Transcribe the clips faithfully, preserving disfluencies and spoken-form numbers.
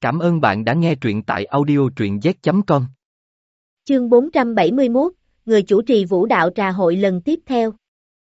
Cảm ơn bạn đã nghe truyện tại audio truyện z chấm com. Chương bốn trăm bảy mươi mốt, người chủ trì vũ đạo trà hội lần tiếp theo.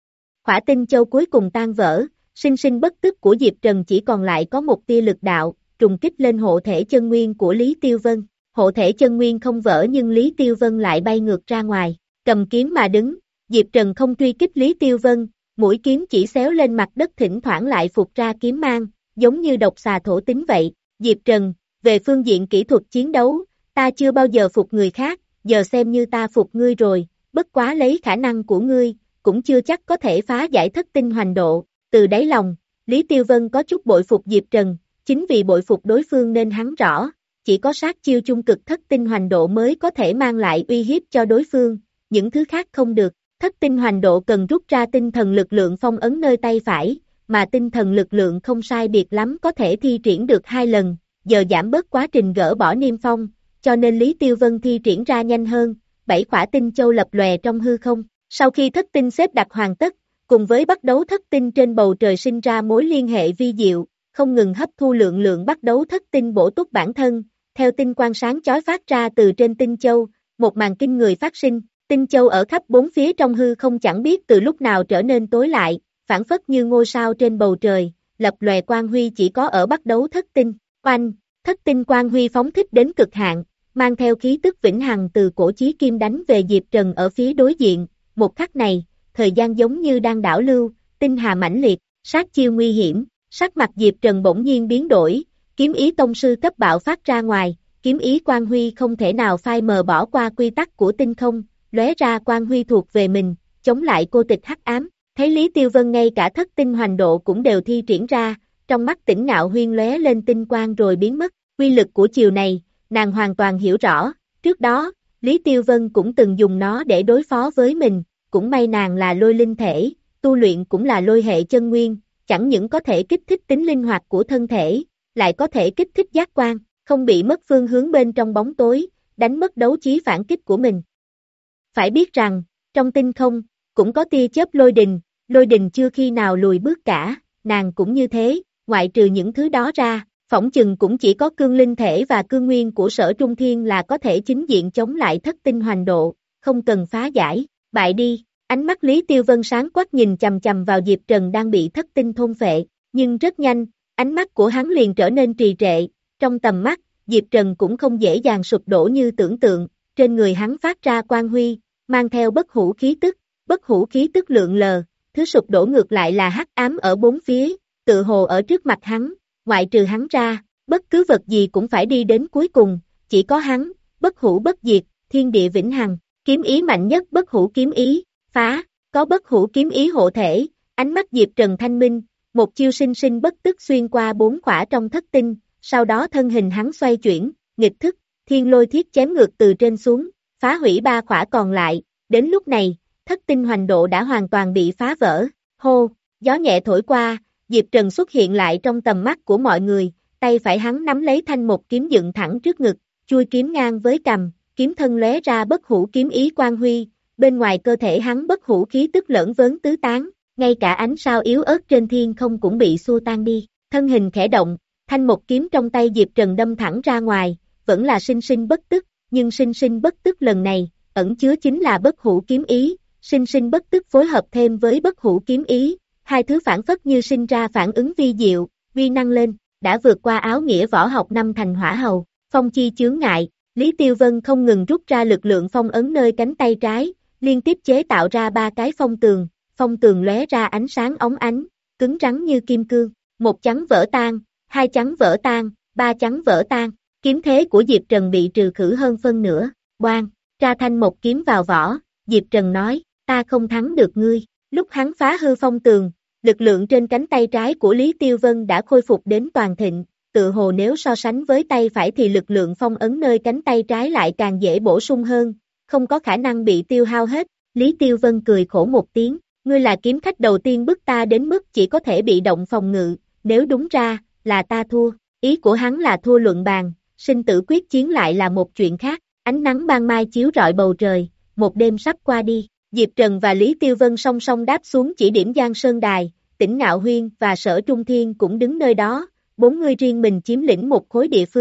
Hỏa tinh châu cuối cùng tan vỡ, sinh sinh bất tức của Diệp Trần chỉ còn lại có một tia lực đạo, trùng kích lên hộ thể chân nguyên của Lý Tiêu Vân. Hộ thể chân nguyên không vỡ nhưng Lý Tiêu Vân lại bay ngược ra ngoài, cầm kiếm mà đứng, Diệp Trần không truy kích Lý Tiêu Vân, mũi kiếm chỉ xéo lên mặt đất thỉnh thoảng lại phục ra kiếm mang, giống như độc xà thổ tính vậy. Diệp Trần, về phương diện kỹ thuật chiến đấu, ta chưa bao giờ phục người khác, giờ xem như ta phục ngươi rồi, bất quá lấy khả năng của ngươi, cũng chưa chắc có thể phá giải thất tinh hoành độ. Từ đáy lòng, Lý Tiêu Vân có chút bội phục Diệp Trần, chính vì bội phục đối phương nên hắn rõ, chỉ có sát chiêu chung cực thất tinh hoành độ mới có thể mang lại uy hiếp cho đối phương, những thứ khác không được. Thất tinh hoành độ cần rút ra tinh thần lực lượng phong ấn nơi tay phải, mà tinh thần lực lượng không sai biệt lắm có thể thi triển được hai lần, giờ giảm bớt quá trình gỡ bỏ niêm phong, cho nên Lý Tiêu Vân thi triển ra nhanh hơn, bảy quả tinh châu lập lòe trong hư không. Sau khi thất tinh xếp đặt hoàn tất, cùng với bắt đấu thất tinh trên bầu trời sinh ra mối liên hệ vi diệu, không ngừng hấp thu lượng lượng bắt đấu thất tinh bổ túc bản thân, theo tinh quang sáng chói phát ra từ trên tinh châu, một màn kinh người phát sinh, tinh châu ở khắp bốn phía trong hư không chẳng biết từ lúc nào trở nên tối lại, phản phất như ngôi sao trên bầu trời, lập lòe quang huy chỉ có ở bắt đấu thất tinh. Oanh, thất tinh quang huy phóng thích đến cực hạn, mang theo khí tức vĩnh hằng từ cổ chí kim đánh về Diệp Trần ở phía đối diện, một khắc này, thời gian giống như đang đảo lưu, tinh hà mãnh liệt, sát chiêu nguy hiểm, sắc mặt Diệp Trần bỗng nhiên biến đổi, kiếm ý tông sư cấp bạo phát ra ngoài, kiếm ý quang huy không thể nào phai mờ bỏ qua quy tắc của tinh không, lóe ra quang huy thuộc về mình, chống lại cô tịch hắc ám. Thấy Lý Tiêu Vân ngay cả thất tinh hoành độ cũng đều thi triển ra, trong mắt Tỉnh Ngạo Huyên lóe lên tinh quang rồi biến mất, quy lực của chiều này, nàng hoàn toàn hiểu rõ, trước đó, Lý Tiêu Vân cũng từng dùng nó để đối phó với mình, cũng may nàng là lôi linh thể, tu luyện cũng là lôi hệ chân nguyên, chẳng những có thể kích thích tính linh hoạt của thân thể, lại có thể kích thích giác quan, không bị mất phương hướng bên trong bóng tối, đánh mất đấu chí phản kích của mình. Phải biết rằng, trong tinh không, cũng có tia chớp lôi đình, lôi đình chưa khi nào lùi bước cả, nàng cũng như thế, ngoại trừ những thứ đó ra, phỏng chừng cũng chỉ có cương linh thể và cương nguyên của Sở Trung Thiên là có thể chính diện chống lại thất tinh hoành độ, không cần phá giải, bại đi. Ánh mắt Lý Tiêu Vân sáng quắc nhìn chầm chầm vào Diệp Trần đang bị thất tinh thôn phệ, nhưng rất nhanh, ánh mắt của hắn liền trở nên trì trệ, trong tầm mắt, Diệp Trần cũng không dễ dàng sụp đổ như tưởng tượng, trên người hắn phát ra quang huy, mang theo bất hủ khí tức, bất hủ khí tức lượng lờ, thứ sụp đổ ngược lại là hắc ám ở bốn phía, tự hồ ở trước mặt hắn, ngoại trừ hắn ra, bất cứ vật gì cũng phải đi đến cuối cùng, chỉ có hắn, bất hủ bất diệt, thiên địa vĩnh hằng, kiếm ý mạnh nhất bất hủ kiếm ý, phá, có bất hủ kiếm ý hộ thể, ánh mắt Diệp Trần thanh minh, một chiêu sinh sinh bất tức xuyên qua bốn khỏa trong thất tinh, sau đó thân hình hắn xoay chuyển, nghịch thức, thiên lôi thiết chém ngược từ trên xuống, phá hủy ba khỏa còn lại, đến lúc này, thất tinh hoành độ đã hoàn toàn bị phá vỡ, hô, gió nhẹ thổi qua, Diệp Trần xuất hiện lại trong tầm mắt của mọi người, tay phải hắn nắm lấy thanh một kiếm dựng thẳng trước ngực, chui kiếm ngang với cằm, kiếm thân lóe ra bất hủ kiếm ý quang huy, bên ngoài cơ thể hắn bất hủ khí tức lẫn vớn tứ tán, ngay cả ánh sao yếu ớt trên thiên không cũng bị xua tan đi, thân hình khẽ động, thanh một kiếm trong tay Diệp Trần đâm thẳng ra ngoài, vẫn là sinh sinh bất tức, nhưng sinh sinh bất tức lần này, ẩn chứa chính là bất hủ kiếm ý, sinh sinh bất tức phối hợp thêm với bất hủ kiếm ý, hai thứ phản phất như sinh ra phản ứng vi diệu, vi năng lên, đã vượt qua áo nghĩa võ học năm thành hỏa hầu, phong chi chướng ngại, Lý Tiêu Vân không ngừng rút ra lực lượng phong ấn nơi cánh tay trái, liên tiếp chế tạo ra ba cái phong tường, phong tường lóe ra ánh sáng óng ánh, cứng rắn như kim cương, một chắn vỡ tan, hai chắn vỡ tan, ba chắn vỡ tan, kiếm thế của Diệp Trần bị trừ khử hơn phân nửa, boang, tra thanh một kiếm vào vỏ, Diệp Trần nói, ta không thắng được ngươi, lúc hắn phá hư phong tường, lực lượng trên cánh tay trái của Lý Tiêu Vân đã khôi phục đến toàn thịnh, tự hồ nếu so sánh với tay phải thì lực lượng phong ấn nơi cánh tay trái lại càng dễ bổ sung hơn, không có khả năng bị tiêu hao hết, Lý Tiêu Vân cười khổ một tiếng, ngươi là kiếm khách đầu tiên bức ta đến mức chỉ có thể bị động phòng ngự, nếu đúng ra, là ta thua, ý của hắn là thua luận bàn, sinh tử quyết chiến lại là một chuyện khác, ánh nắng ban mai chiếu rọi bầu trời, một đêm sắp qua đi, Diệp Trần và Lý Tiêu Vân song song đáp xuống chỉ điểm Giang Sơn Đài, Tỉnh Ngạo Huyên và Sở Trung Thiên cũng đứng nơi đó, bốn người riêng mình chiếm lĩnh một khối địa phương,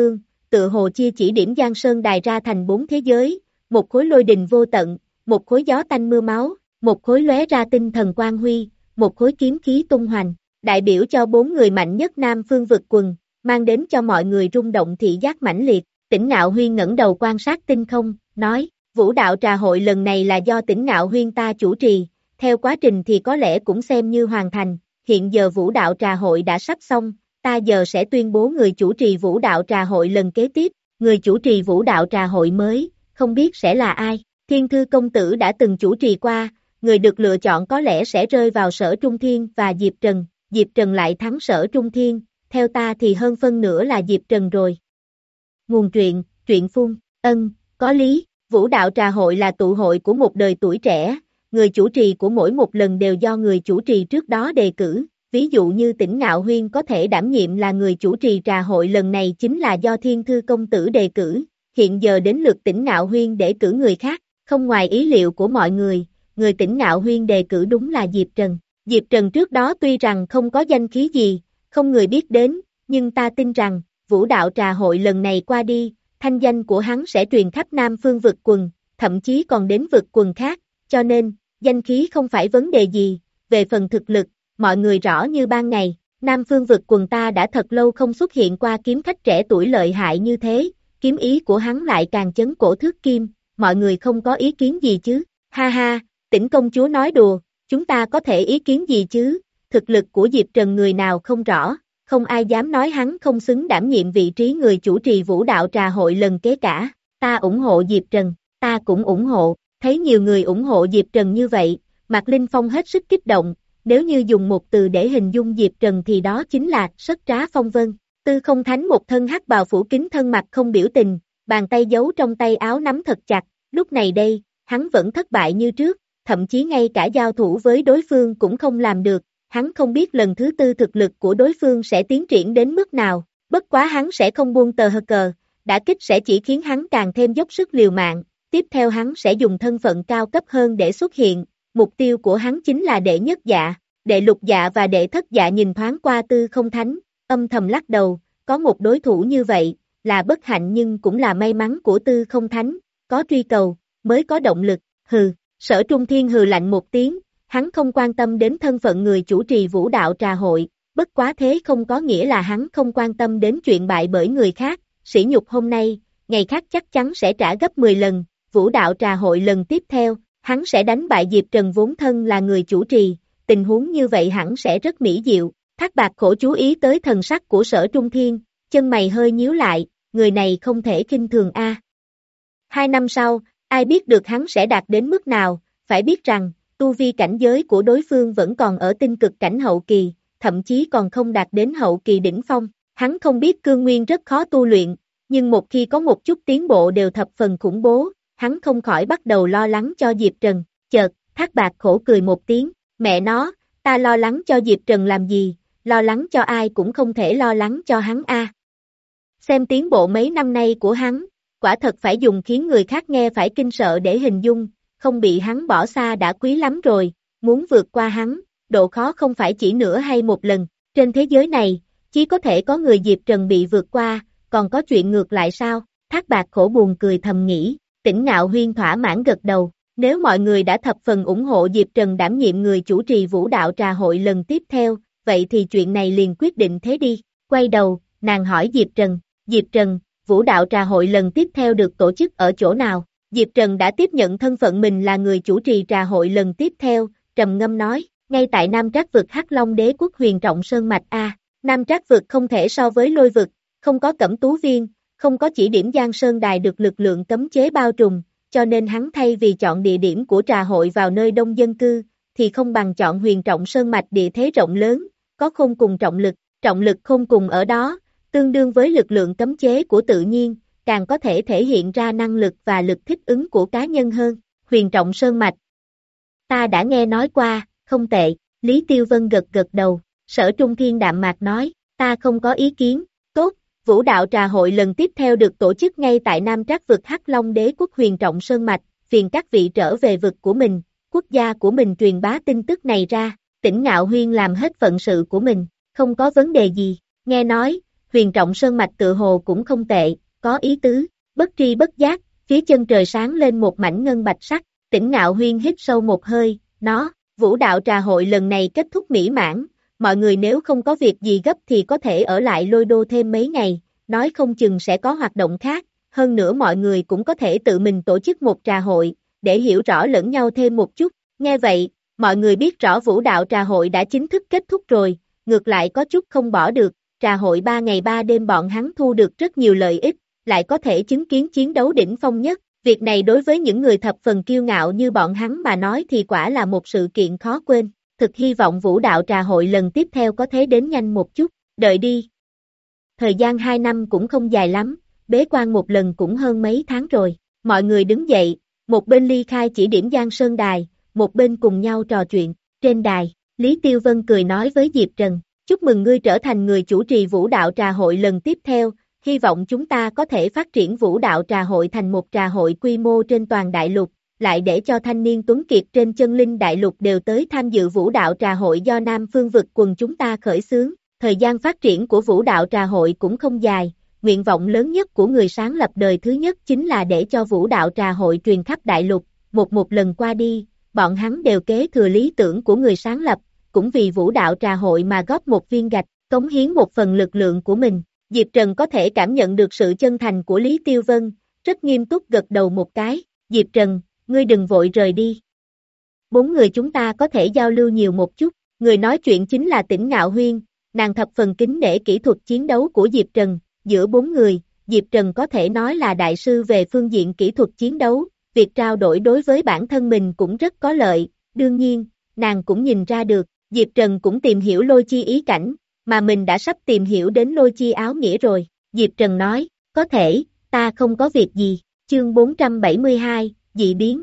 tự hồ chia chỉ điểm Giang Sơn Đài ra thành bốn thế giới, một khối lôi đình vô tận, một khối gió tanh mưa máu, một khối lóe ra tinh thần quang huy, một khối kiếm khí tung hoành, đại biểu cho bốn người mạnh nhất Nam Phương vực quần, mang đến cho mọi người rung động thị giác mãnh liệt. Tỉnh Ngạo Huyên ngẩng đầu quan sát tinh không, nói, vũ đạo trà hội lần này là do Tỉnh Ngạo Huyên ta chủ trì, theo quá trình thì có lẽ cũng xem như hoàn thành, hiện giờ vũ đạo trà hội đã sắp xong, ta giờ sẽ tuyên bố người chủ trì vũ đạo trà hội lần kế tiếp, người chủ trì vũ đạo trà hội mới, không biết sẽ là ai, Thiên Thư Công Tử đã từng chủ trì qua, người được lựa chọn có lẽ sẽ rơi vào Sở Trung Thiên và Diệp Trần, Diệp Trần lại thắng Sở Trung Thiên, theo ta thì hơn phân nửa là Diệp Trần rồi. Nguồn truyện, truyện phun, ân, có lý, vũ đạo trà hội là tụ hội của một đời tuổi trẻ, người chủ trì của mỗi một lần đều do người chủ trì trước đó đề cử, ví dụ như Tỉnh Ngạo Huyên có thể đảm nhiệm là người chủ trì trà hội lần này chính là do Thiên Thư Công Tử đề cử, hiện giờ đến lượt Tỉnh Ngạo Huyên để cử người khác, không ngoài ý liệu của mọi người, người Tỉnh Ngạo Huyên đề cử đúng là Diệp Trần. Diệp Trần trước đó tuy rằng không có danh khí gì, không người biết đến, nhưng ta tin rằng, vũ đạo trà hội lần này qua đi, thanh danh của hắn sẽ truyền khắp Nam Phương vực quần, thậm chí còn đến vực quần khác, cho nên, danh khí không phải vấn đề gì, về phần thực lực, mọi người rõ như ban ngày, Nam Phương vực quần ta đã thật lâu không xuất hiện qua kiếm khách trẻ tuổi lợi hại như thế, kiếm ý của hắn lại càng chấn cổ thước kim, mọi người không có ý kiến gì chứ, ha ha, Tỉnh công chúa nói đùa, chúng ta có thể ý kiến gì chứ, thực lực của Diệp Trần người nào không rõ, không ai dám nói hắn không xứng đảm nhiệm vị trí người chủ trì vũ đạo trà hội lần kế cả, ta ủng hộ Diệp Trần, ta cũng ủng hộ, thấy nhiều người ủng hộ Diệp Trần như vậy, Mạc Linh Phong hết sức kích động, nếu như dùng một từ để hình dung Diệp Trần thì đó chính là sất trá phong vân, Tư Không Thánh một thân hắc bào phủ kín thân mặt không biểu tình, bàn tay giấu trong tay áo nắm thật chặt, lúc này đây, hắn vẫn thất bại như trước, thậm chí ngay cả giao thủ với đối phương cũng không làm được, hắn không biết lần thứ tư thực lực của đối phương sẽ tiến triển đến mức nào, bất quá hắn sẽ không buông tờ hờ cờ, đả kích sẽ chỉ khiến hắn càng thêm dốc sức liều mạng, tiếp theo hắn sẽ dùng thân phận cao cấp hơn để xuất hiện, mục tiêu của hắn chính là đệ nhất dạ, đệ lục dạ và đệ thất dạ nhìn thoáng qua Tư Không Thánh, âm thầm lắc đầu, có một đối thủ như vậy, là bất hạnh nhưng cũng là may mắn của Tư Không Thánh, có truy cầu, mới có động lực, hừ, Sở Trung Thiên hừ lạnh một tiếng, hắn không quan tâm đến thân phận người chủ trì vũ đạo trà hội, bất quá thế không có nghĩa là hắn không quan tâm đến chuyện bại bởi người khác, sỉ nhục hôm nay, ngày khác chắc chắn sẽ trả gấp mười lần, vũ đạo trà hội lần tiếp theo, hắn sẽ đánh bại Diệp Trần vốn thân là người chủ trì, tình huống như vậy hẳn sẽ rất mỹ diệu, Thác Bạt Khổ chú ý tới thần sắc của Sở Trung Thiên, chân mày hơi nhíu lại, người này không thể khinh thường a. Hai năm sau, ai biết được hắn sẽ đạt đến mức nào, phải biết rằng, tu vi cảnh giới của đối phương vẫn còn ở tinh cực cảnh hậu kỳ, thậm chí còn không đạt đến hậu kỳ đỉnh phong, hắn không biết cương nguyên rất khó tu luyện, nhưng một khi có một chút tiến bộ đều thập phần khủng bố, hắn không khỏi bắt đầu lo lắng cho Diệp Trần, chợt, Thác Bạt Khổ cười một tiếng, mẹ nó, ta lo lắng cho Diệp Trần làm gì, lo lắng cho ai cũng không thể lo lắng cho hắn a. Xem tiến bộ mấy năm nay của hắn, quả thật phải dùng khiến người khác nghe phải kinh sợ để hình dung, không bị hắn bỏ xa đã quý lắm rồi, muốn vượt qua hắn, độ khó không phải chỉ nửa hay một lần, trên thế giới này, chỉ có thể có người Diệp Trần bị vượt qua, còn có chuyện ngược lại sao, Thác Bạt Khổ buồn cười thầm nghĩ, Tỉnh Ngạo Huyên thỏa mãn gật đầu, nếu mọi người đã thập phần ủng hộ Diệp Trần đảm nhiệm người chủ trì vũ đạo trà hội lần tiếp theo, vậy thì chuyện này liền quyết định thế đi, quay đầu, nàng hỏi Diệp Trần, Diệp Trần, vũ đạo trà hội lần tiếp theo được tổ chức ở chỗ nào? Diệp Trần đã tiếp nhận thân phận mình là người chủ trì trà hội lần tiếp theo, trầm ngâm nói, ngay tại Nam Trác vực Hắc Long Đế quốc huyền trọng sơn mạch A, Nam Trác vực không thể so với Lôi vực, không có Cẩm Tú Viên, không có chỉ điểm Giang Sơn Đài được lực lượng cấm chế bao trùm, cho nên hắn thay vì chọn địa điểm của trà hội vào nơi đông dân cư, thì không bằng chọn huyền trọng sơn mạch địa thế rộng lớn, có khôn cùng trọng lực, trọng lực khôn cùng ở đó, tương đương với lực lượng cấm chế của tự nhiên, càng có thể thể hiện ra năng lực và lực thích ứng của cá nhân hơn, huyền trọng sơn mạch. Ta đã nghe nói qua, không tệ, Lý Tiêu Vân gật gật đầu, Sở Trung Thiên đạm mạc nói, ta không có ý kiến, tốt, vũ đạo trà hội lần tiếp theo được tổ chức ngay tại Nam Trác vực Hắc Long Đế quốc huyền trọng sơn mạch, phiền các vị trở về vực của mình, quốc gia của mình truyền bá tin tức này ra, Tỉnh Ngạo Huyên làm hết phận sự của mình, không có vấn đề gì, nghe nói, huyền trọng sơn mạch tự hồ cũng không tệ, có ý tứ, bất tri bất giác, phía chân trời sáng lên một mảnh ngân bạch sắc, Tỉnh Ngạo Huyên hít sâu một hơi, nó, vũ đạo trà hội lần này kết thúc mỹ mãn, mọi người nếu không có việc gì gấp thì có thể ở lại Lôi Đô thêm mấy ngày, nói không chừng sẽ có hoạt động khác, hơn nữa mọi người cũng có thể tự mình tổ chức một trà hội, để hiểu rõ lẫn nhau thêm một chút, nghe vậy, mọi người biết rõ vũ đạo trà hội đã chính thức kết thúc rồi, ngược lại có chút không bỏ được, trà hội ba ngày ba đêm bọn hắn thu được rất nhiều lợi ích, lại có thể chứng kiến chiến đấu đỉnh phong nhất, việc này đối với những người thập phần kiêu ngạo như bọn hắn mà nói thì quả là một sự kiện khó quên, thực hy vọng vũ đạo trà hội lần tiếp theo có thể đến nhanh một chút, đợi đi. Thời gian hai năm cũng không dài lắm, bế quan một lần cũng hơn mấy tháng rồi, mọi người đứng dậy, một bên ly khai chỉ điểm Giang Sơn Đài, một bên cùng nhau trò chuyện, trên đài, Lý Tiêu Vân cười nói với Diệp Trần, chúc mừng ngươi trở thành người chủ trì vũ đạo trà hội lần tiếp theo, hy vọng chúng ta có thể phát triển vũ đạo trà hội thành một trà hội quy mô trên toàn đại lục, lại để cho thanh niên tuấn kiệt trên chân linh đại lục đều tới tham dự vũ đạo trà hội do Nam Phương vực quần chúng ta khởi xướng, thời gian phát triển của vũ đạo trà hội cũng không dài, nguyện vọng lớn nhất của người sáng lập đời thứ nhất chính là để cho vũ đạo trà hội truyền khắp đại lục, một một lần qua đi, bọn hắn đều kế thừa lý tưởng của người sáng lập, cũng vì vũ đạo trà hội mà góp một viên gạch, cống hiến một phần lực lượng của mình. Diệp Trần có thể cảm nhận được sự chân thành của Lý Tiêu Vân, rất nghiêm túc gật đầu một cái, Diệp Trần, ngươi đừng vội rời đi. Bốn người chúng ta có thể giao lưu nhiều một chút, người nói chuyện chính là Tỉnh Ngạo Huyên, nàng thập phần kính nể kỹ thuật chiến đấu của Diệp Trần, giữa bốn người, Diệp Trần có thể nói là đại sư về phương diện kỹ thuật chiến đấu, việc trao đổi đối với bản thân mình cũng rất có lợi, đương nhiên, nàng cũng nhìn ra được, Diệp Trần cũng tìm hiểu Lôi Chi ý cảnh, mà mình đã sắp tìm hiểu đến Lôi Chi áo nghĩa rồi, Diệp Trần nói, có thể, ta không có việc gì, chương bốn trăm bảy mươi hai, dị biến.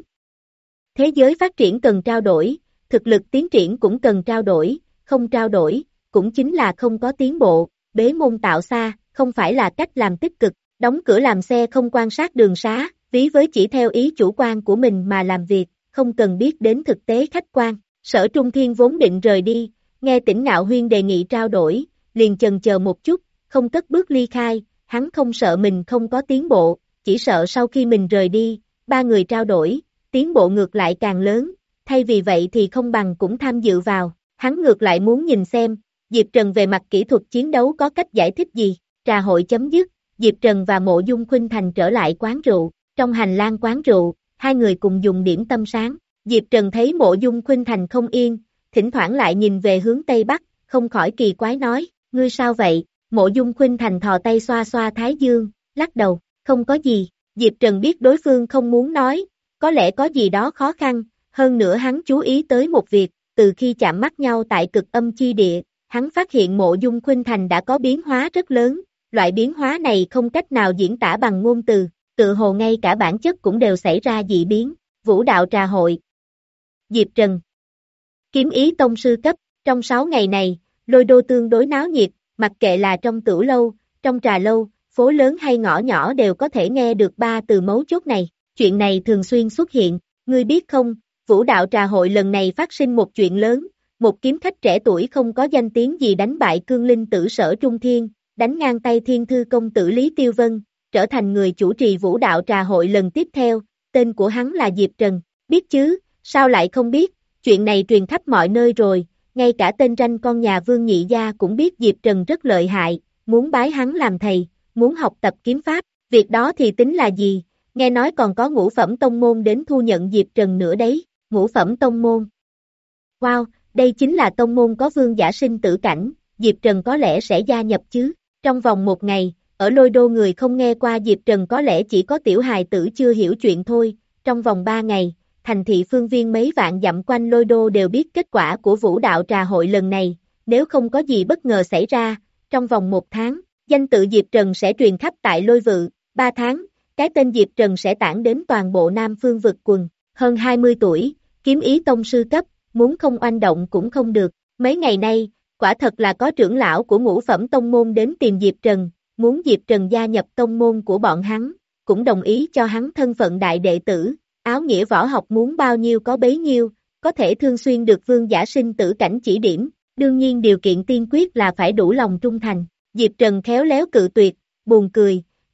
Thế giới phát triển cần trao đổi, thực lực tiến triển cũng cần trao đổi, không trao đổi, cũng chính là không có tiến bộ, bế môn tạo xa, không phải là cách làm tích cực, đóng cửa làm xe không quan sát đường xá, ví với chỉ theo ý chủ quan của mình mà làm việc, không cần biết đến thực tế khách quan. Sở Trung Thiên vốn định rời đi, nghe Tỉnh Ngạo Huyên đề nghị trao đổi, liền chần chờ một chút, không cất bước ly khai, hắn không sợ mình không có tiến bộ, chỉ sợ sau khi mình rời đi, ba người trao đổi, tiến bộ ngược lại càng lớn, thay vì vậy thì không bằng cũng tham dự vào, hắn ngược lại muốn nhìn xem, Diệp Trần về mặt kỹ thuật chiến đấu có cách giải thích gì, trà hội chấm dứt, Diệp Trần và Mộ Dung Khuynh Thành trở lại quán rượu, trong hành lang quán rượu, hai người cùng dùng điểm tâm sáng, Diệp Trần thấy Mộ Dung Khuynh Thành không yên, thỉnh thoảng lại nhìn về hướng Tây Bắc, không khỏi kỳ quái nói, ngươi sao vậy, Mộ Dung Khuynh Thành thò tay xoa xoa thái dương, lắc đầu, không có gì, Diệp Trần biết đối phương không muốn nói, có lẽ có gì đó khó khăn, hơn nữa hắn chú ý tới một việc, từ khi chạm mắt nhau tại cực âm chi địa, hắn phát hiện Mộ Dung Khuynh Thành đã có biến hóa rất lớn, loại biến hóa này không cách nào diễn tả bằng ngôn từ, tự hồ ngay cả bản chất cũng đều xảy ra dị biến, vũ đạo trà hội. Diệp Trần Kiếm ý tông sư cấp, trong sáu ngày này, Lôi Đô tương đối náo nhiệt, mặc kệ là trong tửu lâu, trong trà lâu, phố lớn hay ngõ nhỏ đều có thể nghe được ba từ mấu chốt này, chuyện này thường xuyên xuất hiện, ngươi biết không, vũ đạo trà hội lần này phát sinh một chuyện lớn, một kiếm khách trẻ tuổi không có danh tiếng gì đánh bại cương linh tử Sở Trung Thiên, đánh ngang tay thiên thư công tử Lý Tiêu Vân, trở thành người chủ trì vũ đạo trà hội lần tiếp theo, tên của hắn là Diệp Trần, biết chứ, sao lại không biết, chuyện này truyền khắp mọi nơi rồi, ngay cả tên tranh con nhà Vương Nhị Gia cũng biết Diệp Trần rất lợi hại, muốn bái hắn làm thầy, muốn học tập kiếm pháp, việc đó thì tính là gì, nghe nói còn có ngũ phẩm tông môn đến thu nhận Diệp Trần nữa đấy, ngũ phẩm tông môn. Wow, đây chính là tông môn có vương giả sinh tử cảnh, Diệp Trần có lẽ sẽ gia nhập chứ, trong vòng một ngày, ở Lôi Đô người không nghe qua Diệp Trần có lẽ chỉ có tiểu hài tử chưa hiểu chuyện thôi, trong vòng ba ngày, thành thị phương viên mấy vạn dặm quanh Lôi Đô đều biết kết quả của vũ đạo trà hội lần này, nếu không có gì bất ngờ xảy ra, trong vòng một tháng, danh tự Diệp Trần sẽ truyền khắp tại Lôi Vự, ba tháng, cái tên Diệp Trần sẽ tản đến toàn bộ Nam Phương vực quần, hơn hai mươi tuổi, kiếm ý tông sư cấp, muốn không oanh động cũng không được, mấy ngày nay, quả thật là có trưởng lão của ngũ phẩm tông môn đến tìm Diệp Trần, muốn Diệp Trần gia nhập tông môn của bọn hắn, cũng đồng ý cho hắn thân phận đại đệ tử, áo nghĩa võ học muốn bao nhiêu có bấy nhiêu, có thể thường xuyên được vương giả sinh tử cảnh chỉ điểm, đương nhiên điều kiện tiên quyết là phải đủ lòng trung thành. Diệp Trần khéo léo cự tuyệt, buồn cười,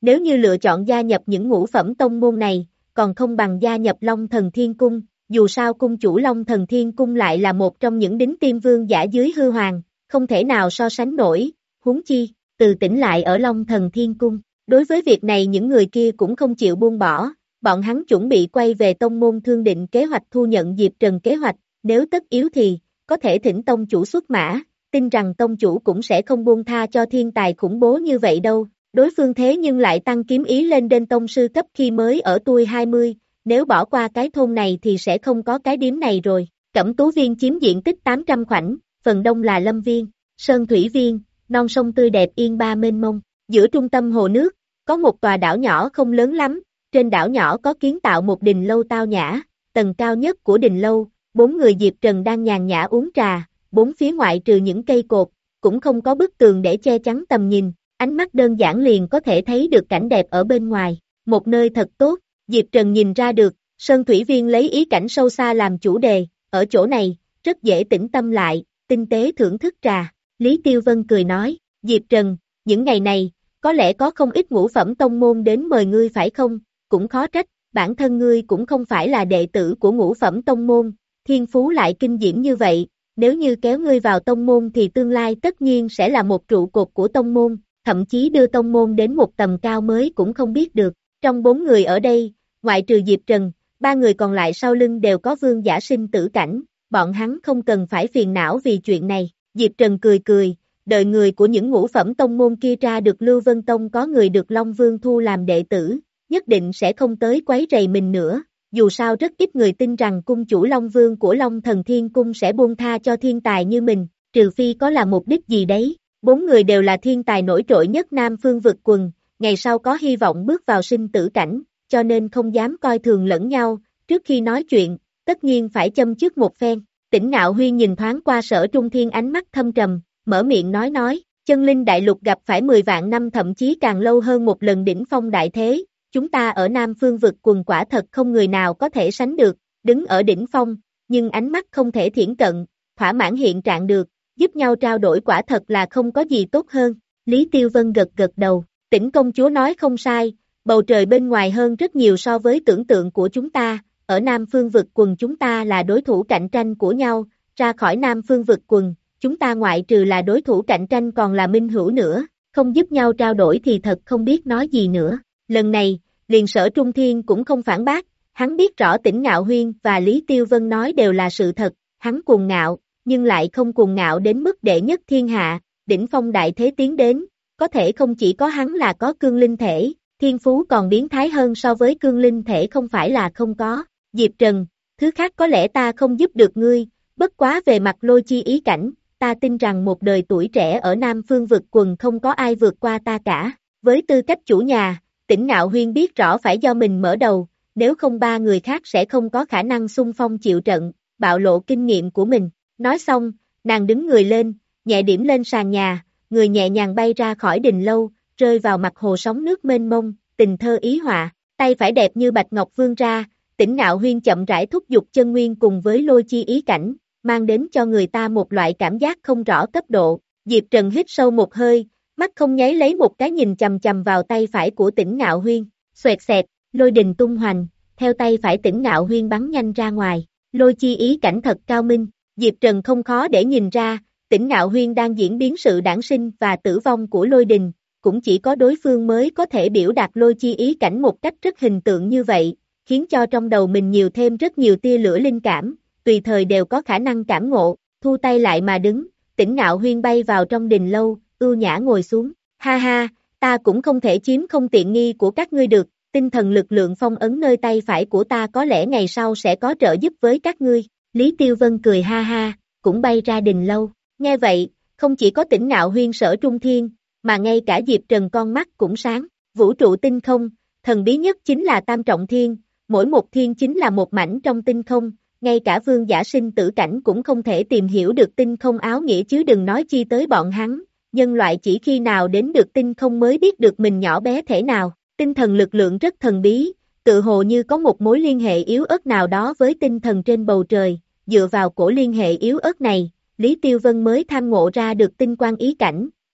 Nếu như lựa chọn gia nhập những ngũ phẩm tông môn này, còn không bằng gia nhập Long Thần Thiên Cung, dù sao cung chủ Long Thần Thiên Cung lại là một trong những đính tim vương giả dưới hư hoàng, không thể nào so sánh nổi, huống chi, từ tỉnh lại ở Long Thần Thiên Cung. Đối với việc này những người kia cũng không chịu buông bỏ, bọn hắn chuẩn bị quay về tông môn thương định kế hoạch thu nhận Diệp Trần kế hoạch, nếu tất yếu thì, có thể thỉnh tông chủ xuất mã, tin rằng tông chủ cũng sẽ không buông tha cho thiên tài khủng bố như vậy đâu. Đối phương thế nhưng lại tăng kiếm ý lên đến tông sư cấp khi mới ở tuổi hai mươi, nếu bỏ qua cái thôn này thì sẽ không có cái điếm này rồi. Cẩm Tú Viên chiếm diện tích tám trăm khoảnh, phần đông là lâm viên, sơn thủy viên, non sông tươi đẹp yên ba mênh mông. Giữa trung tâm hồ nước, có một tòa đảo nhỏ không lớn lắm, trên đảo nhỏ có kiến tạo một đình lâu tao nhã, tầng cao nhất của đình lâu, bốn người Diệp Trần đang nhàn nhã uống trà, bốn phía ngoại trừ những cây cột, cũng không có bức tường để che chắn tầm nhìn, ánh mắt đơn giản liền có thể thấy được cảnh đẹp ở bên ngoài, một nơi thật tốt, Diệp Trần nhìn ra được, Sơn Thủy Viên lấy ý cảnh sâu xa làm chủ đề, ở chỗ này, rất dễ tĩnh tâm lại, tinh tế thưởng thức trà, Lý Tiêu Vân cười nói, Diệp Trần, những ngày này, có lẽ có không ít ngũ phẩm tông môn đến mời ngươi phải không, cũng khó trách, bản thân ngươi cũng không phải là đệ tử của ngũ phẩm tông môn, thiên phú lại kinh diễm như vậy, nếu như kéo ngươi vào tông môn thì tương lai tất nhiên sẽ là một trụ cột của tông môn, thậm chí đưa tông môn đến một tầm cao mới cũng không biết được. Trong bốn người ở đây, ngoại trừ Diệp Trần, ba người còn lại sau lưng đều có vương giả sinh tử cảnh, bọn hắn không cần phải phiền não vì chuyện này. Diệp Trần cười cười, đợi người của những ngũ phẩm tông môn kia ra được Lưu Vân Tông có người được Long Vương thu làm đệ tử, nhất định sẽ không tới quấy rầy mình nữa. Dù sao rất ít người tin rằng cung chủ Long Vương của Long Thần Thiên Cung sẽ buông tha cho thiên tài như mình, trừ phi có là mục đích gì đấy. Bốn người đều là thiên tài nổi trội nhất Nam Phương vực quần, ngày sau có hy vọng bước vào sinh tử cảnh, cho nên không dám coi thường lẫn nhau, trước khi nói chuyện, tất nhiên phải châm chước một phen. Tỉnh Ngạo Huyên nhìn thoáng qua Sở Trung Thiên ánh mắt thâm trầm, mở miệng nói nói, chân linh đại lục gặp phải mười vạn năm thậm chí càng lâu hơn một lần đỉnh phong đại thế, chúng ta ở Nam Phương vực quần quả thật không người nào có thể sánh được, đứng ở đỉnh phong, nhưng ánh mắt không thể thiển cận, thỏa mãn hiện trạng được, giúp nhau trao đổi quả thật là không có gì tốt hơn. Lý Tiêu Vân gật gật đầu, Tỉnh công chúa nói không sai, bầu trời bên ngoài hơn rất nhiều so với tưởng tượng của chúng ta, ở Nam Phương vực quần chúng ta là đối thủ cạnh tranh của nhau, ra khỏi Nam Phương vực quần, chúng ta ngoại trừ là đối thủ cạnh tranh còn là minh hữu nữa, không giúp nhau trao đổi thì thật không biết nói gì nữa. Lần này, liền Sở Trung Thiên cũng không phản bác, hắn biết rõ Tỉnh Ngạo Huyên và Lý Tiêu Vân nói đều là sự thật, hắn cuồng ngạo, nhưng lại không cuồng ngạo đến mức đệ nhất thiên hạ, đỉnh phong đại thế tiến đến, có thể không chỉ có hắn là có cương linh thể, thiên phú còn biến thái hơn so với cương linh thể không phải là không có. Diệp Trần, thứ khác có lẽ ta không giúp được ngươi, bất quá về mặt lôi chi ý cảnh, ta tin rằng một đời tuổi trẻ ở Nam Phương vực quần không có ai vượt qua ta cả. Với tư cách chủ nhà, Tỉnh Ngạo Huyên biết rõ phải do mình mở đầu, nếu không ba người khác sẽ không có khả năng xung phong chịu trận, bạo lộ kinh nghiệm của mình. Nói xong, nàng đứng người lên, nhẹ điểm lên sàn nhà, người nhẹ nhàng bay ra khỏi đình lâu, rơi vào mặt hồ sóng nước mênh mông, tình thơ ý họa, tay phải đẹp như bạch ngọc vươn ra, Tỉnh Ngạo Huyên chậm rãi thúc giục chân nguyên cùng với lôi chi ý cảnh, mang đến cho người ta một loại cảm giác không rõ cấp độ. Diệp Trần hít sâu một hơi, mắt không nháy lấy một cái nhìn chầm chầm vào tay phải của Tỉnh Ngạo Huyên, xoẹt xẹt, lôi đình tung hoành, theo tay phải Tỉnh Ngạo Huyên bắn nhanh ra ngoài, lôi chi ý cảnh thật cao minh, Diệp Trần không khó để nhìn ra, Tỉnh Ngạo Huyên đang diễn biến sự đản sinh và tử vong của lôi đình, cũng chỉ có đối phương mới có thể biểu đạt lôi chi ý cảnh một cách rất hình tượng như vậy, khiến cho trong đầu mình nhiều thêm rất nhiều tia lửa linh cảm, tùy thời đều có khả năng cảm ngộ, thu tay lại mà đứng, Tỉnh Ngạo Huyên bay vào trong đình lâu, ưu nhã ngồi xuống, ha ha, ta cũng không thể chiếm không tiện nghi của các ngươi được, tinh thần lực lượng phong ấn nơi tay phải của ta có lẽ ngày sau sẽ có trợ giúp với các ngươi. Lý Tiêu Vân cười ha ha, cũng bay ra đình lâu, nghe vậy, không chỉ có Tỉnh Ngạo Huyên Sở Trung Thiên, mà ngay cả Diệp Trần con mắt cũng sáng, vũ trụ tinh không, thần bí nhất chính là Tam Trọng Thiên, mỗi một thiên chính là một mảnh trong tinh không, ngay cả vương giả sinh tử cảnh cũng không thể tìm hiểu được tinh không áo nghĩa chứ đừng nói chi tới bọn hắn, nhân loại chỉ khi nào đến được tinh không mới biết được mình nhỏ bé thể nào, tinh thần lực lượng rất thần bí, tự hồ như có một mối liên hệ yếu ớt nào đó với tinh thần trên bầu trời, dựa vào cổ liên hệ yếu ớt này, Lý Tiêu Vân mới tham ngộ ra được tinh quang ý cảnh,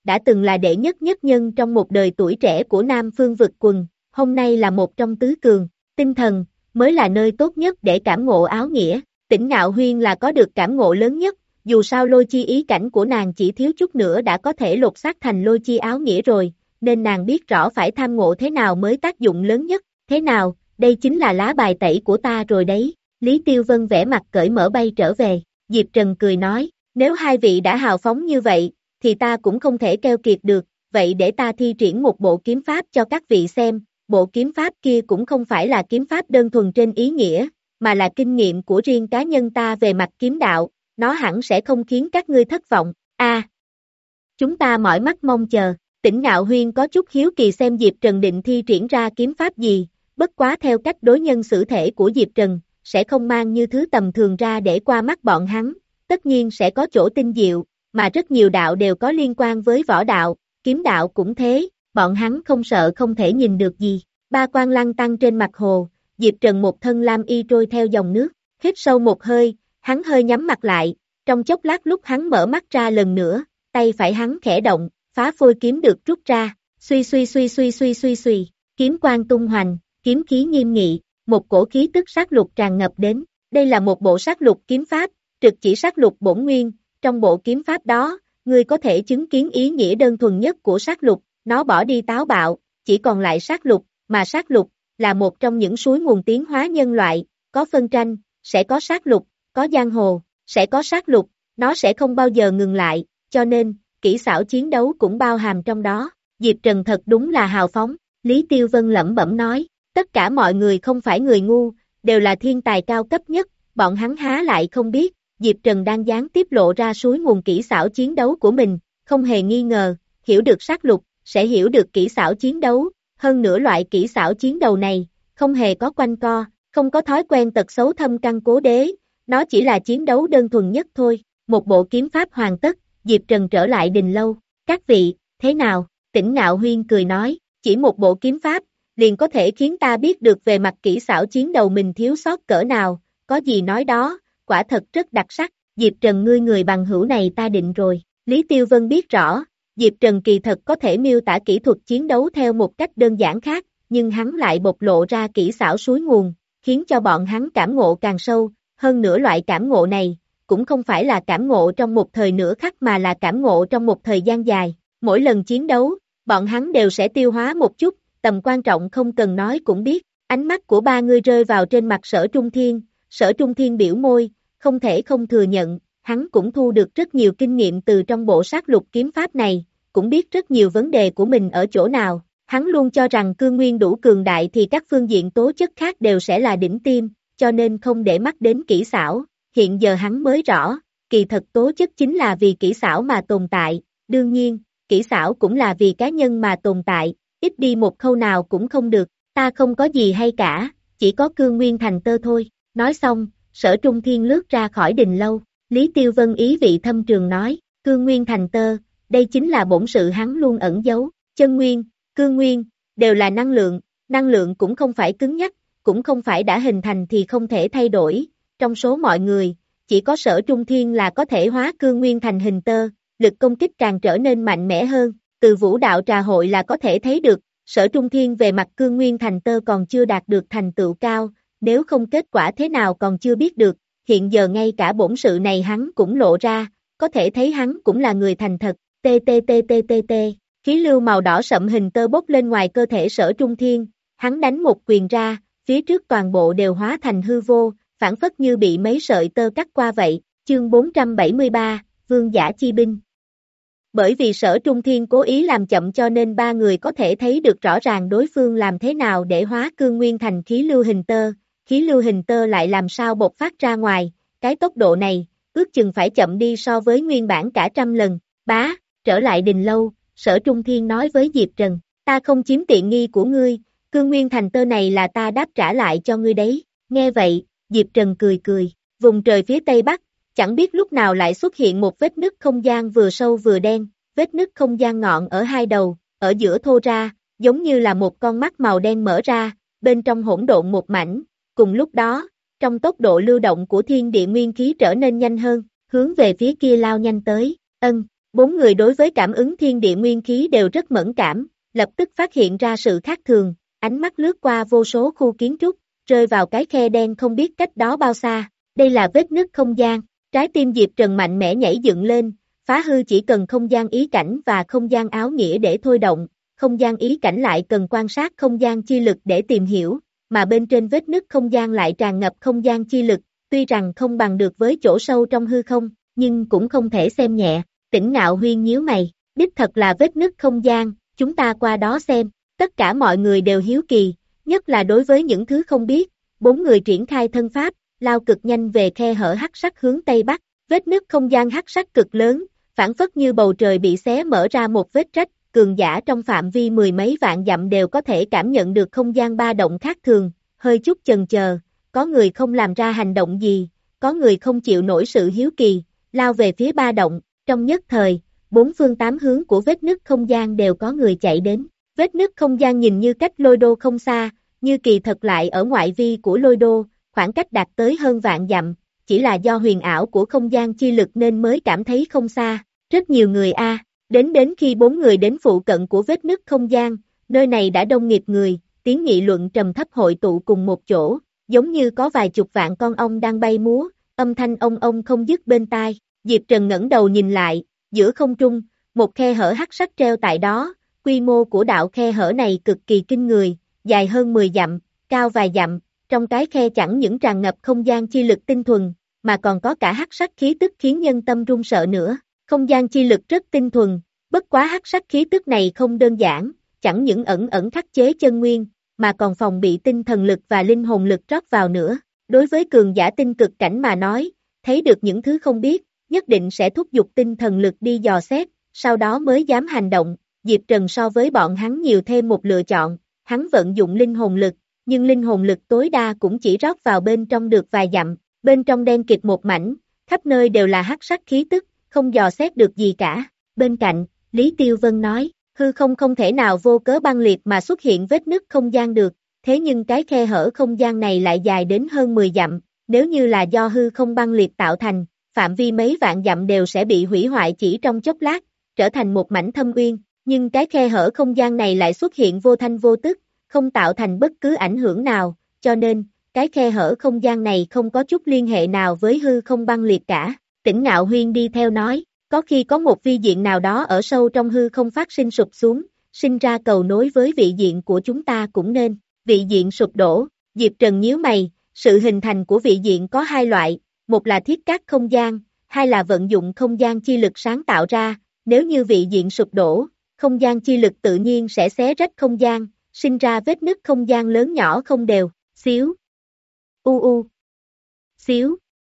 đã từng là đệ nhất nhất nhân trong một đời tuổi trẻ của Nam Phương vực quần, hôm nay là một trong tứ cường, tinh thần, mới là nơi tốt nhất để cảm ngộ áo nghĩa. Tỉnh Ngạo Huyên là có được cảm ngộ lớn nhất, dù sao lôi chi ý cảnh của nàng chỉ thiếu chút nữa đã có thể lột xác thành lôi chi áo nghĩa rồi, nên nàng biết rõ phải tham ngộ thế nào mới tác dụng lớn nhất. Thế nào, đây chính là lá bài tẩy của ta rồi đấy. Lý Tiêu Vân vẻ mặt cởi mở bay trở về, Diệp Trần cười nói, nếu hai vị đã hào phóng như vậy, thì ta cũng không thể keo kiệt được, vậy để ta thi triển một bộ kiếm pháp cho các vị xem, bộ kiếm pháp kia cũng không phải là kiếm pháp đơn thuần trên ý nghĩa, mà là kinh nghiệm của riêng cá nhân ta về mặt kiếm đạo, nó hẳn sẽ không khiến các ngươi thất vọng. A, chúng ta mỏi mắt mong chờ. Tỉnh Ngạo Huyên có chút hiếu kỳ xem Diệp Trần định thi triển ra kiếm pháp gì, bất quá theo cách đối nhân xử thể của Diệp Trần, sẽ không mang như thứ tầm thường ra để qua mắt bọn hắn, tất nhiên sẽ có chỗ tinh diệu, mà rất nhiều đạo đều có liên quan với võ đạo, kiếm đạo cũng thế, bọn hắn không sợ không thể nhìn được gì. Ba quang lăng tăng trên mặt hồ, Diệp Trần một thân lam y trôi theo dòng nước, hít sâu một hơi, hắn hơi nhắm mặt lại, trong chốc lát lúc hắn mở mắt ra lần nữa, tay phải hắn khẽ động, phá phôi kiếm được rút ra, suy suy suy suy suy suy suy, kiếm quang tung hoành, kiếm khí nghiêm nghị, một cổ khí tức sát lục tràn ngập đến, đây là một bộ sát lục kiếm pháp, trực chỉ sát lục bổn nguyên, trong bộ kiếm pháp đó, ngươi có thể chứng kiến ý nghĩa đơn thuần nhất của sát lục, nó bỏ đi táo bạo, chỉ còn lại sát lục, mà sát lục là một trong những suối nguồn tiến hóa nhân loại, có phân tranh, sẽ có sát lục, có giang hồ, sẽ có sát lục, nó sẽ không bao giờ ngừng lại, cho nên, kỹ xảo chiến đấu cũng bao hàm trong đó. Diệp Trần thật đúng là hào phóng, Lý Tiêu Vân lẩm bẩm nói, tất cả mọi người không phải người ngu, đều là thiên tài cao cấp nhất, bọn hắn há lại không biết, Diệp Trần đang gián tiếp lộ ra suối nguồn kỹ xảo chiến đấu của mình, không hề nghi ngờ, hiểu được sát lục, sẽ hiểu được kỹ xảo chiến đấu, hơn nữa loại kỹ xảo chiến đấu này, không hề có quanh co, không có thói quen tật xấu thâm căn cố đế, nó chỉ là chiến đấu đơn thuần nhất thôi. Một bộ kiếm pháp hoàn tất, Diệp Trần trở lại đình lâu, các vị, thế nào? Tỉnh Ngạo Huyên cười nói, chỉ một bộ kiếm pháp, liền có thể khiến ta biết được về mặt kỹ xảo chiến đấu mình thiếu sót cỡ nào, có gì nói đó, quả thật rất đặc sắc. Diệp Trần ngươi người bằng hữu này ta định rồi. Lý Tiêu Vân biết rõ, Diệp Trần kỳ thật có thể miêu tả kỹ thuật chiến đấu theo một cách đơn giản khác, nhưng hắn lại bộc lộ ra kỹ xảo suối nguồn, khiến cho bọn hắn cảm ngộ càng sâu, hơn nữa loại cảm ngộ này, cũng không phải là cảm ngộ trong một thời nửa khắc mà là cảm ngộ trong một thời gian dài. Mỗi lần chiến đấu, bọn hắn đều sẽ tiêu hóa một chút, tầm quan trọng không cần nói cũng biết. Ánh mắt của ba người rơi vào trên mặt Sở Trung Thiên, Sở Trung Thiên biểu môi, không thể không thừa nhận, hắn cũng thu được rất nhiều kinh nghiệm từ trong bộ sát lục kiếm pháp này, cũng biết rất nhiều vấn đề của mình ở chỗ nào. Hắn luôn cho rằng cương nguyên đủ cường đại thì các phương diện tố chất khác đều sẽ là đỉnh tiêm, cho nên không để mắt đến kỹ xảo. Hiện giờ hắn mới rõ, kỳ thật tố chất chính là vì kỹ xảo mà tồn tại, đương nhiên, kỹ xảo cũng là vì cá nhân mà tồn tại, ít đi một khâu nào cũng không được, ta không có gì hay cả, chỉ có cương nguyên thành tơ thôi. Nói xong, Sở Trung Thiên lướt ra khỏi đình lâu, Lý Tiêu Vân ý vị thâm trường nói, cương nguyên thành tơ, đây chính là bổn sự hắn luôn ẩn giấu, chân nguyên, cương nguyên, đều là năng lượng, năng lượng cũng không phải cứng nhắc, cũng không phải đã hình thành thì không thể thay đổi. Trong số mọi người, chỉ có Sở Trung Thiên là có thể hóa cương nguyên thành hình tơ, lực công kích càng trở nên mạnh mẽ hơn, từ vũ đạo trà hội là có thể thấy được, Sở Trung Thiên về mặt cương nguyên thành tơ còn chưa đạt được thành tựu cao, nếu không kết quả thế nào còn chưa biết được, hiện giờ ngay cả bổn sự này hắn cũng lộ ra, có thể thấy hắn cũng là người thành thật, tê tê tê tê tê tê, khí lưu màu đỏ sậm hình tơ bốc lên ngoài cơ thể Sở Trung Thiên, hắn đánh một quyền ra, phía trước toàn bộ đều hóa thành hư vô, phản phất như bị mấy sợi tơ cắt qua vậy. Chương bốn trăm bảy mươi ba, Vương giả chi binh. Bởi vì Sở Trung Thiên cố ý làm chậm cho nên ba người có thể thấy được rõ ràng đối phương làm thế nào để hóa cương nguyên thành khí lưu hình tơ, khí lưu hình tơ lại làm sao bộc phát ra ngoài, cái tốc độ này, ước chừng phải chậm đi so với nguyên bản cả trăm lần. Bá, trở lại đình lâu, Sở Trung Thiên nói với Diệp Trần, ta không chiếm tiện nghi của ngươi, cương nguyên thành tơ này là ta đáp trả lại cho ngươi đấy. Nghe vậy, Diệp Trần cười cười, vùng trời phía tây bắc, chẳng biết lúc nào lại xuất hiện một vết nứt không gian vừa sâu vừa đen, vết nứt không gian ngọn ở hai đầu, ở giữa thô ra, giống như là một con mắt màu đen mở ra, bên trong hỗn độn một mảnh, cùng lúc đó, trong tốc độ lưu động của thiên địa nguyên khí trở nên nhanh hơn, hướng về phía kia lao nhanh tới, ân, Bốn người đối với cảm ứng thiên địa nguyên khí đều rất mẫn cảm, lập tức phát hiện ra sự khác thường, ánh mắt lướt qua vô số khu kiến trúc, rơi vào cái khe đen không biết cách đó bao xa, đây là vết nứt không gian, trái tim Diệp Trần mạnh mẽ nhảy dựng lên, phá hư chỉ cần không gian ý cảnh và không gian áo nghĩa để thôi động, không gian ý cảnh lại cần quan sát không gian chi lực để tìm hiểu, mà bên trên vết nứt không gian lại tràn ngập không gian chi lực, tuy rằng không bằng được với chỗ sâu trong hư không, nhưng cũng không thể xem nhẹ. Tỉnh Ngạo Huyên nhíu mày, đích thật là vết nứt không gian, chúng ta qua đó xem, tất cả mọi người đều hiếu kỳ, nhất là đối với những thứ không biết, bốn người triển khai thân pháp, lao cực nhanh về khe hở hắc sắc hướng Tây Bắc, vết nứt không gian hắc sắc cực lớn, phản phất như bầu trời bị xé mở ra một vết rách, cường giả trong phạm vi mười mấy vạn dặm đều có thể cảm nhận được không gian ba động khác thường, hơi chút chần chờ, có người không làm ra hành động gì, có người không chịu nổi sự hiếu kỳ, lao về phía ba động. Trong nhất thời, bốn phương tám hướng của vết nứt không gian đều có người chạy đến. Vết nứt không gian nhìn như cách Lôi Đô không xa, như kỳ thật lại ở ngoại vi của Lôi Đô, khoảng cách đạt tới hơn vạn dặm, chỉ là do huyền ảo của không gian chi lực nên mới cảm thấy không xa. Rất nhiều người a, đến đến khi bốn người đến phụ cận của vết nứt không gian, nơi này đã đông nghịt người, tiếng nghị luận trầm thấp hội tụ cùng một chỗ, giống như có vài chục vạn con ong đang bay múa, âm thanh ông ông không dứt bên tai. Diệp Trần ngẩng đầu nhìn lại, giữa không trung, một khe hở hắc sắc treo tại đó, quy mô của đạo khe hở này cực kỳ kinh người, dài hơn mười dặm, cao vài dặm, trong cái khe chẳng những tràn ngập không gian chi lực tinh thuần, mà còn có cả hắc sắc khí tức khiến nhân tâm run sợ nữa. Không gian chi lực rất tinh thuần, bất quá hắc sắc khí tức này không đơn giản, chẳng những ẩn ẩn khắc chế chân nguyên, mà còn phòng bị tinh thần lực và linh hồn lực rót vào nữa. Đối với cường giả tinh cực cảnh mà nói, thấy được những thứ không biết, nhất định sẽ thúc giục tinh thần lực đi dò xét, sau đó mới dám hành động. Diệp Trần so với bọn hắn nhiều thêm một lựa chọn, hắn vận dụng linh hồn lực, nhưng linh hồn lực tối đa cũng chỉ rót vào bên trong được vài dặm, bên trong đen kịt một mảnh, khắp nơi đều là hắc sắc khí tức, không dò xét được gì cả. Bên cạnh, Lý Tiêu Vân nói, hư không không thể nào vô cớ băng liệt mà xuất hiện vết nứt không gian được, thế nhưng cái khe hở không gian này lại dài đến hơn mười dặm, nếu như là do hư không băng liệt tạo thành, phạm vi mấy vạn dặm đều sẽ bị hủy hoại chỉ trong chốc lát, trở thành một mảnh thâm uyên, nhưng cái khe hở không gian này lại xuất hiện vô thanh vô tức, không tạo thành bất cứ ảnh hưởng nào, cho nên, cái khe hở không gian này không có chút liên hệ nào với hư không băng liệt cả. Tỉnh Ngạo Huyên đi theo nói, có khi có một vi diện nào đó ở sâu trong hư không phát sinh sụp xuống, sinh ra cầu nối với vị diện của chúng ta cũng nên, vị diện sụp đổ. Diệp Trần nhíu mày, sự hình thành của vị diện có hai loại, một là thiết cát không gian, hai là vận dụng không gian chi lực sáng tạo ra, nếu như vị diện sụp đổ, không gian chi lực tự nhiên sẽ xé rách không gian, sinh ra vết nứt không gian lớn nhỏ không đều, xíu, u u, xíu,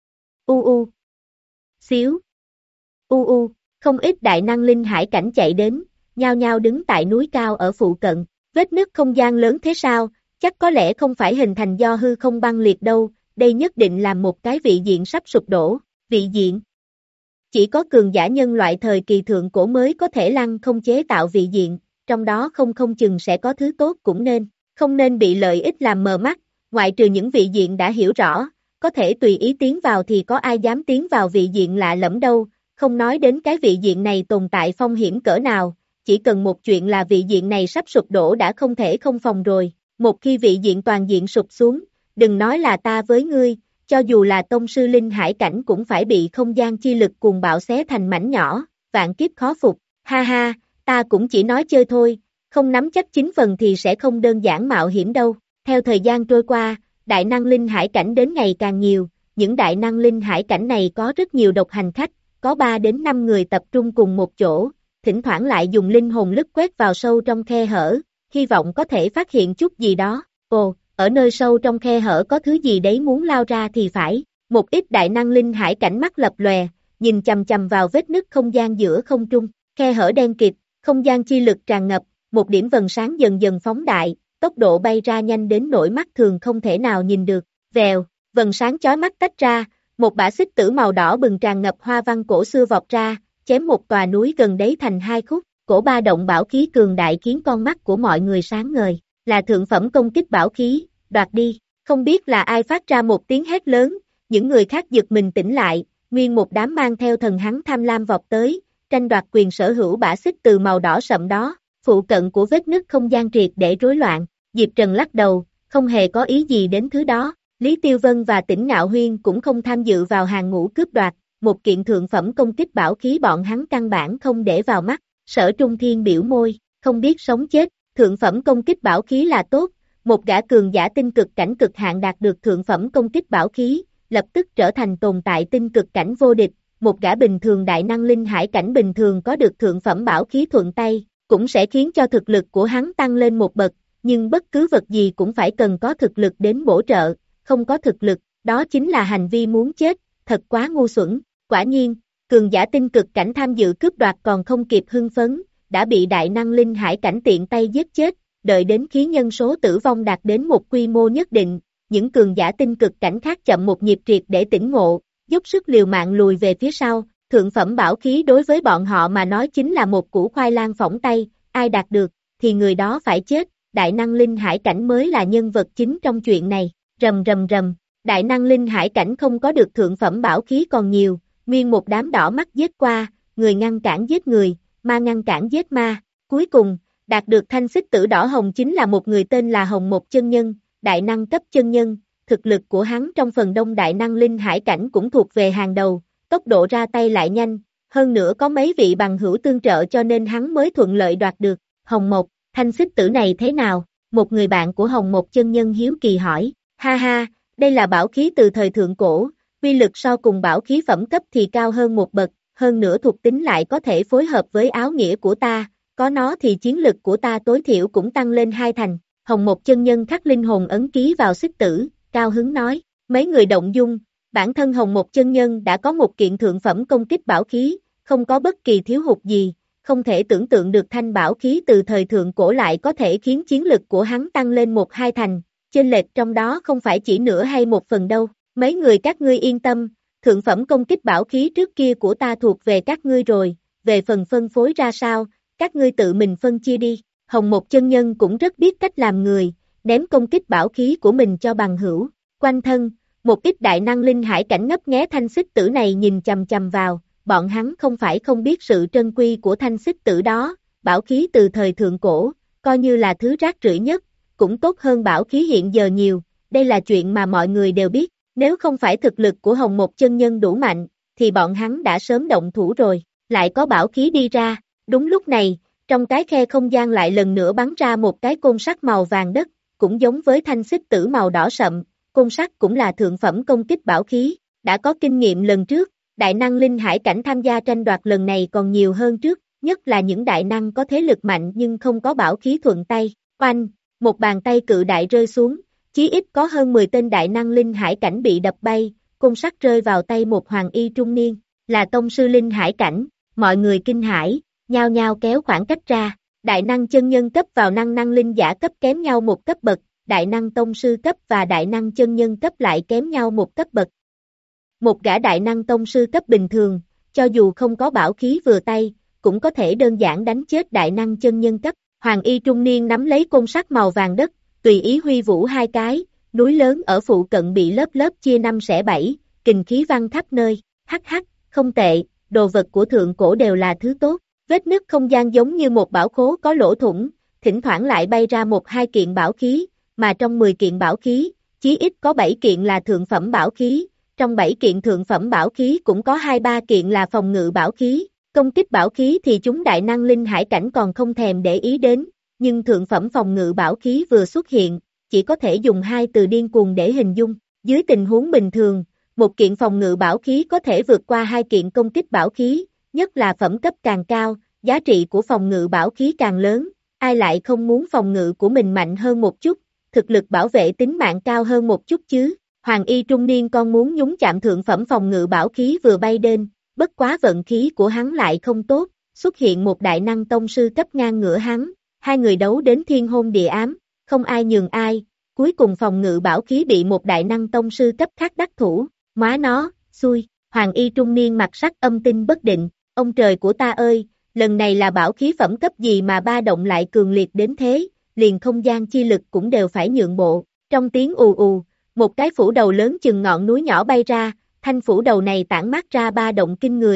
u u, xíu, u u, không ít đại năng linh hải cảnh chạy đến, nhao nhao đứng tại núi cao ở phụ cận, vết nứt không gian lớn thế sao, chắc có lẽ không phải hình thành do hư không băng liệt đâu, đây nhất định là một cái vị diện sắp sụp đổ, vị diện. Chỉ có cường giả nhân loại thời kỳ thượng cổ mới có thể lăng không chế tạo vị diện, trong đó không không chừng sẽ có thứ tốt cũng nên, không nên bị lợi ích làm mờ mắt, ngoại trừ những vị diện đã hiểu rõ, có thể tùy ý tiến vào thì có ai dám tiến vào vị diện lạ lẫm đâu, không nói đến cái vị diện này tồn tại phong hiểm cỡ nào, chỉ cần một chuyện là vị diện này sắp sụp đổ đã không thể không phòng rồi, một khi vị diện toàn diện sụp xuống, đừng nói là ta với ngươi, cho dù là tông sư linh hải cảnh cũng phải bị không gian chi lực cuồng bạo xé thành mảnh nhỏ, vạn kiếp khó phục, ha ha, ta cũng chỉ nói chơi thôi, không nắm chắc chín phần thì sẽ không đơn giản mạo hiểm đâu. Theo thời gian trôi qua, đại năng linh hải cảnh đến ngày càng nhiều, những đại năng linh hải cảnh này có rất nhiều độc hành khách, có ba đến năm người tập trung cùng một chỗ, thỉnh thoảng lại dùng linh hồn lướt quét vào sâu trong khe hở, hy vọng có thể phát hiện chút gì đó. Ồ, ở nơi sâu trong khe hở có thứ gì đấy muốn lao ra thì phải, một ít đại năng linh hải cảnh mắt lập lòe, nhìn chằm chằm vào vết nứt không gian giữa không trung, khe hở đen kịt, không gian chi lực tràn ngập, một điểm vầng sáng dần dần phóng đại, tốc độ bay ra nhanh đến nỗi mắt thường không thể nào nhìn được, vèo, vầng sáng chói mắt tách ra, một bả xích tử màu đỏ bừng tràn ngập hoa văn cổ xưa vọt ra, chém một tòa núi gần đấy thành hai khúc, cổ ba động bảo khí cường đại khiến con mắt của mọi người sáng ngời, là thượng phẩm công kích bảo khí, đoạt đi, không biết là ai phát ra một tiếng hét lớn, những người khác giật mình tỉnh lại, nguyên một đám mang theo thần hắn tham lam vọt tới, tranh đoạt quyền sở hữu bả xích từ màu đỏ sậm đó, phụ cận của vết nứt không gian triệt để rối loạn, Diệp Trần lắc đầu, không hề có ý gì đến thứ đó, Lý Tiêu Vân và Tỉnh Ngạo Huyên cũng không tham dự vào hàng ngũ cướp đoạt, một kiện thượng phẩm công kích bảo khí bọn hắn căn bản không để vào mắt, Sở Trung Thiên biểu môi, không biết sống chết, thượng phẩm công kích bảo khí là tốt, một gã cường giả tinh cực cảnh cực hạn đạt được thượng phẩm công kích bảo khí, lập tức trở thành tồn tại tinh cực cảnh vô địch, một gã bình thường đại năng linh hải cảnh bình thường có được thượng phẩm bảo khí thuận tay, cũng sẽ khiến cho thực lực của hắn tăng lên một bậc, nhưng bất cứ vật gì cũng phải cần có thực lực đến bổ trợ, không có thực lực, đó chính là hành vi muốn chết, thật quá ngu xuẩn, quả nhiên, cường giả tinh cực cảnh tham dự cướp đoạt còn không kịp hưng phấn, đã bị đại năng linh hải cảnh tiện tay giết chết, đợi đến khi nhân số tử vong đạt đến một quy mô nhất định, những cường giả tinh cực cảnh khác chậm một nhịp triệt để tỉnh ngộ, dốc sức liều mạng lùi về phía sau, thượng phẩm bảo khí đối với bọn họ mà nói chính là một củ khoai lang phỏng tay, ai đạt được, thì người đó phải chết, đại năng linh hải cảnh mới là nhân vật chính trong chuyện này, rầm rầm rầm, đại năng linh hải cảnh không có được thượng phẩm bảo khí còn nhiều, nguyên một đám đỏ mắt giết qua, người ngăn cản giết người, ma ngăn cản giết ma, cuối cùng, đạt được thanh xích tử đỏ hồng chính là một người tên là Hồng Một chân nhân, đại năng cấp chân nhân, thực lực của hắn trong phần đông đại năng linh hải cảnh cũng thuộc về hàng đầu, tốc độ ra tay lại nhanh, hơn nữa có mấy vị bằng hữu tương trợ cho nên hắn mới thuận lợi đoạt được, Hồng Một, thanh xích tử này thế nào? Một người bạn của Hồng Một chân nhân hiếu kỳ hỏi, ha ha, đây là bảo khí từ thời thượng cổ, uy lực so cùng bảo khí phẩm cấp thì cao hơn một bậc, hơn nữa thuộc tính lại có thể phối hợp với áo nghĩa của ta, có nó thì chiến lực của ta tối thiểu cũng tăng lên hai thành, Hồng Một chân nhân khắc linh hồn ấn ký vào xích tử, cao hứng nói, mấy người động dung, bản thân Hồng Một chân nhân đã có một kiện thượng phẩm công kích bảo khí, không có bất kỳ thiếu hụt gì, không thể tưởng tượng được thanh bảo khí từ thời thượng cổ lại có thể khiến chiến lực của hắn tăng lên một hai thành, chênh lệch trong đó không phải chỉ nửa hay một phần đâu, mấy người các ngươi yên tâm, thượng phẩm công kích bảo khí trước kia của ta thuộc về các ngươi rồi, về phần phân phối ra sao, các ngươi tự mình phân chia đi, Hồng Một chân nhân cũng rất biết cách làm người, ném công kích bảo khí của mình cho bằng hữu, quanh thân, một ít đại năng linh hải cảnh ngấp nghé thanh xích tử này nhìn chầm chầm vào, bọn hắn không phải không biết sự trân quy của thanh xích tử đó, bảo khí từ thời thượng cổ, coi như là thứ rác rưởi nhất, cũng tốt hơn bảo khí hiện giờ nhiều, đây là chuyện mà mọi người đều biết, nếu không phải thực lực của Hồng Một chân nhân đủ mạnh, thì bọn hắn đã sớm động thủ rồi, lại có bảo khí đi ra, đúng lúc này, trong cái khe không gian lại lần nữa bắn ra một cái côn sắt màu vàng đất, cũng giống với thanh xích tử màu đỏ sậm, côn sắt cũng là thượng phẩm công kích bảo khí, đã có kinh nghiệm lần trước, đại năng linh hải cảnh tham gia tranh đoạt lần này còn nhiều hơn trước, nhất là những đại năng có thế lực mạnh nhưng không có bảo khí thuận tay, oanh, một bàn tay cự đại rơi xuống, chí ít có hơn mười tên đại năng linh hải cảnh bị đập bay, côn sắt rơi vào tay một hoàng y trung niên, là tông sư linh hải cảnh, mọi người kinh hãi, nhao nhao kéo khoảng cách ra, đại năng chân nhân cấp vào năng năng linh giả cấp kém nhau một cấp bậc, đại năng tông sư cấp và đại năng chân nhân cấp lại kém nhau một cấp bậc. Một gã đại năng tông sư cấp bình thường, cho dù không có bảo khí vừa tay, cũng có thể đơn giản đánh chết đại năng chân nhân cấp. Hoàng y trung niên nắm lấy côn sắt màu vàng đất, tùy ý huy vũ hai cái, núi lớn ở phụ cận bị lớp lớp chia năm xẻ bảy, kình khí văng khắp nơi, hắc hắc, không tệ, đồ vật của thượng cổ đều là thứ tốt. Vết nứt không gian giống như một bảo khố có lỗ thủng, thỉnh thoảng lại bay ra một hai kiện bảo khí, mà trong mười kiện bảo khí, chí ít có bảy kiện là thượng phẩm bảo khí, trong bảy kiện thượng phẩm bảo khí cũng có hai ba kiện là phòng ngự bảo khí, công kích bảo khí thì chúng đại năng linh hải cảnh còn không thèm để ý đến, nhưng thượng phẩm phòng ngự bảo khí vừa xuất hiện, chỉ có thể dùng hai từ điên cuồng để hình dung, dưới tình huống bình thường, một kiện phòng ngự bảo khí có thể vượt qua hai kiện công kích bảo khí, nhất là phẩm cấp càng cao, giá trị của phòng ngự bảo khí càng lớn, ai lại không muốn phòng ngự của mình mạnh hơn một chút, thực lực bảo vệ tính mạng cao hơn một chút chứ. Hoàng y trung niên con muốn nhúng chạm thượng phẩm phòng ngự bảo khí vừa bay đến, bất quá vận khí của hắn lại không tốt, xuất hiện một đại năng tông sư cấp ngang ngửa hắn, hai người đấu đến thiên hôn địa ám, không ai nhường ai, cuối cùng phòng ngự bảo khí bị một đại năng tông sư cấp khác đắc thủ, má nó, xui, hoàng y trung niên mặt sắc âm tinh bất định, ông trời của ta ơi, lần này là bảo khí phẩm cấp gì mà ba động lại cường liệt đến thế, liền không gian chi lực cũng đều phải nhượng bộ, trong tiếng ù ù, một cái phủ đầu lớn chừng ngọn núi nhỏ bay ra, thanh phủ đầu này tản mát ra ba động kinh người,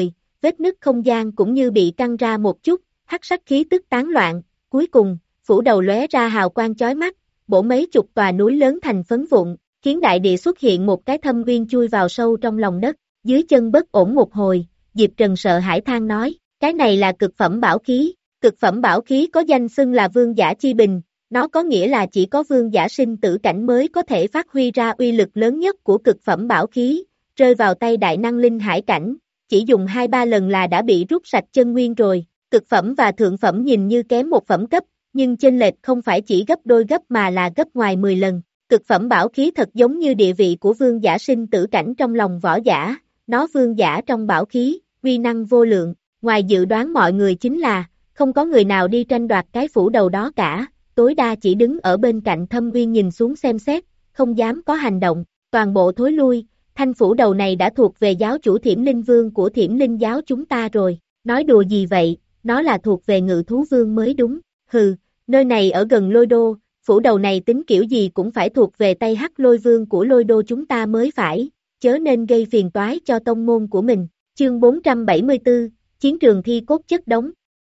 vết nứt không gian cũng như bị căng ra một chút, hắc sắc khí tức tán loạn, cuối cùng, phủ đầu lóe ra hào quang chói mắt, bổ mấy chục tòa núi lớn thành phấn vụn, khiến đại địa xuất hiện một cái thâm uyên chui vào sâu trong lòng đất, dưới chân bất ổn một hồi, Diệp Trần sợ hãi than nói, cái này là cực phẩm bảo khí, cực phẩm bảo khí có danh xưng là vương giả chi bình, nó có nghĩa là chỉ có vương giả sinh tử cảnh mới có thể phát huy ra uy lực lớn nhất của cực phẩm bảo khí, rơi vào tay đại năng linh hải cảnh, chỉ dùng hai ba lần là đã bị rút sạch chân nguyên rồi, cực phẩm và thượng phẩm nhìn như kém một phẩm cấp, nhưng chênh lệch không phải chỉ gấp đôi gấp mà là gấp ngoài mười lần. Cực phẩm bảo khí thật giống như địa vị của vương giả sinh tử cảnh trong lòng võ giả, nó vương giả trong bảo khí, uy năng vô lượng, ngoài dự đoán mọi người chính là, không có người nào đi tranh đoạt cái phủ đầu đó cả, tối đa chỉ đứng ở bên cạnh Thâm Uyên nhìn xuống xem xét, không dám có hành động, toàn bộ thối lui, thanh phủ đầu này đã thuộc về giáo chủ Thiểm Linh Vương của Thiểm Linh giáo chúng ta rồi, nói đùa gì vậy, nó là thuộc về Ngự Thú Vương mới đúng, hừ, nơi này ở gần Lôi Đô, phủ đầu này tính kiểu gì cũng phải thuộc về tay Hắc Lôi Vương của Lôi Đô chúng ta mới phải, chớ nên gây phiền toái cho tông môn của mình. Chương bốn trăm bảy mươi tư, Chiến trường thi cốt chất đống.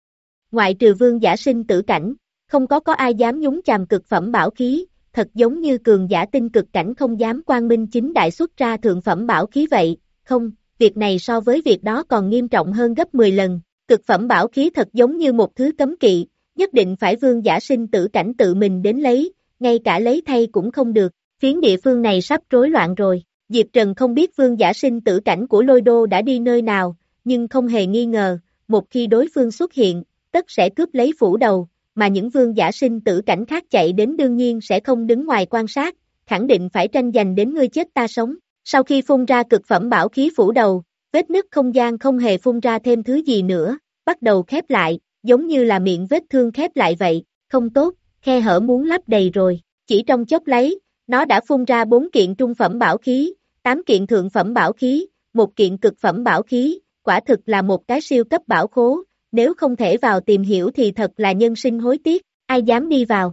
Ngoại trừ vương giả sinh tử cảnh, không có có ai dám nhúng chàm cực phẩm bảo khí, thật giống như cường giả tinh cực cảnh không dám quang minh chính đại xuất ra thượng phẩm bảo khí vậy, không, việc này so với việc đó còn nghiêm trọng hơn gấp mười lần, cực phẩm bảo khí thật giống như một thứ cấm kỵ, nhất định phải vương giả sinh tử cảnh tự mình đến lấy, ngay cả lấy thay cũng không được, phiến địa phương này sắp rối loạn rồi. Diệp Trần không biết vương giả sinh tử cảnh của Lôi Đô đã đi nơi nào, nhưng không hề nghi ngờ, một khi đối phương xuất hiện, tất sẽ cướp lấy phủ đầu, mà những vương giả sinh tử cảnh khác chạy đến đương nhiên sẽ không đứng ngoài quan sát, khẳng định phải tranh giành đến ngươi chết ta sống. Sau khi phun ra cực phẩm bảo khí phủ đầu, vết nứt không gian không hề phun ra thêm thứ gì nữa, bắt đầu khép lại, giống như là miệng vết thương khép lại vậy, không tốt, khe hở muốn lấp đầy rồi, chỉ trong chốc lấy, nó đã phun ra bốn kiện trung phẩm bảo khí, tám kiện thượng phẩm bảo khí, một kiện cực phẩm bảo khí, quả thực là một cái siêu cấp bảo khố, nếu không thể vào tìm hiểu thì thật là nhân sinh hối tiếc, ai dám đi vào.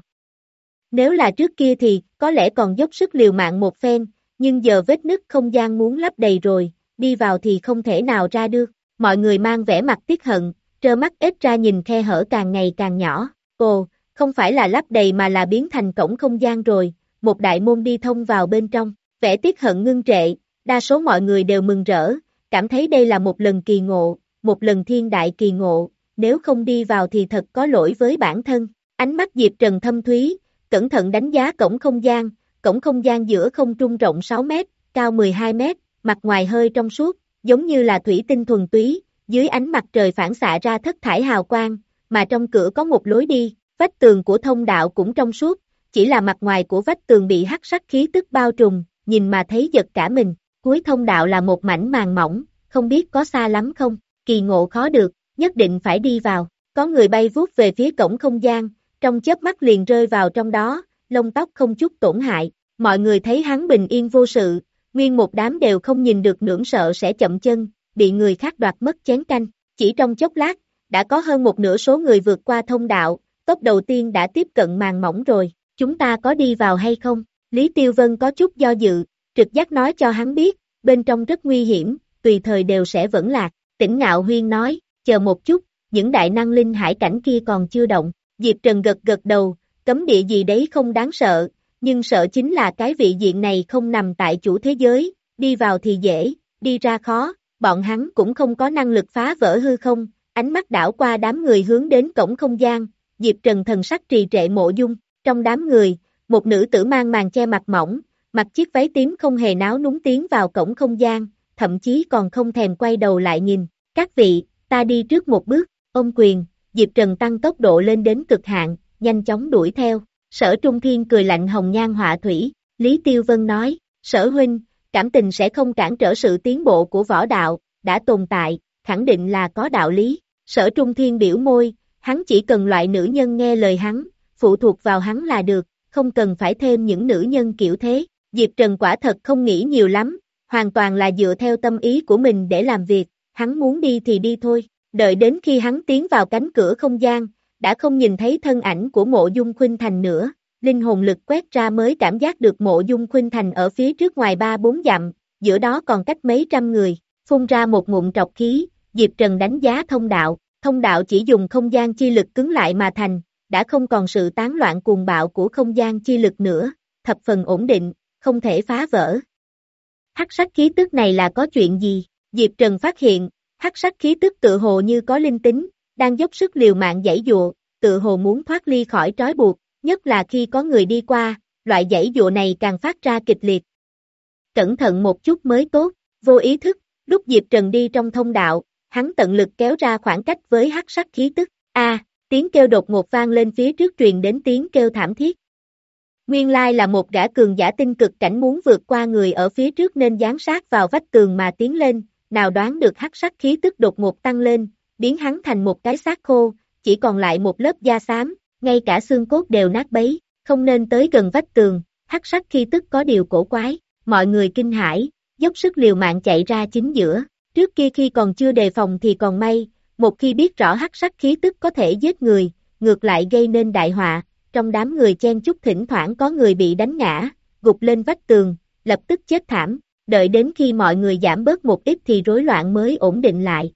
Nếu là trước kia thì, có lẽ còn dốc sức liều mạng một phen, nhưng giờ vết nứt không gian muốn lấp đầy rồi, đi vào thì không thể nào ra được, mọi người mang vẻ mặt tiếc hận, trơ mắt ít ra nhìn khe hở càng ngày càng nhỏ, ồ, không phải là lấp đầy mà là biến thành cổng không gian rồi, một đại môn đi thông vào bên trong. Vẻ tiếc hận ngưng trệ, đa số mọi người đều mừng rỡ, cảm thấy đây là một lần kỳ ngộ, một lần thiên đại kỳ ngộ, nếu không đi vào thì thật có lỗi với bản thân. Ánh mắt Diệp Trần thâm thúy, cẩn thận đánh giá cổng không gian, cổng không gian giữa không trung rộng sáu mét, cao mười hai mét, mặt ngoài hơi trong suốt, giống như là thủy tinh thuần túy, dưới ánh mặt trời phản xạ ra thất thải hào quang, mà trong cửa có một lối đi, vách tường của thông đạo cũng trong suốt, chỉ là mặt ngoài của vách tường bị hắc sắc khí tức bao trùm, nhìn mà thấy giật cả mình, cuối thông đạo là một mảnh màn mỏng, không biết có xa lắm không, kỳ ngộ khó được, nhất định phải đi vào, có người bay vút về phía cổng không gian, trong chớp mắt liền rơi vào trong đó, lông tóc không chút tổn hại, mọi người thấy hắn bình yên vô sự, nguyên một đám đều không nhìn được nưởng sợ sẽ chậm chân, bị người khác đoạt mất chén canh, chỉ trong chốc lát, đã có hơn một nửa số người vượt qua thông đạo, top đầu tiên đã tiếp cận màn mỏng rồi, chúng ta có đi vào hay không? Lý Tiêu Vân có chút do dự, trực giác nói cho hắn biết, bên trong rất nguy hiểm, tùy thời đều sẽ vẫn lạc, Tỉnh Ngạo Huyên nói, chờ một chút, những đại năng linh hải cảnh kia còn chưa động, Diệp Trần gật gật đầu, cấm địa gì đấy không đáng sợ, nhưng sợ chính là cái vị diện này không nằm tại chủ thế giới, đi vào thì dễ, đi ra khó, bọn hắn cũng không có năng lực phá vỡ hư không, ánh mắt đảo qua đám người hướng đến cổng không gian, Diệp Trần thần sắc trì trệ mộ dung, trong đám người, một nữ tử mang màn che mặt mỏng, mặc chiếc váy tím không hề náo núng tiến vào cổng không gian, thậm chí còn không thèm quay đầu lại nhìn, các vị, ta đi trước một bước, ôm quyền, Diệp Trần tăng tốc độ lên đến cực hạn, nhanh chóng đuổi theo, Sở Trung Thiên cười lạnh hồng nhan họa thủy, Lý Tiêu Vân nói, Sở huynh, cảm tình sẽ không cản trở sự tiến bộ của võ đạo, đã tồn tại, khẳng định là có đạo lý, Sở Trung Thiên biểu môi, hắn chỉ cần loại nữ nhân nghe lời hắn, phụ thuộc vào hắn là được, không cần phải thêm những nữ nhân kiểu thế, Diệp Trần quả thật không nghĩ nhiều lắm, hoàn toàn là dựa theo tâm ý của mình để làm việc, hắn muốn đi thì đi thôi, đợi đến khi hắn tiến vào cánh cửa không gian, đã không nhìn thấy thân ảnh của Mộ Dung Khuynh Thành nữa, linh hồn lực quét ra mới cảm giác được Mộ Dung Khuynh Thành ở phía trước ngoài ba bốn dặm, giữa đó còn cách mấy trăm người, phun ra một ngụm trọc khí, Diệp Trần đánh giá thông đạo, thông đạo chỉ dùng không gian chi lực cứng lại mà thành, đã không còn sự tán loạn cuồng bạo của không gian chi lực nữa, thập phần ổn định, không thể phá vỡ. Hắc sắc khí tức này là có chuyện gì? Diệp Trần phát hiện, hắc sắc khí tức tự hồ như có linh tính, đang dốc sức liều mạng giãy dụa, tự hồ muốn thoát ly khỏi trói buộc, nhất là khi có người đi qua, loại giãy dụa này càng phát ra kịch liệt. Cẩn thận một chút mới tốt, vô ý thức, lúc Diệp Trần đi trong thông đạo, hắn tận lực kéo ra khoảng cách với hắc sắc khí tức. A, tiếng kêu đột ngột vang lên phía trước truyền đến tiếng kêu thảm thiết. Nguyên lai là một gã cường giả tinh cực cảnh muốn vượt qua người ở phía trước nên giáng sát vào vách tường mà tiến lên, nào đoán được hắc sắc khí tức đột ngột tăng lên, biến hắn thành một cái xác khô, chỉ còn lại một lớp da xám, ngay cả xương cốt đều nát bấy, không nên tới gần vách tường, hắc sắc khí tức có điều cổ quái, mọi người kinh hãi, dốc sức liều mạng chạy ra chính giữa, trước kia khi còn chưa đề phòng thì còn may, một khi biết rõ hắc sắc khí tức có thể giết người, ngược lại gây nên đại họa, trong đám người chen chúc thỉnh thoảng có người bị đánh ngã, gục lên vách tường, lập tức chết thảm, đợi đến khi mọi người giảm bớt một ít thì rối loạn mới ổn định lại.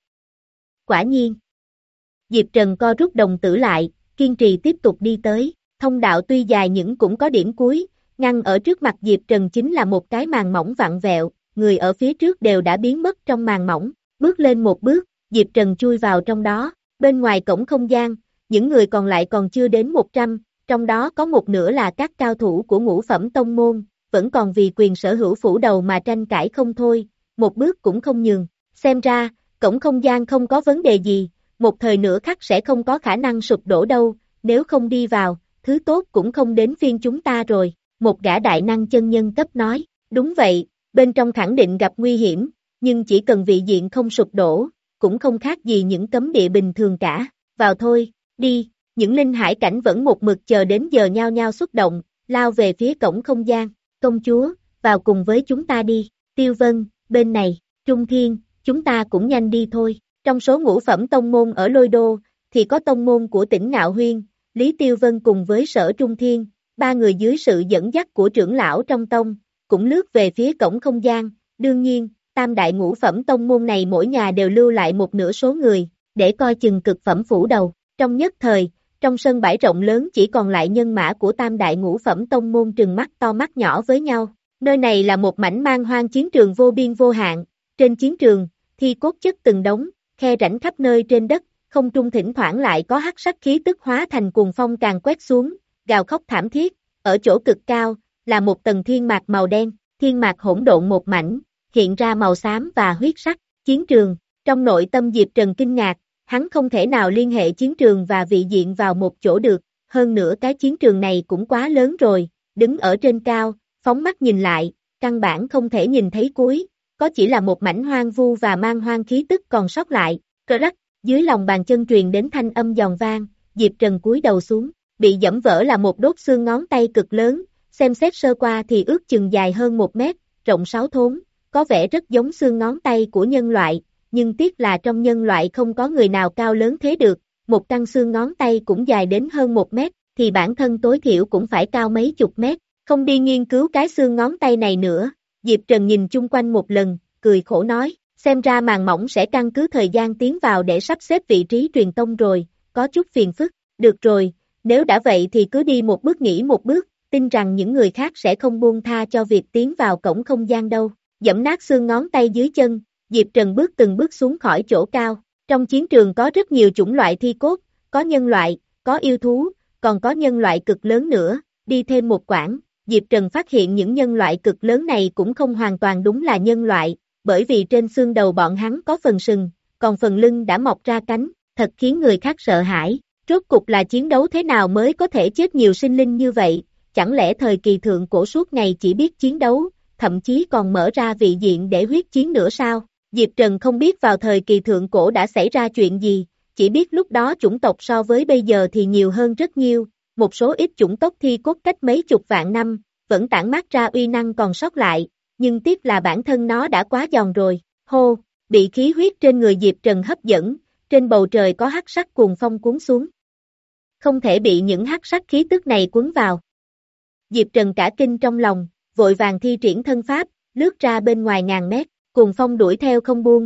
Quả nhiên, Diệp Trần co rút đồng tử lại, kiên trì tiếp tục đi tới, thông đạo tuy dài nhưng cũng có điểm cuối, ngăn ở trước mặt Diệp Trần chính là một cái màn mỏng vặn vẹo, người ở phía trước đều đã biến mất trong màn mỏng, bước lên một bước, Diệp Trần chui vào trong đó, bên ngoài cổng không gian, những người còn lại còn chưa đến một trăm, trong đó có một nửa là các cao thủ của ngũ phẩm tông môn, vẫn còn vì quyền sở hữu phủ đầu mà tranh cãi không thôi, một bước cũng không nhường, xem ra, cổng không gian không có vấn đề gì, một thời nữa khắc sẽ không có khả năng sụp đổ đâu, nếu không đi vào, thứ tốt cũng không đến phiên chúng ta rồi, một gã đại năng chân nhân cấp nói, đúng vậy, bên trong khẳng định gặp nguy hiểm, nhưng chỉ cần vị diện không sụp đổ, cũng không khác gì những cấm địa bình thường cả, vào thôi, đi, những linh hải cảnh vẫn một mực chờ đến giờ nhao nhao xuất động, lao về phía cổng không gian, công chúa, vào cùng với chúng ta đi, Tiêu Vân, bên này, Trung Thiên, chúng ta cũng nhanh đi thôi, trong số ngũ phẩm tông môn ở Lôi Đô, thì có tông môn của tỉnh Ngạo Huyên, Lý Tiêu Vân cùng với Sở Trung Thiên, ba người dưới sự dẫn dắt của trưởng lão trong tông, cũng lướt về phía cổng không gian, đương nhiên, tam đại ngũ phẩm tông môn này mỗi nhà đều lưu lại một nửa số người, để coi chừng cực phẩm phủ đầu, trong nhất thời, trong sân bãi rộng lớn chỉ còn lại nhân mã của tam đại ngũ phẩm tông môn trừng mắt to mắt nhỏ với nhau, nơi này là một mảnh man hoang chiến trường vô biên vô hạn, trên chiến trường, thi cốt chất từng đống, khe rãnh khắp nơi trên đất, không trung thỉnh thoảng lại có hắc sắc khí tức hóa thành cuồng phong càng quét xuống, gào khóc thảm thiết, ở chỗ cực cao, là một tầng thiên mạc màu đen, thiên mạc hỗn độn một mảnh, hiện ra màu xám và huyết sắc, chiến trường, trong nội tâm Diệp Trần kinh ngạc, hắn không thể nào liên hệ chiến trường và vị diện vào một chỗ được, hơn nữa cái chiến trường này cũng quá lớn rồi, đứng ở trên cao, phóng mắt nhìn lại, căn bản không thể nhìn thấy cuối, có chỉ là một mảnh hoang vu và mang hoang khí tức còn sót lại, cơ rắc, dưới lòng bàn chân truyền đến thanh âm giòn vang, Diệp Trần cúi đầu xuống, bị dẫm vỡ là một đốt xương ngón tay cực lớn, xem xét sơ qua thì ước chừng dài hơn một mét, rộng sáu thốn, có vẻ rất giống xương ngón tay của nhân loại, nhưng tiếc là trong nhân loại không có người nào cao lớn thế được, một căn xương ngón tay cũng dài đến hơn một mét, thì bản thân tối thiểu cũng phải cao mấy chục mét, không đi nghiên cứu cái xương ngón tay này nữa, Diệp Trần nhìn chung quanh một lần, cười khổ nói, xem ra màn mỏng sẽ căn cứ thời gian tiến vào để sắp xếp vị trí truyền tông rồi, có chút phiền phức, được rồi, nếu đã vậy thì cứ đi một bước nghỉ một bước, tin rằng những người khác sẽ không buông tha cho việc tiến vào cổng không gian đâu, dẫm nát xương ngón tay dưới chân, Diệp Trần bước từng bước xuống khỏi chỗ cao, trong chiến trường có rất nhiều chủng loại thi cốt, có nhân loại, có yêu thú, còn có nhân loại cực lớn nữa, đi thêm một quãng, Diệp Trần phát hiện những nhân loại cực lớn này cũng không hoàn toàn đúng là nhân loại, bởi vì trên xương đầu bọn hắn có phần sừng, còn phần lưng đã mọc ra cánh, thật khiến người khác sợ hãi, rốt cục là chiến đấu thế nào mới có thể chết nhiều sinh linh như vậy, chẳng lẽ thời kỳ thượng cổ suốt ngày chỉ biết chiến đấu, thậm chí còn mở ra vị diện để huyết chiến nữa sao? Diệp Trần không biết vào thời kỳ thượng cổ đã xảy ra chuyện gì, chỉ biết lúc đó chủng tộc so với bây giờ thì nhiều hơn rất nhiều, một số ít chủng tộc thi cốt cách mấy chục vạn năm, vẫn tản mát ra uy năng còn sót lại, nhưng tiếc là bản thân nó đã quá giòn rồi, hô, bị khí huyết trên người Diệp Trần hấp dẫn, trên bầu trời có hắc sắc cuồng phong cuốn xuống. Không thể bị những hắc sắc khí tức này cuốn vào. Diệp Trần cả kinh trong lòng, vội vàng thi triển thân pháp, lướt ra bên ngoài ngàn mét, cuồng phong đuổi theo không buông,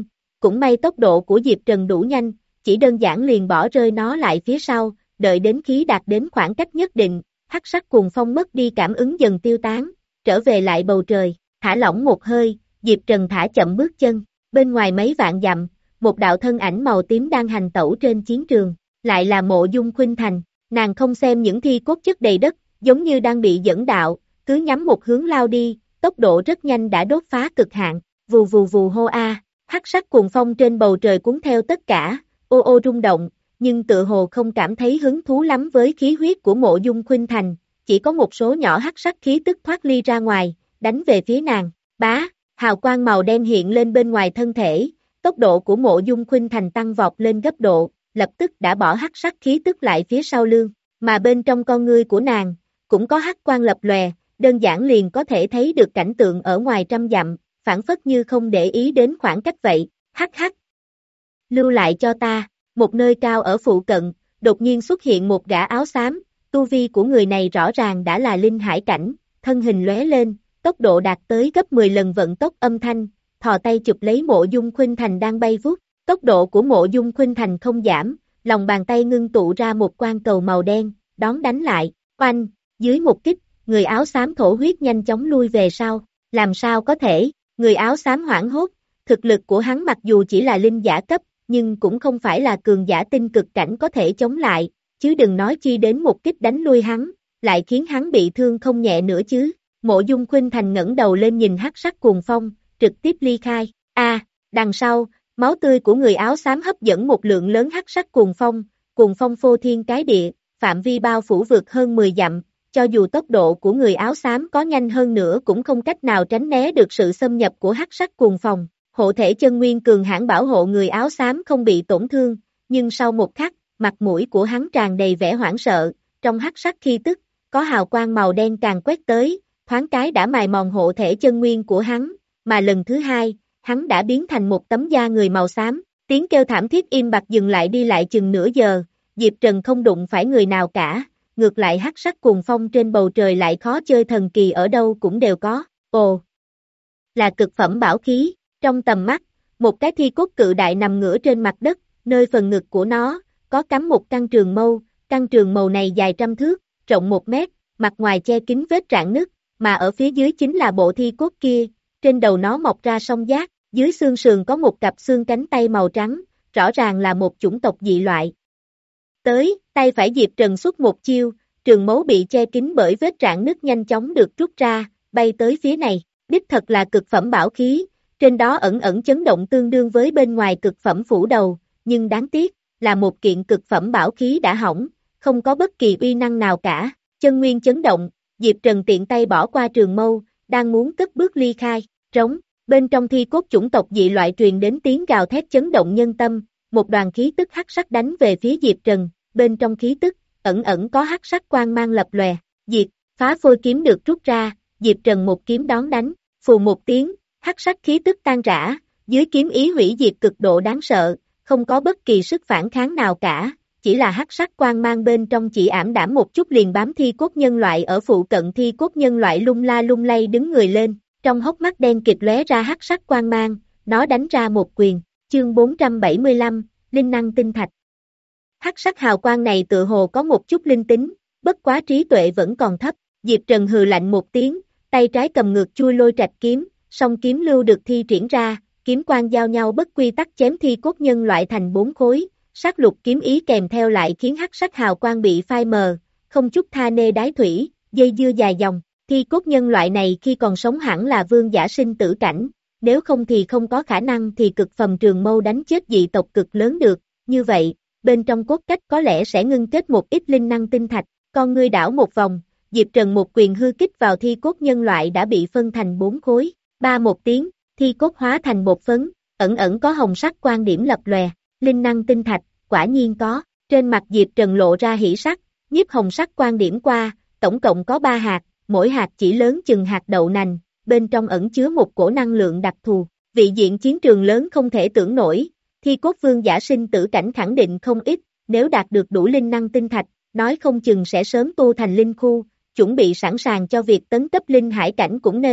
cũng may tốc độ của Diệp Trần đủ nhanh, chỉ đơn giản liền bỏ rơi nó lại phía sau, đợi đến khí đạt đến khoảng cách nhất định, hắc sắc cuồng phong mất đi cảm ứng dần tiêu tán, trở về lại bầu trời, thả lỏng một hơi, Diệp Trần thả chậm bước chân, bên ngoài mấy vạn dặm, một đạo thân ảnh màu tím đang hành tẩu trên chiến trường, lại là Mộ Dung Khuynh Thành, nàng không xem những thi cốt chất đầy đất, giống như đang bị dẫn đạo, cứ nhắm một hướng lao đi, tốc độ rất nhanh đã đốt phá cực hạn, vù vù vù hô a, hắc sắc cuồng phong trên bầu trời cuốn theo tất cả, ô ô rung động, nhưng tự hồ không cảm thấy hứng thú lắm với khí huyết của Mộ Dung Khuynh Thành, chỉ có một số nhỏ hắc sắc khí tức thoát ly ra ngoài, đánh về phía nàng, bá, hào quang màu đen hiện lên bên ngoài thân thể, tốc độ của Mộ Dung Khuynh Thành tăng vọt lên gấp độ, lập tức đã bỏ hắc sắc khí tức lại phía sau lưng, mà bên trong con ngươi của nàng, cũng có hắc quang lập lòe, đơn giản liền có thể thấy được cảnh tượng ở ngoài trăm dặm, phản phất như không để ý đến khoảng cách vậy, hắc hắc. Lưu lại cho ta, một nơi cao ở phụ cận, đột nhiên xuất hiện một gã áo xám, tu vi của người này rõ ràng đã là linh hải cảnh, thân hình lóe lên, tốc độ đạt tới gấp mười lần vận tốc âm thanh, thò tay chụp lấy Mộ Dung Khuynh Thành đang bay vút, tốc độ của Mộ Dung Khuynh Thành không giảm, lòng bàn tay ngưng tụ ra một quang cầu màu đen, đón đánh lại, oanh, dưới một kích, người áo xám thổ huyết nhanh chóng lui về sau, làm sao có thể, người áo xám hoảng hốt, thực lực của hắn mặc dù chỉ là linh giả cấp, nhưng cũng không phải là cường giả tinh cực cảnh có thể chống lại, chứ đừng nói chi đến một kích đánh lui hắn, lại khiến hắn bị thương không nhẹ nữa chứ. Mộ Dung Khuynh Thành ngẩng đầu lên nhìn hắc sắc cuồng phong, trực tiếp ly khai. A, đằng sau, máu tươi của người áo xám hấp dẫn một lượng lớn hắc sắc cuồng phong, cuồng phong phô thiên cái địa, phạm vi bao phủ vượt hơn mười dặm, cho dù tốc độ của người áo xám có nhanh hơn nữa cũng không cách nào tránh né được sự xâm nhập của hắc sắc cuồng phong. Hộ thể chân nguyên cường hãn bảo hộ người áo xám không bị tổn thương, nhưng sau một khắc, mặt mũi của hắn tràn đầy vẻ hoảng sợ, trong hắc sắc khí tức, có hào quang màu đen càng quét tới, thoáng cái đã mài mòn hộ thể chân nguyên của hắn, mà lần thứ hai, hắn đã biến thành một tấm da người màu xám, tiếng kêu thảm thiết im bặt dừng lại đi lại chừng nửa giờ, Diệp Trần không đụng phải người nào cả, ngược lại hắc sắc cuồng phong trên bầu trời lại khó chơi thần kỳ ở đâu cũng đều có, ồ, là cực phẩm bảo khí. Trong tầm mắt, một cái thi cốt cự đại nằm ngửa trên mặt đất, nơi phần ngực của nó, có cắm một căn trường mâu, căn trường mâu này dài trăm thước, rộng một mét, mặt ngoài che kín vết rạn nứt, mà ở phía dưới chính là bộ thi cốt kia, trên đầu nó mọc ra song giác, dưới xương sườn có một cặp xương cánh tay màu trắng, rõ ràng là một chủng tộc dị loại. Tới, tay phải Diệp Trần xuất một chiêu, trường mâu bị che kín bởi vết rạn nứt nhanh chóng được rút ra, bay tới phía này, đích thật là cực phẩm bảo khí. Trên đó ẩn ẩn chấn động tương đương với bên ngoài cực phẩm phủ đầu, nhưng đáng tiếc, là một kiện cực phẩm bảo khí đã hỏng, không có bất kỳ uy năng nào cả, chân nguyên chấn động, Diệp Trần tiện tay bỏ qua trường mâu, đang muốn cất bước ly khai, trống, bên trong thi cốt chủng tộc dị loại truyền đến tiếng gào thét chấn động nhân tâm, một đoàn khí tức hắc sắc đánh về phía Diệp Trần, bên trong khí tức, ẩn ẩn có hắc sắc quang mang lập lòe, diệt, phá phôi kiếm được rút ra, Diệp Trần một kiếm đón đánh, phù một tiếng, hắc sắc khí tức tan rã, dưới kiếm ý hủy diệt cực độ đáng sợ, không có bất kỳ sức phản kháng nào cả, chỉ là hắc sắc quang mang bên trong chỉ ảm đạm một chút liền bám thi cốt nhân loại ở phụ cận thi cốt nhân loại lung la lung lay đứng người lên, trong hốc mắt đen kịt lóe ra hắc sắc quang mang, nó đánh ra một quyền, chương bốn trăm bảy mươi lăm, linh năng tinh thạch. Hắc sắc hào quang này tự hồ có một chút linh tính, bất quá trí tuệ vẫn còn thấp, Diệp Trần hừ lạnh một tiếng, tay trái cầm ngược chui lôi trạch kiếm, song kiếm lưu được thi triển ra, kiếm quang giao nhau bất quy tắc chém thi cốt nhân loại thành bốn khối, sát lục kiếm ý kèm theo lại khiến hắc sắc hào quang bị phai mờ, không chút tha nê đái thủy, dây dưa dài dòng, thi cốt nhân loại này khi còn sống hẳn là vương giả sinh tử cảnh, nếu không thì không có khả năng thì cực phẩm trường mâu đánh chết dị tộc cực lớn được, như vậy, bên trong cốt cách có lẽ sẽ ngưng kết một ít linh năng tinh thạch, con ngươi đảo một vòng, Diệp Trần một quyền hư kích vào thi cốt nhân loại đã bị phân thành bốn khối. Ba một tiếng, thi cốt hóa thành bột phấn, ẩn ẩn có hồng sắc quan điểm lập lòe, linh năng tinh thạch, quả nhiên có, trên mặt Diệp Trần lộ ra hỉ sắc, nhiếp hồng sắc quan điểm qua, tổng cộng có ba hạt, mỗi hạt chỉ lớn chừng hạt đậu nành, bên trong ẩn chứa một cổ năng lượng đặc thù, vị diện chiến trường lớn không thể tưởng nổi, thi cốt vương giả sinh tử cảnh khẳng định không ít, nếu đạt được đủ linh năng tinh thạch, nói không chừng sẽ sớm tu thành linh khu, chuẩn bị sẵn sàng cho việc tấn cấp linh hải cảnh cũng nên.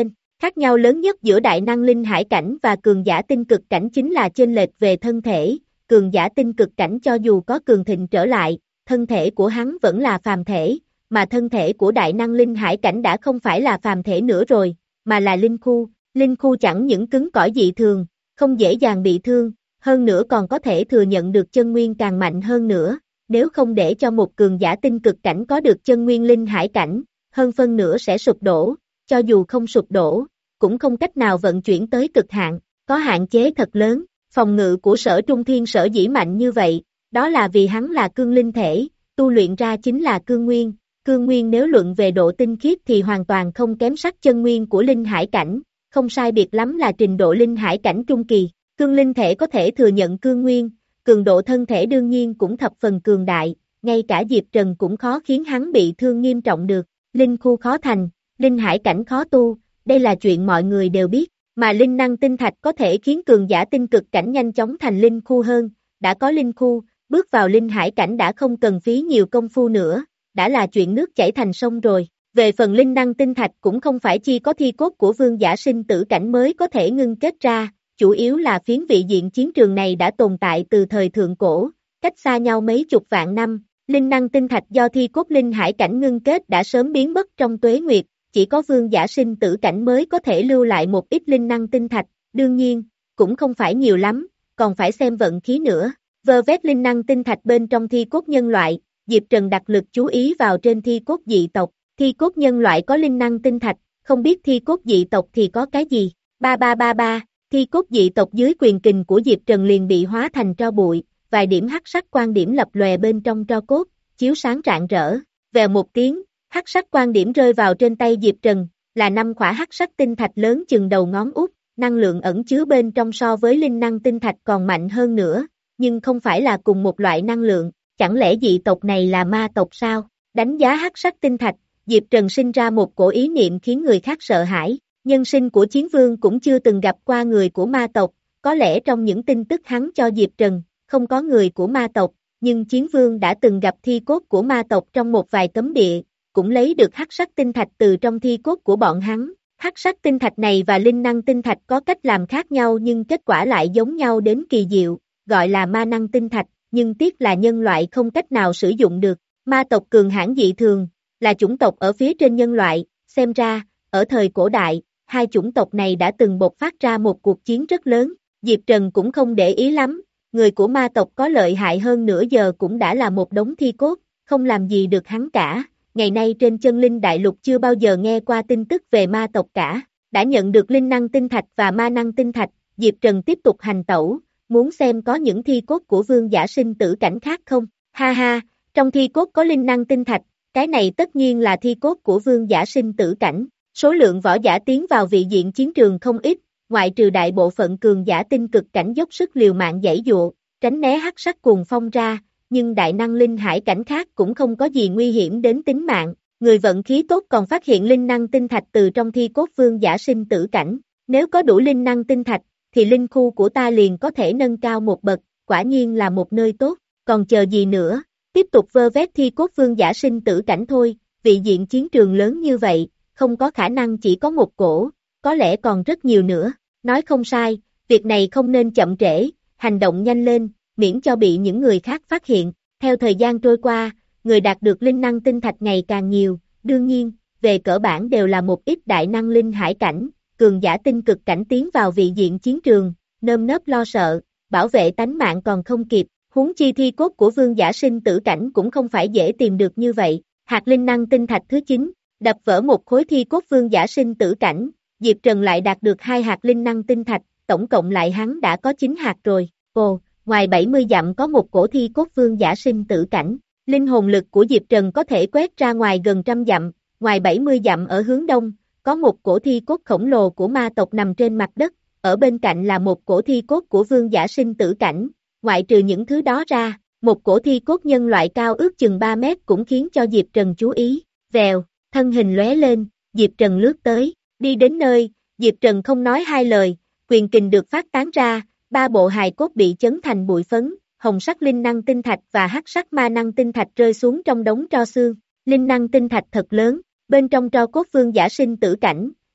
Khác nhau lớn nhất giữa đại năng linh hải cảnh và cường giả tinh cực cảnh chính là chênh lệch về thân thể, cường giả tinh cực cảnh cho dù có cường thịnh trở lại, thân thể của hắn vẫn là phàm thể, mà thân thể của đại năng linh hải cảnh đã không phải là phàm thể nữa rồi, mà là linh khu, linh khu chẳng những cứng cỏi dị thường, không dễ dàng bị thương, hơn nữa còn có thể thừa nhận được chân nguyên càng mạnh hơn nữa, nếu không để cho một cường giả tinh cực cảnh có được chân nguyên linh hải cảnh, hơn phân nửa sẽ sụp đổ, cho dù không sụp đổ, cũng không cách nào vận chuyển tới cực hạn, có hạn chế thật lớn, phòng ngự của Sở Trung Thiên sở dĩ mạnh như vậy, đó là vì hắn là cương linh thể, tu luyện ra chính là cương nguyên, cương nguyên nếu luận về độ tinh khiết thì hoàn toàn không kém sắc chân nguyên của linh hải cảnh, không sai biệt lắm là trình độ linh hải cảnh trung kỳ, cương linh thể có thể thừa nhận cương nguyên, cường độ thân thể đương nhiên cũng thập phần cường đại, ngay cả Diệp Trần cũng khó khiến hắn bị thương nghiêm trọng được, linh khu khó thành, linh hải cảnh khó tu, đây là chuyện mọi người đều biết, mà linh năng tinh thạch có thể khiến cường giả tinh cực cảnh nhanh chóng thành linh khu hơn, đã có linh khu, bước vào linh hải cảnh đã không cần phí nhiều công phu nữa, đã là chuyện nước chảy thành sông rồi. Về phần linh năng tinh thạch cũng không phải chi có thi cốt của vương giả sinh tử cảnh mới có thể ngưng kết ra, chủ yếu là phiến vị diện chiến trường này đã tồn tại từ thời thượng cổ, cách xa nhau mấy chục vạn năm, linh năng tinh thạch do thi cốt linh hải cảnh ngưng kết đã sớm biến mất trong tuế nguyệt, chỉ có vương giả sinh tử cảnh mới có thể lưu lại một ít linh năng tinh thạch, đương nhiên, cũng không phải nhiều lắm, còn phải xem vận khí nữa. Vơ vét linh năng tinh thạch bên trong thi cốt nhân loại, Diệp Trần đặt lực chú ý vào trên thi cốt dị tộc, thi cốt nhân loại có linh năng tinh thạch, không biết thi cốt dị tộc thì có cái gì, ba ba ba ba, thi cốt dị tộc dưới quyền kình của Diệp Trần liền bị hóa thành tro bụi, vài điểm hắc sắc quan điểm lập lòe bên trong tro cốt, chiếu sáng rạng rỡ, vèo một tiếng, hắc sắc quan điểm rơi vào trên tay Diệp Trần, là năm khỏa hắc sắc tinh thạch lớn chừng đầu ngón út, năng lượng ẩn chứa bên trong so với linh năng tinh thạch còn mạnh hơn nữa, nhưng không phải là cùng một loại năng lượng, chẳng lẽ dị tộc này là ma tộc sao? Đánh giá hắc sắc tinh thạch, Diệp Trần sinh ra một cổ ý niệm khiến người khác sợ hãi, nhân sinh của Chiến Vương cũng chưa từng gặp qua người của ma tộc, có lẽ trong những tin tức hắn cho Diệp Trần, không có người của ma tộc, nhưng Chiến Vương đã từng gặp thi cốt của ma tộc trong một vài cấm địa, cũng lấy được hắc sắc tinh thạch từ trong thi cốt của bọn hắn. Hắc sắc tinh thạch này và linh năng tinh thạch có cách làm khác nhau nhưng kết quả lại giống nhau đến kỳ diệu, gọi là ma năng tinh thạch, nhưng tiếc là nhân loại không cách nào sử dụng được. Ma tộc cường hãn dị thường, là chủng tộc ở phía trên nhân loại, xem ra, ở thời cổ đại, hai chủng tộc này đã từng bộc phát ra một cuộc chiến rất lớn, Diệp Trần cũng không để ý lắm, người của ma tộc có lợi hại hơn nửa giờ cũng đã là một đống thi cốt, không làm gì được hắn cả. Ngày nay trên chân linh đại lục chưa bao giờ nghe qua tin tức về ma tộc cả, đã nhận được linh năng tinh thạch và ma năng tinh thạch, Diệp Trần tiếp tục hành tẩu, muốn xem có những thi cốt của vương giả sinh tử cảnh khác không, ha ha, trong thi cốt có linh năng tinh thạch, cái này tất nhiên là thi cốt của vương giả sinh tử cảnh, số lượng võ giả tiến vào vị diện chiến trường không ít, ngoại trừ đại bộ phận cường giả tinh cực cảnh dốc sức liều mạng giãy dụa, tránh né hắc sắc cuồng phong ra. Nhưng đại năng linh hải cảnh khác cũng không có gì nguy hiểm đến tính mạng, người vận khí tốt còn phát hiện linh năng tinh thạch từ trong thi cốt vương giả sinh tử cảnh, nếu có đủ linh năng tinh thạch, thì linh khu của ta liền có thể nâng cao một bậc, quả nhiên là một nơi tốt, còn chờ gì nữa, tiếp tục vơ vét thi cốt vương giả sinh tử cảnh thôi, vị diện chiến trường lớn như vậy, không có khả năng chỉ có một cổ, có lẽ còn rất nhiều nữa, nói không sai, việc này không nên chậm trễ, hành động nhanh lên, miễn cho bị những người khác phát hiện. Theo thời gian trôi qua, người đạt được linh năng tinh thạch ngày càng nhiều, đương nhiên, về cơ bản đều là một ít đại năng linh hải cảnh, cường giả tinh cực cảnh tiến vào vị diện chiến trường, nơm nớp lo sợ, bảo vệ tánh mạng còn không kịp, huống chi thi cốt của vương giả sinh tử cảnh cũng không phải dễ tìm được như vậy. Hạt linh năng tinh thạch thứ chín, đập vỡ một khối thi cốt vương giả sinh tử cảnh, Diệp Trần lại đạt được hai hạt linh năng tinh thạch, tổng cộng lại hắn đã có chín hạt rồi. Ồ, ngoài bảy mươi dặm có một cổ thi cốt vương giả sinh tử cảnh, linh hồn lực của Diệp Trần có thể quét ra ngoài gần trăm dặm, ngoài bảy mươi dặm ở hướng đông, có một cổ thi cốt khổng lồ của ma tộc nằm trên mặt đất, ở bên cạnh là một cổ thi cốt của vương giả sinh tử cảnh, ngoại trừ những thứ đó ra, một cổ thi cốt nhân loại cao ước chừng ba mét cũng khiến cho Diệp Trần chú ý, vèo, thân hình lóe lên, Diệp Trần lướt tới, đi đến nơi, Diệp Trần không nói hai lời, quyền kình được phát tán ra, ba bộ hài cốt bị chấn thành bụi phấn, hồng sắc linh năng tinh thạch và hắc sắc ma năng tinh thạch rơi xuống trong đống tro xương, linh năng tinh thạch thật lớn, bên trong tro cốt vương giả sinh tử cảnh,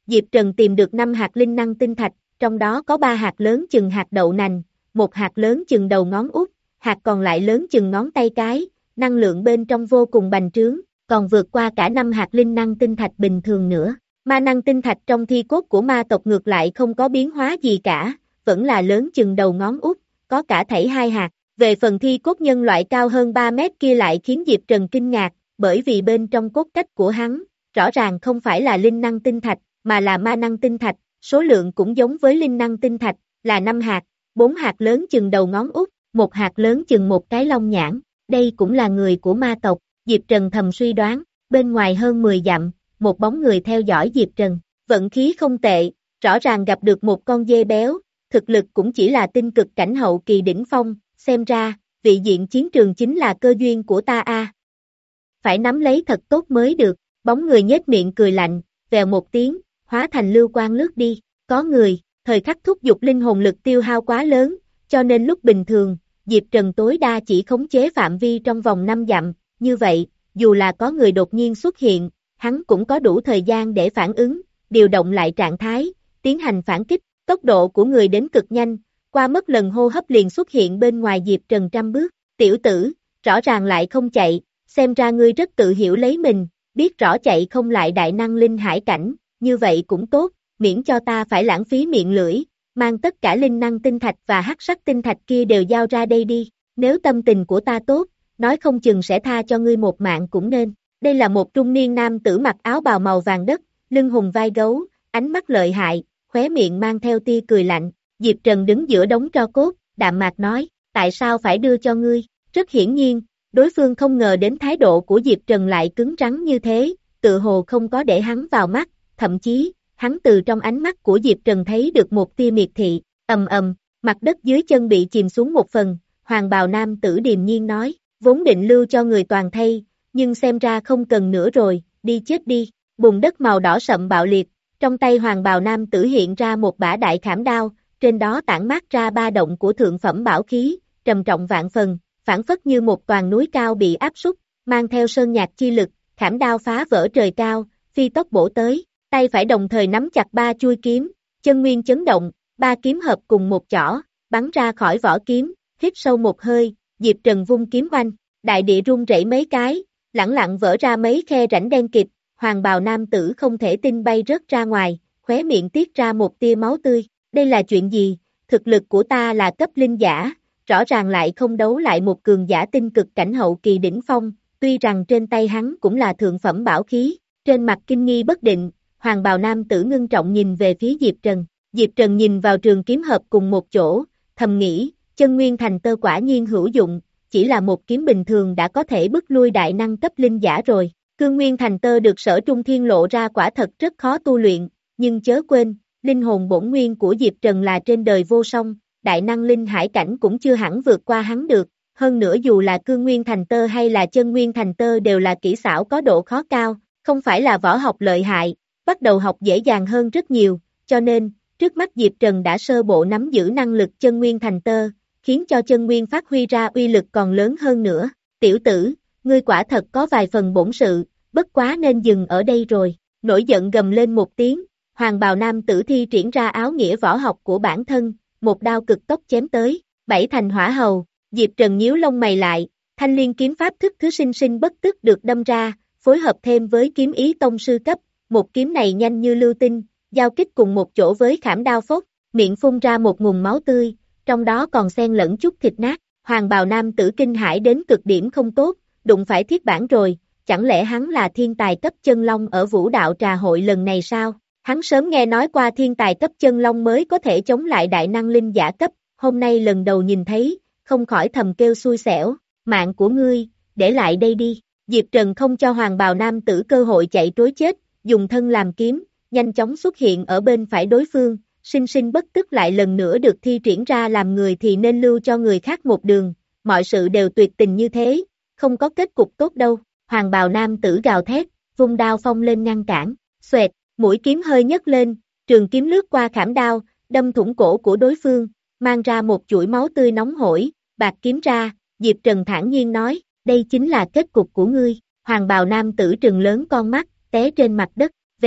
Diệp Trần tìm được năm hạt linh năng tinh thạch, trong đó có ba hạt lớn chừng hạt đậu nành, một hạt lớn chừng đầu ngón út, hạt còn lại lớn chừng ngón tay cái, năng lượng bên trong vô cùng bành trướng, còn vượt qua cả năm hạt linh năng tinh thạch bình thường nữa. Ma năng tinh thạch trong thi cốt của ma tộc ngược lại không có biến hóa gì cả, vẫn là lớn chừng đầu ngón út, có cả thảy hai hạt. Về phần thi cốt nhân loại cao hơn ba mét kia lại khiến Diệp Trần kinh ngạc, bởi vì bên trong cốt cách của hắn, rõ ràng không phải là linh năng tinh thạch, mà là ma năng tinh thạch, số lượng cũng giống với linh năng tinh thạch, là năm hạt, bốn hạt lớn chừng đầu ngón út, một hạt lớn chừng một cái lông nhãn, đây cũng là người của ma tộc, Diệp Trần thầm suy đoán, bên ngoài hơn mười dặm, một bóng người theo dõi Diệp Trần, vận khí không tệ, rõ ràng gặp được một con dê béo, thực lực cũng chỉ là tinh cực cảnh hậu kỳ đỉnh phong, xem ra, vị diện chiến trường chính là cơ duyên của ta a. Phải nắm lấy thật tốt mới được, bóng người nhếch miệng cười lạnh, vèo một tiếng, hóa thành lưu quang lướt đi, có người, thời khắc thúc giục linh hồn lực tiêu hao quá lớn, cho nên lúc bình thường, Diệp Trần tối đa chỉ khống chế phạm vi trong vòng năm dặm, như vậy, dù là có người đột nhiên xuất hiện, hắn cũng có đủ thời gian để phản ứng, điều động lại trạng thái, tiến hành phản kích, tốc độ của người đến cực nhanh, qua mất lần hô hấp liền xuất hiện bên ngoài Diệp Trần trăm bước, tiểu tử, rõ ràng lại không chạy, xem ra ngươi rất tự hiểu lấy mình, biết rõ chạy không lại đại năng linh hải cảnh, như vậy cũng tốt, miễn cho ta phải lãng phí miệng lưỡi, mang tất cả linh năng tinh thạch và hắc sắc tinh thạch kia đều giao ra đây đi, nếu tâm tình của ta tốt, nói không chừng sẽ tha cho ngươi một mạng cũng nên. Đây là một trung niên nam tử mặc áo bào màu vàng đất, lưng hùng vai gấu, ánh mắt lợi hại, khóe miệng mang theo tia cười lạnh. Diệp Trần đứng giữa đống tro cốt, đạm mạc nói, tại sao phải đưa cho ngươi? Rất hiển nhiên, đối phương không ngờ đến thái độ của Diệp Trần lại cứng rắn như thế, tự hồ không có để hắn vào mắt, thậm chí, hắn từ trong ánh mắt của Diệp Trần thấy được một tia miệt thị, ầm ầm, mặt đất dưới chân bị chìm xuống một phần, hoàng bào nam tử điềm nhiên nói, vốn định lưu cho người toàn thây, nhưng xem ra không cần nữa rồi, đi chết đi, bùn đất màu đỏ sậm bạo liệt, trong tay hoàng bào nam tử hiện ra một bả đại khảm đao, trên đó tản mát ra ba động của thượng phẩm bảo khí, trầm trọng vạn phần, phản phất như một toàn núi cao bị áp súc, mang theo sơn nhạc chi lực, khảm đao phá vỡ trời cao, phi tốc bổ tới, tay phải đồng thời nắm chặt ba chui kiếm, chân nguyên chấn động, ba kiếm hợp cùng một chỏ, bắn ra khỏi vỏ kiếm, hít sâu một hơi, Diệp Trần vung kiếm oanh, đại địa rung rẩy mấy cái, lẳng lặng vỡ ra mấy khe rãnh đen kịt, hoàng bào nam tử không thể tin bay rớt ra ngoài, khóe miệng tiết ra một tia máu tươi, đây là chuyện gì, thực lực của ta là cấp linh giả, rõ ràng lại không đấu lại một cường giả tinh cực cảnh hậu kỳ đỉnh phong, tuy rằng trên tay hắn cũng là thượng phẩm bảo khí, trên mặt kinh nghi bất định, hoàng bào nam tử ngưng trọng nhìn về phía Diệp Trần, Diệp Trần nhìn vào trường kiếm hợp cùng một chỗ, thầm nghĩ, chân nguyên thành tơ quả nhiên hữu dụng, chỉ là một kiếm bình thường đã có thể bức lui đại năng cấp linh giả rồi, cương nguyên thành tơ được Sở Trung Thiên lộ ra quả thật rất khó tu luyện, nhưng chớ quên, linh hồn bổn nguyên của Diệp Trần là trên đời vô song, đại năng linh hải cảnh cũng chưa hẳn vượt qua hắn được, hơn nữa dù là cương nguyên thành tơ hay là chân nguyên thành tơ đều là kỹ xảo có độ khó cao, không phải là võ học lợi hại, bắt đầu học dễ dàng hơn rất nhiều, cho nên, trước mắt Diệp Trần đã sơ bộ nắm giữ năng lực chân nguyên thành tơ, khiến cho chân nguyên phát huy ra uy lực còn lớn hơn nữa. Tiểu tử, ngươi quả thật có vài phần bổn sự, bất quá nên dừng ở đây rồi. Nổi giận gầm lên một tiếng, hoàng bào nam tử thi triển ra áo nghĩa võ học của bản thân, một đao cực tốc chém tới, bảy thành hỏa hầu. Diệp Trần nhíu lông mày lại, thanh liên kiếm pháp thức thứ sinh sinh bất tức được đâm ra, phối hợp thêm với kiếm ý tông sư cấp, một kiếm này nhanh như lưu tinh, giao kích cùng một chỗ với khảm đao phốc, miệng phun ra một nguồn máu tươi, trong đó còn xen lẫn chút thịt nát, hoàng bào nam tử kinh hãi đến cực điểm không tốt, đụng phải thiết bản rồi, chẳng lẽ hắn là thiên tài cấp chân long ở vũ đạo trà hội lần này sao? Hắn sớm nghe nói qua thiên tài cấp chân long mới có thể chống lại đại năng linh giả cấp, hôm nay lần đầu nhìn thấy, không khỏi thầm kêu xui xẻo, mạng của ngươi, để lại đây đi. Diệp Trần không cho hoàng bào nam tử cơ hội chạy trối chết, dùng thân làm kiếm, nhanh chóng xuất hiện ở bên phải đối phương, sinh sinh bất tức lại lần nữa được thi triển ra làm người thì nên lưu cho người khác một đường, mọi sự đều tuyệt tình như thế, không có kết cục tốt đâu. Hoàng bào nam tử gào thét, vung đao phong lên ngăn cản, xoẹt, mũi kiếm hơi nhấc lên, trường kiếm lướt qua khảm đao, đâm thủng cổ của đối phương, mang ra một chuỗi máu tươi nóng hổi, bạc kiếm ra, Diệp Trần thản nhiên nói, đây chính là kết cục của ngươi. Hoàng bào nam tử trừng lớn con mắt, té trên mặt đất, vèo,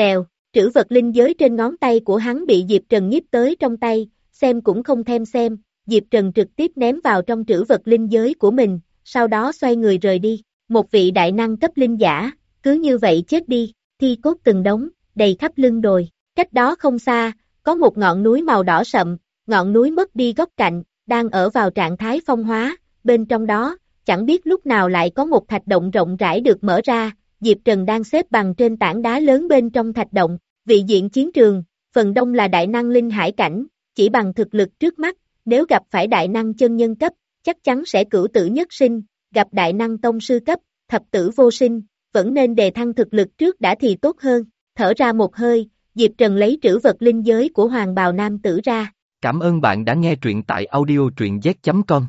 Trữ vật linh giới trên ngón tay của hắn bị Diệp Trần nhiếp tới trong tay, xem cũng không thèm xem, Diệp Trần trực tiếp ném vào trong trữ vật linh giới của mình, sau đó xoay người rời đi. Một vị đại năng cấp linh giả, cứ như vậy chết đi, thi cốt từng đống, đầy khắp lưng đồi. Cách đó không xa, có một ngọn núi màu đỏ sậm, ngọn núi mất đi góc cạnh, đang ở vào trạng thái phong hóa, bên trong đó, chẳng biết lúc nào lại có một thạch động rộng rãi được mở ra, Diệp Trần đang xếp bằng trên tảng đá lớn bên trong thạch động, vị diện chiến trường, phần đông là đại năng linh hải cảnh, chỉ bằng thực lực trước mắt, nếu gặp phải đại năng chân nhân cấp, chắc chắn sẽ cửu tử nhất sinh, gặp đại năng tông sư cấp, thập tử vô sinh, vẫn nên đề thăng thực lực trước đã thì tốt hơn, thở ra một hơi, Diệp Trần lấy trữ vật linh giới của Hoàng Bào Nam Tử ra. Cảm ơn bạn đã nghe truyện tại audio truyện z chấm com.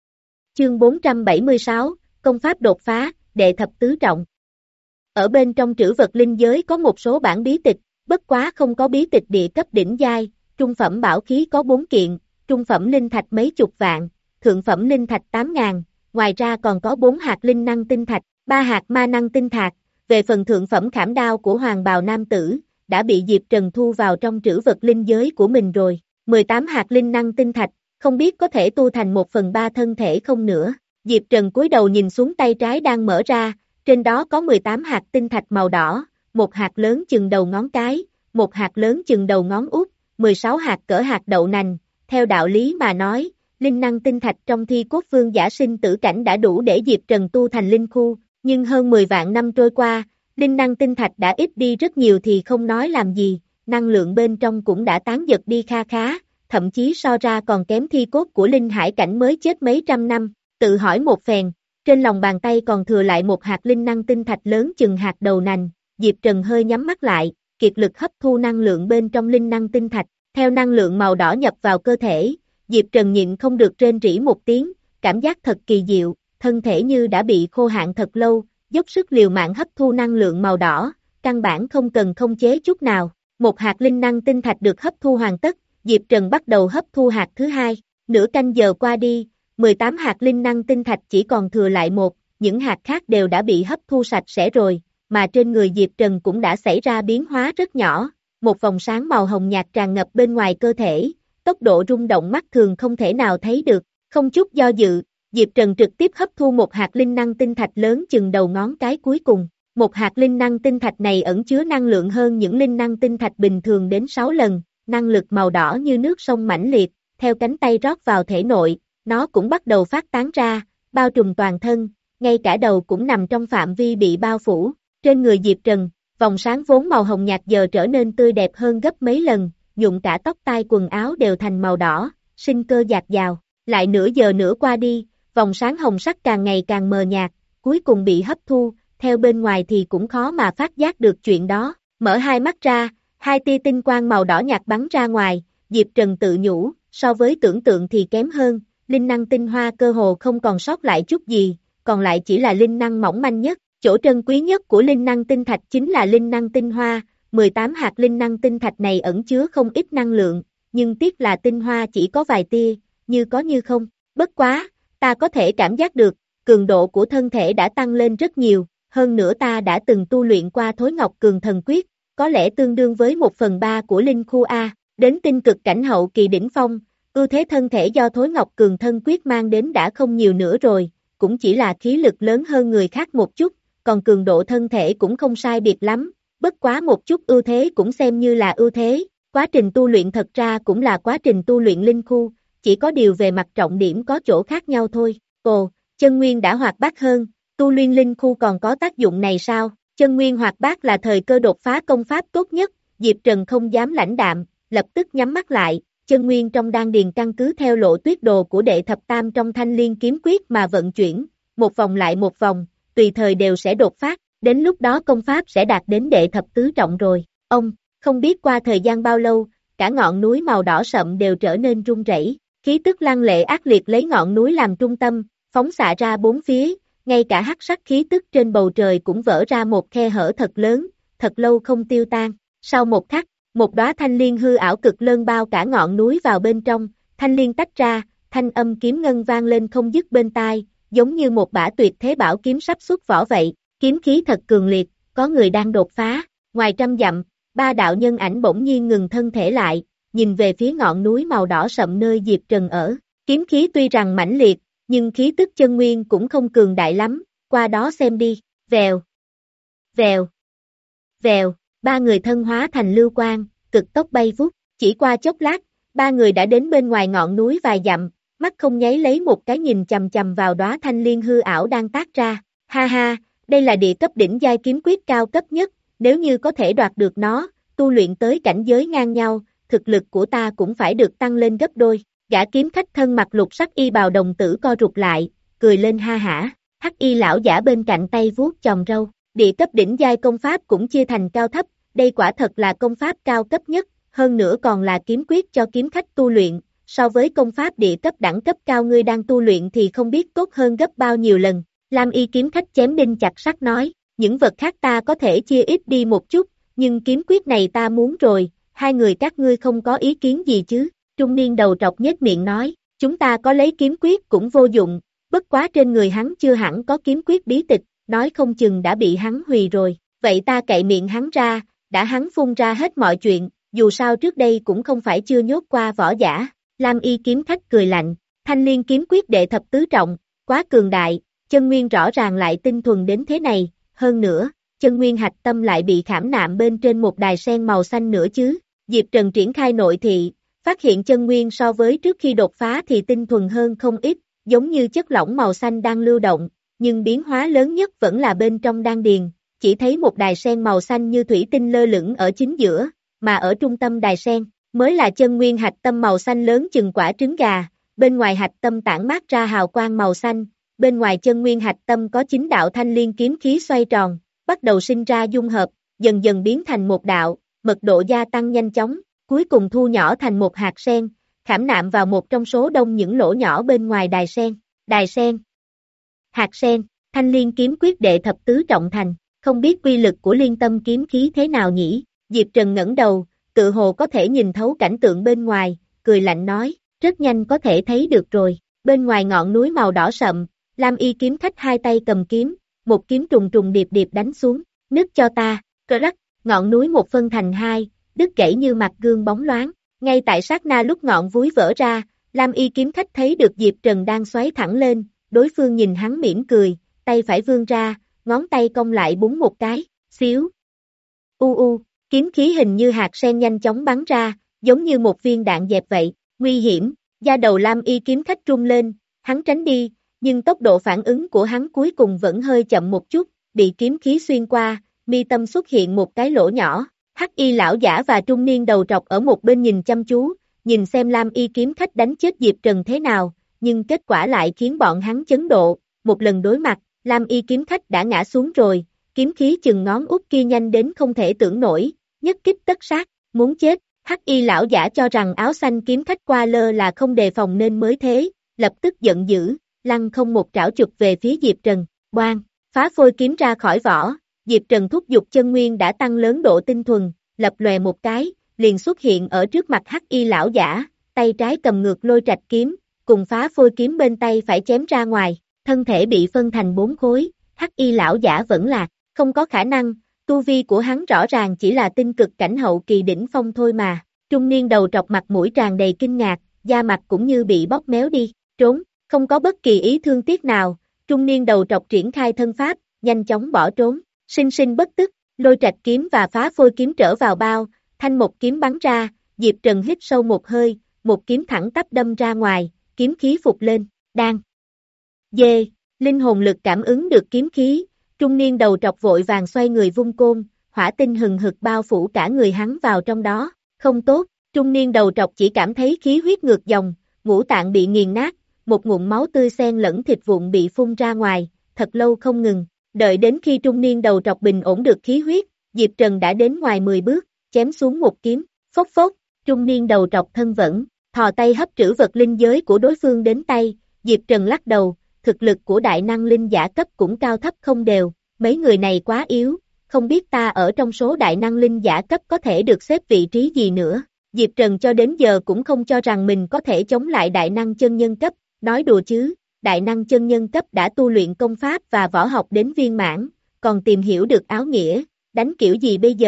Chương bốn trăm bảy mươi sáu, Công pháp đột phá, đệ thập tứ trọng. Ở bên trong trữ vật linh giới có một số bản bí tịch, bất quá không có bí tịch địa cấp đỉnh giai, trung phẩm bảo khí có bốn kiện, trung phẩm linh thạch mấy chục vạn, thượng phẩm linh thạch tám ngàn, ngoài ra còn có bốn hạt linh năng tinh thạch, ba hạt ma năng tinh thạch. Về phần thượng phẩm khảm đao của Hoàng Bào Nam Tử, đã bị Diệp Trần thu vào trong trữ vật linh giới của mình rồi, mười tám hạt linh năng tinh thạch, không biết có thể tu thành một phần ba thân thể không nữa. Diệp Trần cúi đầu nhìn xuống tay trái đang mở ra, trên đó có mười tám hạt tinh thạch màu đỏ, một hạt lớn chừng đầu ngón cái, một hạt lớn chừng đầu ngón út, mười sáu hạt cỡ hạt đậu nành, theo đạo lý mà nói, linh năng tinh thạch trong thi cốt vương giả sinh tử cảnh đã đủ để Diệp Trần tu thành linh khu, nhưng hơn mười vạn năm trôi qua, linh năng tinh thạch đã ít đi rất nhiều thì không nói làm gì, năng lượng bên trong cũng đã tán dật đi kha khá, thậm chí so ra còn kém thi cốt của linh hải cảnh mới chết mấy trăm năm, tự hỏi một phèn, trên lòng bàn tay còn thừa lại một hạt linh năng tinh thạch lớn chừng hạt đầu nành, Diệp Trần hơi nhắm mắt lại, kiệt lực hấp thu năng lượng bên trong linh năng tinh thạch, theo năng lượng màu đỏ nhập vào cơ thể, Diệp Trần nhịn không được rên rỉ một tiếng, cảm giác thật kỳ diệu, thân thể như đã bị khô hạn thật lâu, dốc sức liều mạng hấp thu năng lượng màu đỏ, căn bản không cần không chế chút nào. Một hạt linh năng tinh thạch được hấp thu hoàn tất, Diệp Trần bắt đầu hấp thu hạt thứ hai, nửa canh giờ qua đi, mười tám hạt linh năng tinh thạch chỉ còn thừa lại một, những hạt khác đều đã bị hấp thu sạch sẽ rồi, mà trên người Diệp Trần cũng đã xảy ra biến hóa rất nhỏ, một vòng sáng màu hồng nhạt tràn ngập bên ngoài cơ thể, tốc độ rung động mắt thường không thể nào thấy được, không chút do dự, Diệp Trần trực tiếp hấp thu một hạt linh năng tinh thạch lớn chừng đầu ngón cái cuối cùng. Một hạt linh năng tinh thạch này ẩn chứa năng lượng hơn những linh năng tinh thạch bình thường đến sáu lần, năng lực màu đỏ như nước sông mãnh liệt, theo cánh tay rót vào thể nội, nó cũng bắt đầu phát tán ra, bao trùm toàn thân, ngay cả đầu cũng nằm trong phạm vi bị bao phủ. Trên người Diệp Trần, vòng sáng vốn màu hồng nhạt giờ trở nên tươi đẹp hơn gấp mấy lần, nhuộm cả tóc tai quần áo đều thành màu đỏ, sinh cơ dạt dào. Lại nửa giờ nữa qua đi, vòng sáng hồng sắc càng ngày càng mờ nhạt, cuối cùng bị hấp thu, theo bên ngoài thì cũng khó mà phát giác được chuyện đó. Mở hai mắt ra, hai tia tinh quang màu đỏ nhạt bắn ra ngoài, Diệp Trần tự nhủ, so với tưởng tượng thì kém hơn, linh năng tinh hoa cơ hồ không còn sót lại chút gì, còn lại chỉ là linh năng mỏng manh nhất. Chỗ trân quý nhất của linh năng tinh thạch chính là linh năng tinh hoa, mười tám hạt linh năng tinh thạch này ẩn chứa không ít năng lượng, nhưng tiếc là tinh hoa chỉ có vài tia, như có như không. Bất quá, ta có thể cảm giác được, cường độ của thân thể đã tăng lên rất nhiều, hơn nữa ta đã từng tu luyện qua Thối Ngọc Cường Thần Quyết, có lẽ tương đương với một phần ba của linh khu A, đến tinh cực cảnh hậu kỳ đỉnh phong, ưu thế thân thể do Thối Ngọc Cường Thân Quyết mang đến đã không nhiều nữa rồi, cũng chỉ là khí lực lớn hơn người khác một chút, còn cường độ thân thể cũng không sai biệt lắm, bất quá một chút ưu thế cũng xem như là ưu thế, quá trình tu luyện thật ra cũng là quá trình tu luyện linh khu, chỉ có điều về mặt trọng điểm có chỗ khác nhau thôi. Ồ, chân nguyên đã hoạt bát hơn, tu luyện linh khu còn có tác dụng này sao? Chân nguyên hoạt bát là thời cơ đột phá công pháp tốt nhất, Diệp Trần không dám lãnh đạm, lập tức nhắm mắt lại, chân nguyên trong đan điền căn cứ theo lộ tuyết đồ của đệ thập tam trong thanh liên kiếm quyết mà vận chuyển, một vòng lại một vòng, tùy thời đều sẽ đột phát, đến lúc đó công pháp sẽ đạt đến đệ thập tứ trọng rồi. Ông, không biết qua thời gian bao lâu, cả ngọn núi màu đỏ sậm đều trở nên rung rẩy, khí tức lăng lệ ác liệt lấy ngọn núi làm trung tâm, phóng xạ ra bốn phía, ngay cả hắc sắc khí tức trên bầu trời cũng vỡ ra một khe hở thật lớn, thật lâu không tiêu tan. Sau một khắc, một đóa thanh liên hư ảo cực lớn bao cả ngọn núi vào bên trong, thanh liên tách ra, thanh âm kiếm ngân vang lên không dứt bên tai, giống như một bả tuyệt thế bảo kiếm sắp xuất vỏ vậy, kiếm khí thật cường liệt, có người đang đột phá, ngoài trăm dặm, ba đạo nhân ảnh bỗng nhiên ngừng thân thể lại, nhìn về phía ngọn núi màu đỏ sậm nơi Diệp Trần ở. Kiếm khí tuy rằng mãnh liệt, nhưng khí tức chân nguyên cũng không cường đại lắm, qua đó xem đi, vèo, vèo, vèo, ba người thân hóa thành lưu quang, cực tốc bay vút, chỉ qua chốc lát, ba người đã đến bên ngoài ngọn núi vài dặm, mắt không nháy lấy một cái nhìn chầm chầm vào đóa thanh liên hư ảo đang tác ra, ha ha, đây là địa cấp đỉnh giai kiếm quyết cao cấp nhất, nếu như có thể đoạt được nó, tu luyện tới cảnh giới ngang nhau, thực lực của ta cũng phải được tăng lên gấp đôi. Gã kiếm khách thân mặc lục sắc y bào đồng tử co rụt lại, cười lên ha hả, hắc y lão giả bên cạnh tay vuốt chòm râu, địa cấp đỉnh giai công pháp cũng chia thành cao thấp, đây quả thật là công pháp cao cấp nhất, hơn nữa còn là kiếm quyết cho kiếm khách tu luyện, so với công pháp địa cấp đẳng cấp cao ngươi đang tu luyện thì không biết tốt hơn gấp bao nhiêu lần. Lam y kiếm khách chém đinh chặt sắt nói, những vật khác ta có thể chia ít đi một chút, nhưng kiếm quyết này ta muốn rồi, hai người các ngươi không có ý kiến gì chứ? Trung niên đầu trọc nhếch miệng nói, chúng ta có lấy kiếm quyết cũng vô dụng, bất quá trên người hắn chưa hẳn có kiếm quyết bí tịch, nói không chừng đã bị hắn hủy rồi, vậy ta cậy miệng hắn ra, đã hắn phun ra hết mọi chuyện, dù sao trước đây cũng không phải chưa nhốt qua võ giả. Lam y kiếm khách cười lạnh, thanh liên kiếm quyết đệ thập tứ trọng, quá cường đại, chân nguyên rõ ràng lại tinh thuần đến thế này, hơn nữa, chân nguyên hạch tâm lại bị khảm nạm bên trên một đài sen màu xanh nữa chứ. Diệp Trần triển khai nội thị, phát hiện chân nguyên so với trước khi đột phá thì tinh thuần hơn không ít, giống như chất lỏng màu xanh đang lưu động, nhưng biến hóa lớn nhất vẫn là bên trong đan điền, chỉ thấy một đài sen màu xanh như thủy tinh lơ lửng ở chính giữa, mà ở trung tâm đài sen, mới là chân nguyên hạch tâm màu xanh lớn chừng quả trứng gà, bên ngoài hạch tâm tản mát ra hào quang màu xanh, bên ngoài chân nguyên hạch tâm có chín đạo thanh liên kiếm khí xoay tròn, bắt đầu sinh ra dung hợp, dần dần biến thành một đạo, mật độ gia tăng nhanh chóng, cuối cùng thu nhỏ thành một hạt sen, khảm nạm vào một trong số đông những lỗ nhỏ bên ngoài đài sen, đài sen, hạt sen, thanh liên kiếm quyết đệ thập tứ trọng thành, không biết quy lực của liên tâm kiếm khí thế nào nhỉ? Diệp Trần ngẩng đầu, tự hồ có thể nhìn thấu cảnh tượng bên ngoài, cười lạnh nói, rất nhanh có thể thấy được rồi, bên ngoài ngọn núi màu đỏ sậm, Lam y kiếm khách hai tay cầm kiếm, một kiếm trùng trùng điệp điệp đánh xuống, nứt cho ta, cơ rắc, ngọn núi một phân thành hai, đứt gãy như mặt gương bóng loáng, ngay tại sát na lúc ngọn núi vỡ ra, Lam y kiếm khách thấy được Diệp Trần đang xoáy thẳng lên, đối phương nhìn hắn mỉm cười, tay phải vươn ra, ngón tay cong lại búng một cái, xíu, u u, kiếm khí hình như hạt sen nhanh chóng bắn ra, giống như một viên đạn dẹp vậy, nguy hiểm, da đầu Lam y kiếm khách rung lên, hắn tránh đi, nhưng tốc độ phản ứng của hắn cuối cùng vẫn hơi chậm một chút, bị kiếm khí xuyên qua, mi tâm xuất hiện một cái lỗ nhỏ, hắc y lão giả và trung niên đầu trọc ở một bên nhìn chăm chú, nhìn xem Lam y kiếm khách đánh chết Diệp Trần thế nào, nhưng kết quả lại khiến bọn hắn chấn độ, một lần đối mặt, Lam y kiếm khách đã ngã xuống rồi, kiếm khí chừng ngón út kia nhanh đến không thể tưởng nổi, nhất kích tất sát, muốn chết, hắc y lão giả cho rằng áo xanh kiếm khách qua lơ là không đề phòng nên mới thế, lập tức giận dữ, lăng không một trảo chụp về phía Diệp Trần, boang, phá phôi kiếm ra khỏi vỏ, Diệp Trần thúc giục chân nguyên đã tăng lớn độ tinh thuần, lập lòe một cái, liền xuất hiện ở trước mặt hắc y lão giả, tay trái cầm ngược lôi trạch kiếm, cùng phá phôi kiếm bên tay phải chém ra ngoài, thân thể bị phân thành bốn khối, hắc y lão giả vẫn lạc, không có khả năng, tu vi của hắn rõ ràng chỉ là tinh cực cảnh hậu kỳ đỉnh phong thôi mà, trung niên đầu trọc mặt mũi tràn đầy kinh ngạc, da mặt cũng như bị bóp méo đi, trốn, không có bất kỳ ý thương tiếc nào, trung niên đầu trọc triển khai thân pháp, nhanh chóng bỏ trốn, sinh sinh bất tức, lôi trạch kiếm và phá phôi kiếm trở vào bao, thanh một kiếm bắn ra, Diệp Trần hít sâu một hơi, một kiếm thẳng tắp đâm ra ngoài, kiếm khí phục lên, đang, dê, linh hồn lực cảm ứng được kiếm khí, trung niên đầu trọc vội vàng xoay người vung côn, hỏa tinh hừng hực bao phủ cả người hắn vào trong đó, không tốt, trung niên đầu trọc chỉ cảm thấy khí huyết ngược dòng, ngũ tạng bị nghiền nát, một ngụm máu tươi xen lẫn thịt vụn bị phun ra ngoài, thật lâu không ngừng, đợi đến khi trung niên đầu trọc bình ổn được khí huyết, Diệp Trần đã đến ngoài mười bước, chém xuống một kiếm, phốc phốc, trung niên đầu trọc thân vẫn, thò tay hấp trữ vật linh giới của đối phương đến tay, Diệp Trần lắc đầu, thực lực của đại năng linh giả cấp cũng cao thấp không đều, mấy người này quá yếu, không biết ta ở trong số đại năng linh giả cấp có thể được xếp vị trí gì nữa. Diệp Trần cho đến giờ cũng không cho rằng mình có thể chống lại đại năng chân nhân cấp, nói đùa chứ, đại năng chân nhân cấp đã tu luyện công pháp và võ học đến viên mãn, còn tìm hiểu được áo nghĩa, đánh kiểu gì bây giờ,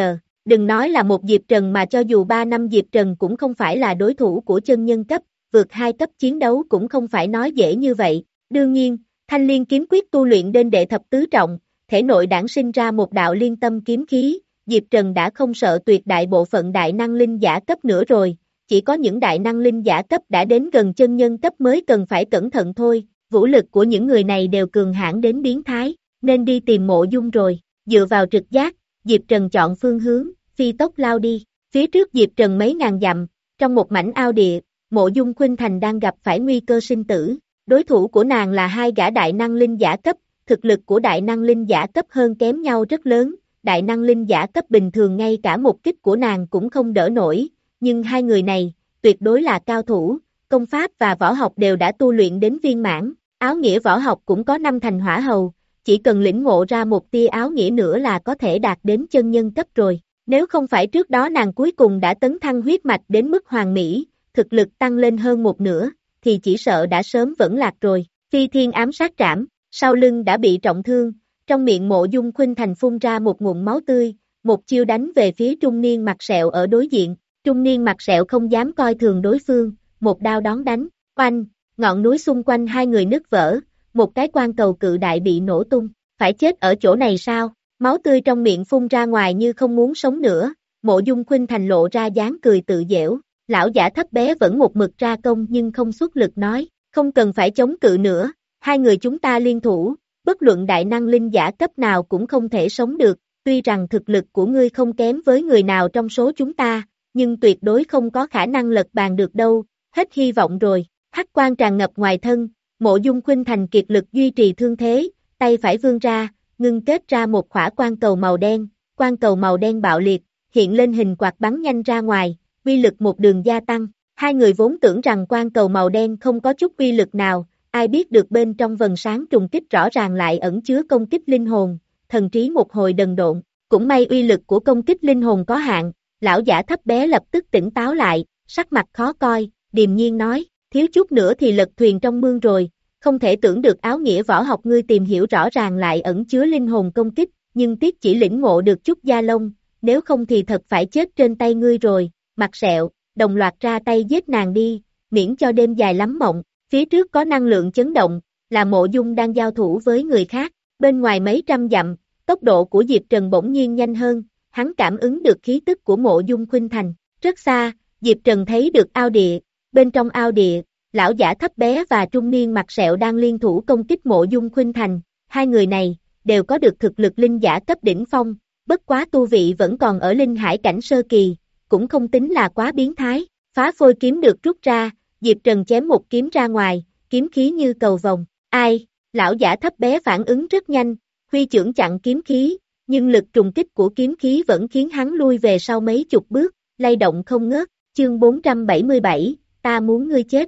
Đừng nói là một Diệp Trần mà cho dù ba năm Diệp Trần cũng không phải là đối thủ của chân nhân cấp, vượt hai cấp chiến đấu cũng không phải nói dễ như vậy. Đương nhiên, Thanh Liên kiếm quyết tu luyện đến đệ thập tứ trọng, thể nội đản sinh ra một đạo liên tâm kiếm khí, Diệp Trần đã không sợ tuyệt đại bộ phận đại năng linh giả cấp nữa rồi, chỉ có những đại năng linh giả cấp đã đến gần chân nhân cấp mới cần phải cẩn thận thôi, vũ lực của những người này đều cường hãn đến biến thái, nên đi tìm Mộ Dung rồi, dựa vào trực giác, Diệp Trần chọn phương hướng, phi tốc lao đi, phía trước Diệp Trần mấy ngàn dặm, trong một mảnh ao địa, Mộ Dung Khuynh Thành đang gặp phải nguy cơ sinh tử, đối thủ của nàng là hai gã đại năng linh giả cấp, thực lực của đại năng linh giả cấp hơn kém nhau rất lớn, đại năng linh giả cấp bình thường ngay cả một kích của nàng cũng không đỡ nổi, nhưng hai người này, tuyệt đối là cao thủ, công pháp và võ học đều đã tu luyện đến viên mãn, áo nghĩa võ học cũng có năm thành hỏa hầu, chỉ cần lĩnh ngộ ra một tia áo nghĩa nữa là có thể đạt đến chân nhân cấp rồi, nếu không phải trước đó nàng cuối cùng đã tấn thăng huyết mạch đến mức hoàn mỹ, thực lực tăng lên hơn một nửa, thì chỉ sợ đã sớm vẫn lạc rồi, phi thiên ám sát trảm, sau lưng đã bị trọng thương, trong miệng Mộ Dung Khuynh Thành phun ra một ngụm máu tươi, một chiêu đánh về phía trung niên mặt sẹo ở đối diện, trung niên mặt sẹo không dám coi thường đối phương, một đao đón đánh, oanh, ngọn núi xung quanh hai người nứt vỡ, một cái quan cầu cự đại bị nổ tung, phải chết ở chỗ này sao, máu tươi trong miệng phun ra ngoài như không muốn sống nữa, Mộ Dung Khuynh Thành lộ ra dáng cười tự dễu, lão giả thấp bé vẫn một mực ra công nhưng không xuất lực nói, không cần phải chống cự nữa, hai người chúng ta liên thủ, bất luận đại năng linh giả cấp nào cũng không thể sống được, tuy rằng thực lực của ngươi không kém với người nào trong số chúng ta, nhưng tuyệt đối không có khả năng lật bàn được đâu, hết hy vọng rồi, hắc quang tràn ngập ngoài thân, Mộ Dung Khuynh Thành kiệt lực duy trì thương thế, tay phải vươn ra, ngưng kết ra một khỏa quan cầu màu đen, quan cầu màu đen bạo liệt, hiện lên hình quạt bắn nhanh ra ngoài, uy lực một đường gia tăng, hai người vốn tưởng rằng quan cầu màu đen không có chút uy lực nào, ai biết được bên trong vầng sáng trùng kích rõ ràng lại ẩn chứa công kích linh hồn, thần trí một hồi đần độn, cũng may uy lực của công kích linh hồn có hạn, lão giả thấp bé lập tức tỉnh táo lại, sắc mặt khó coi, điềm nhiên nói, thiếu chút nữa thì lật thuyền trong mương rồi, không thể tưởng được áo nghĩa võ học ngươi tìm hiểu rõ ràng lại ẩn chứa linh hồn công kích, nhưng tiếc chỉ lĩnh ngộ được chút da lông, nếu không thì thật phải chết trên tay ngươi rồi, mặt sẹo, đồng loạt ra tay giết nàng đi, miễn cho đêm dài lắm mộng, phía trước có năng lượng chấn động, là Mộ Dung đang giao thủ với người khác, bên ngoài mấy trăm dặm, tốc độ của Diệp Trần bỗng nhiên nhanh hơn, hắn cảm ứng được khí tức của Mộ Dung Khuynh Thành, rất xa, Diệp Trần thấy được ao địa, bên trong ao địa, lão giả thấp bé và trung niên mặt sẹo đang liên thủ công kích Mộ Dung Khuynh Thành, hai người này, đều có được thực lực linh giả cấp đỉnh phong, bất quá tu vị vẫn còn ở linh hải cảnh sơ kỳ, cũng không tính là quá biến thái, phá phôi kiếm được rút ra, Diệp Trần chém một kiếm ra ngoài, kiếm khí như cầu vồng, ai, lão giả thấp bé phản ứng rất nhanh, huy chưởng chặn kiếm khí, nhưng lực trùng kích của kiếm khí vẫn khiến hắn lui về sau mấy chục bước, lay động không ngớt, chương bốn trăm bảy mươi bảy, ta muốn ngươi chết.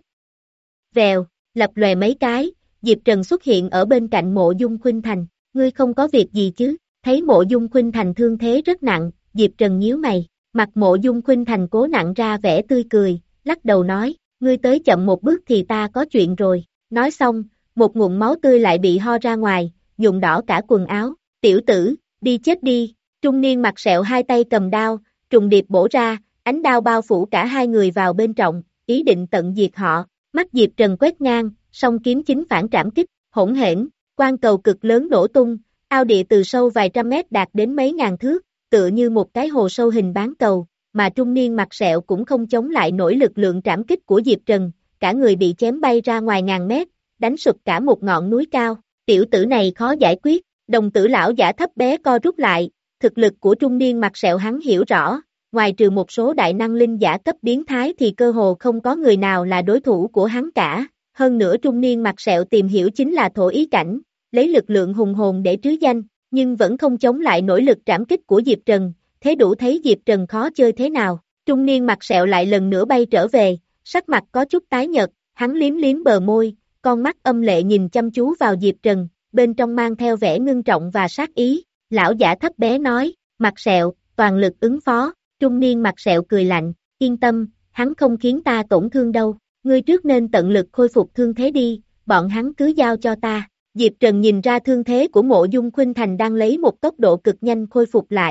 Vèo, lập lòe mấy cái, Diệp Trần xuất hiện ở bên cạnh Mộ Dung Khuynh Thành, ngươi không có việc gì chứ, thấy Mộ Dung Khuynh Thành thương thế rất nặng, Diệp Trần nhíu mày, mặt Mộ Dung Khuynh Thành cố nặng ra vẻ tươi cười, lắc đầu nói, ngươi tới chậm một bước thì ta có chuyện rồi, nói xong, một ngụm máu tươi lại bị ho ra ngoài, nhuộm đỏ cả quần áo, tiểu tử, đi chết đi, trung niên mặt sẹo hai tay cầm đao, trùng điệp bổ ra, ánh đao bao phủ cả hai người vào bên trong, ý định tận diệt họ, mắt Diệp Trần quét ngang, song kiếm chính phản trảm kích, hỗn hển, quan cầu cực lớn nổ tung, ao địa từ sâu vài trăm mét đạt đến mấy ngàn thước, tựa như một cái hồ sâu hình bán cầu, mà trung niên mặt sẹo cũng không chống lại nổi lực lượng trảm kích của Diệp Trần, cả người bị chém bay ra ngoài ngàn mét, đánh sụp cả một ngọn núi cao, tiểu tử này khó giải quyết, đồng tử lão giả thấp bé co rút lại, thực lực của trung niên mặt sẹo hắn hiểu rõ, ngoài trừ một số đại năng linh giả cấp biến thái thì cơ hồ không có người nào là đối thủ của hắn cả, hơn nữa trung niên mặt sẹo tìm hiểu chính là thổ ý cảnh, lấy lực lượng hùng hồn để trứ danh, nhưng vẫn không chống lại nổi lực trảm kích của Diệp Trần, thế đủ thấy Diệp Trần khó chơi thế nào, trung niên mặt sẹo lại lần nữa bay trở về, sắc mặt có chút tái nhợt, hắn liếm liếm bờ môi, con mắt âm lệ nhìn chăm chú vào Diệp Trần, bên trong mang theo vẻ ngưng trọng và sát ý, lão giả thấp bé nói, mặt sẹo, toàn lực ứng phó, trung niên mặt sẹo cười lạnh, yên tâm, hắn không khiến ta tổn thương đâu, ngươi trước nên tận lực khôi phục thương thế đi, bọn hắn cứ giao cho ta. Diệp Trần nhìn ra thương thế của Mộ Dung Khuynh Thành đang lấy một tốc độ cực nhanh khôi phục lại,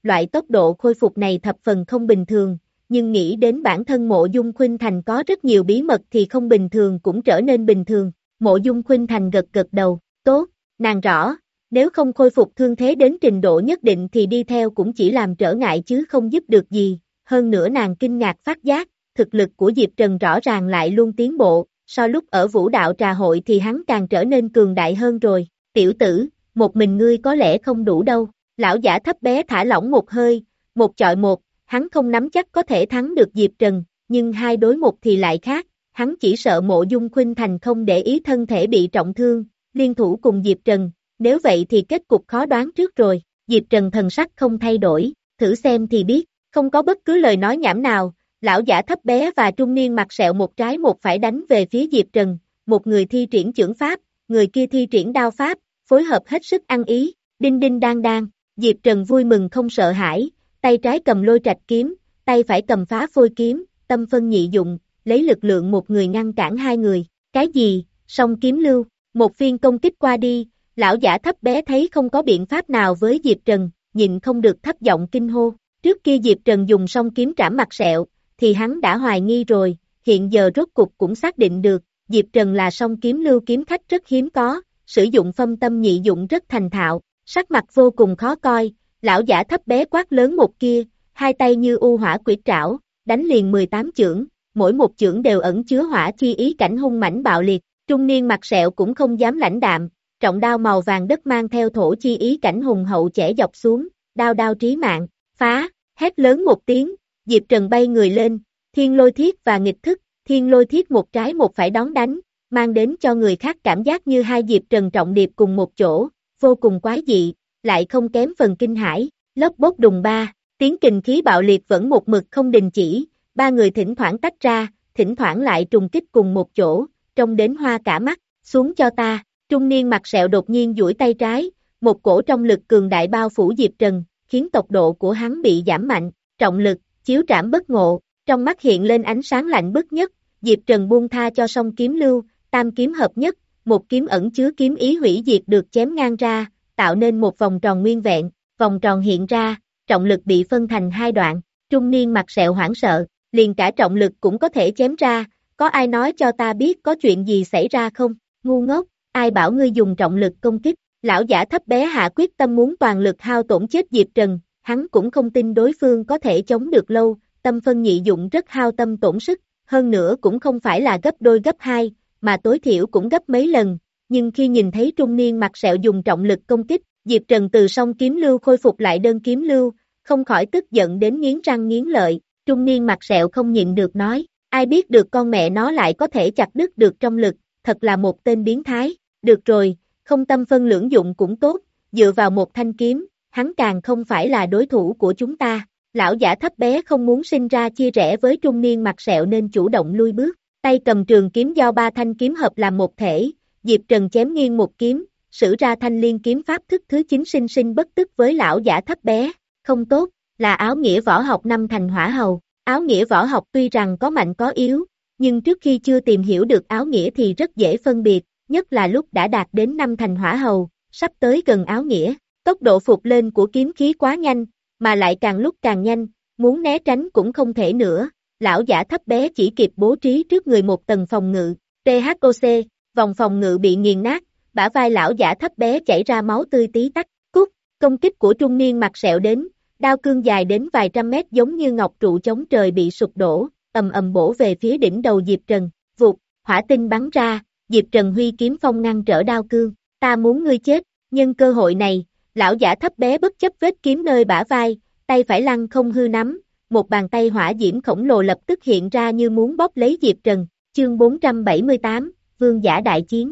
loại tốc độ khôi phục này thập phần không bình thường, nhưng nghĩ đến bản thân Mộ Dung Khuynh Thành có rất nhiều bí mật thì không bình thường cũng trở nên bình thường. Mộ Dung Khuynh Thành gật gật đầu, tốt, nàng rõ, nếu không khôi phục thương thế đến trình độ nhất định thì đi theo cũng chỉ làm trở ngại chứ không giúp được gì, hơn nữa nàng kinh ngạc phát giác, thực lực của Diệp Trần rõ ràng lại luôn tiến bộ, so lúc ở vũ đạo trà hội thì hắn càng trở nên cường đại hơn rồi, tiểu tử, một mình ngươi có lẽ không đủ đâu, lão giả thấp bé thả lỏng một hơi, một chọi một, hắn không nắm chắc có thể thắng được Diệp Trần, nhưng hai đối một thì lại khác, hắn chỉ sợ Mộ Dung Khuynh Thành không để ý thân thể bị trọng thương, liên thủ cùng Diệp Trần, nếu vậy thì kết cục khó đoán trước rồi, Diệp Trần thần sắc không thay đổi, thử xem thì biết, không có bất cứ lời nói nhảm nào, lão giả thấp bé và trung niên mặt sẹo một trái một phải đánh về phía Diệp Trần, một người thi triển chưởng pháp, người kia thi triển đao pháp, phối hợp hết sức ăn ý, đinh đinh đang đang, Diệp Trần vui mừng không sợ hãi, tay trái cầm lôi trạch kiếm, tay phải cầm phá phôi kiếm, tâm phân nhị dụng, lấy lực lượng một người ngăn cản hai người, cái gì, song kiếm lưu, một phiên công kích qua đi, lão giả thấp bé thấy không có biện pháp nào với Diệp Trần, nhịn không được thấp giọng kinh hô, trước kia Diệp Trần dùng song kiếm trảm mặt sẹo, thì hắn đã hoài nghi rồi, hiện giờ rốt cục cũng xác định được, Diệp Trần là song kiếm lưu kiếm khách rất hiếm có, sử dụng phân tâm nhị dụng rất thành thạo, sắc mặt vô cùng khó coi, lão giả thấp bé quát lớn một kia, hai tay như u hỏa quỷ trảo, đánh liền mười tám chưởng, mỗi một chưởng đều ẩn chứa hỏa chi ý cảnh hung mãnh bạo liệt, trung niên mặt sẹo cũng không dám lãnh đạm, trọng đao màu vàng đất mang theo thổ chi ý cảnh hùng hậu chẻ dọc xuống, đao đao trí mạng, phá, hét lớn một tiếng, Diệp Trần bay người lên, thiên lôi thiết và nghịch thức, thiên lôi thiết một trái một phải đón đánh, mang đến cho người khác cảm giác như hai Diệp Trần trọng điệp cùng một chỗ, vô cùng quái dị, lại không kém phần kinh hãi, lốc bốc đùng ba, tiếng kình khí bạo liệt vẫn một mực không đình chỉ, ba người thỉnh thoảng tách ra, thỉnh thoảng lại trùng kích cùng một chỗ, trông đến hoa cả mắt, xuống cho ta, trung niên mặt sẹo đột nhiên duỗi tay trái, một cổ trong lực cường đại bao phủ Diệp Trần, khiến tốc độ của hắn bị giảm mạnh, trọng lực, chiếu trảm bất ngộ, trong mắt hiện lên ánh sáng lạnh bức nhất, Diệp Trần buông tha cho song kiếm lưu, tam kiếm hợp nhất, một kiếm ẩn chứa kiếm ý hủy diệt được chém ngang ra, tạo nên một vòng tròn nguyên vẹn, vòng tròn hiện ra, trọng lực bị phân thành hai đoạn, trung niên mặt sẹo hoảng sợ, liền cả trọng lực cũng có thể chém ra, có ai nói cho ta biết có chuyện gì xảy ra không, ngu ngốc, ai bảo ngươi dùng trọng lực công kích, lão giả thấp bé hạ quyết tâm muốn toàn lực hao tổn chết Diệp Trần, hắn cũng không tin đối phương có thể chống được lâu, tâm phân nhị dụng rất hao tâm tổn sức, hơn nữa cũng không phải là gấp đôi gấp hai, mà tối thiểu cũng gấp mấy lần, nhưng khi nhìn thấy trung niên mặt sẹo dùng trọng lực công kích, Diệp Trần từ song kiếm lưu khôi phục lại đơn kiếm lưu, không khỏi tức giận đến nghiến răng nghiến lợi, trung niên mặt sẹo không nhịn được nói, ai biết được con mẹ nó lại có thể chặt đứt được trong lực, thật là một tên biến thái, được rồi, không tâm phân lưỡng dụng cũng tốt, dựa vào một thanh kiếm, hắn càng không phải là đối thủ của chúng ta, lão giả thấp bé không muốn sinh ra chia rẽ với trung niên mặt sẹo nên chủ động lui bước, tay cầm trường kiếm do ba thanh kiếm hợp làm một thể, Diệp Trần chém nghiêng một kiếm, sử ra thanh liên kiếm pháp thức thứ chín sinh sinh bất tức với lão giả thấp bé, không tốt, là áo nghĩa võ học năm thành hỏa hầu, áo nghĩa võ học tuy rằng có mạnh có yếu, nhưng trước khi chưa tìm hiểu được áo nghĩa thì rất dễ phân biệt, nhất là lúc đã đạt đến năm thành hỏa hầu, sắp tới gần áo nghĩa, tốc độ phục lên của kiếm khí quá nhanh, mà lại càng lúc càng nhanh, muốn né tránh cũng không thể nữa, lão giả thấp bé chỉ kịp bố trí trước người một tầng phòng ngự, tê hát o xê, vòng phòng ngự bị nghiền nát, bả vai lão giả thấp bé chảy ra máu tươi tí tách, cút, công kích của trung niên mặt sẹo đến, đao cương dài đến vài trăm mét giống như ngọc trụ chống trời bị sụp đổ, ầm ầm bổ về phía đỉnh đầu Diệp Trần, vụt, hỏa tinh bắn ra, Diệp Trần huy kiếm phong ngăn trở đao cương, ta muốn ngươi chết, nhân cơ hội này, lão giả thấp bé bất chấp vết kiếm nơi bả vai, tay phải lăng không hư nắm, một bàn tay hỏa diễm khổng lồ lập tức hiện ra như muốn bóp lấy Diệp Trần, chương bốn trăm bảy mươi tám, vương giả đại chiến.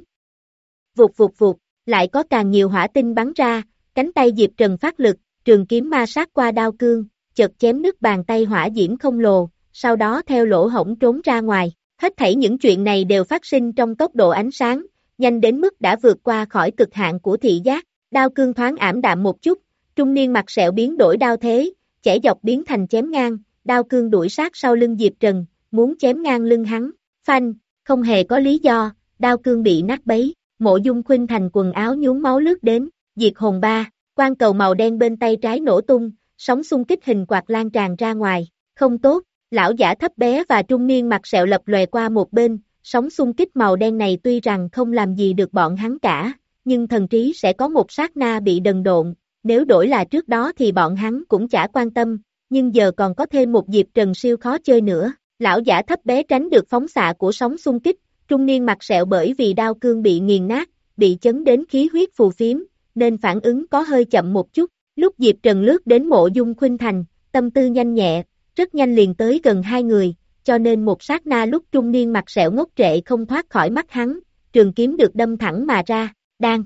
Vụt vụt vụt, lại có càng nhiều hỏa tinh bắn ra, cánh tay Diệp Trần phát lực, trường kiếm ma sát qua đao cương, chợt chém nứt bàn tay hỏa diễm khổng lồ, sau đó theo lỗ hổng trốn ra ngoài. Hết thảy những chuyện này đều phát sinh trong tốc độ ánh sáng, nhanh đến mức đã vượt qua khỏi cực hạn của thị giác, đao cương thoáng ảm đạm một chút, trung niên mặt sẹo biến đổi đao thế, chẻ dọc biến thành chém ngang, đao cương đuổi sát sau lưng Diệp Trần, muốn chém ngang lưng hắn, phanh, không hề có lý do, đao cương bị nát bấy, Mộ Dung Khuynh Thành quần áo nhuốm máu lướt đến, diệt hồn ba, quang cầu màu đen bên tay trái nổ tung, sóng xung kích hình quạt lan tràn ra ngoài, không tốt, lão giả thấp bé và trung niên mặt sẹo lập lòe qua một bên, sóng xung kích màu đen này tuy rằng không làm gì được bọn hắn cả, nhưng thần trí sẽ có một sát na bị đần độn, nếu đổi là trước đó thì bọn hắn cũng chả quan tâm, nhưng giờ còn có thêm một Diệp Trần siêu khó chơi nữa, lão giả thấp bé tránh được phóng xạ của sóng xung kích, trung niên mặt sẹo bởi vì đao cương bị nghiền nát, bị chấn đến khí huyết phù phiếm, nên phản ứng có hơi chậm một chút, lúc Diệp Trần lướt đến Mộ Dung Khuynh Thành, tâm tư nhanh nhẹ, rất nhanh liền tới gần hai người, cho nên một sát na lúc trung niên mặt sẹo ngốc trệ không thoát khỏi mắt hắn, trường kiếm được đâm thẳng mà ra, đang.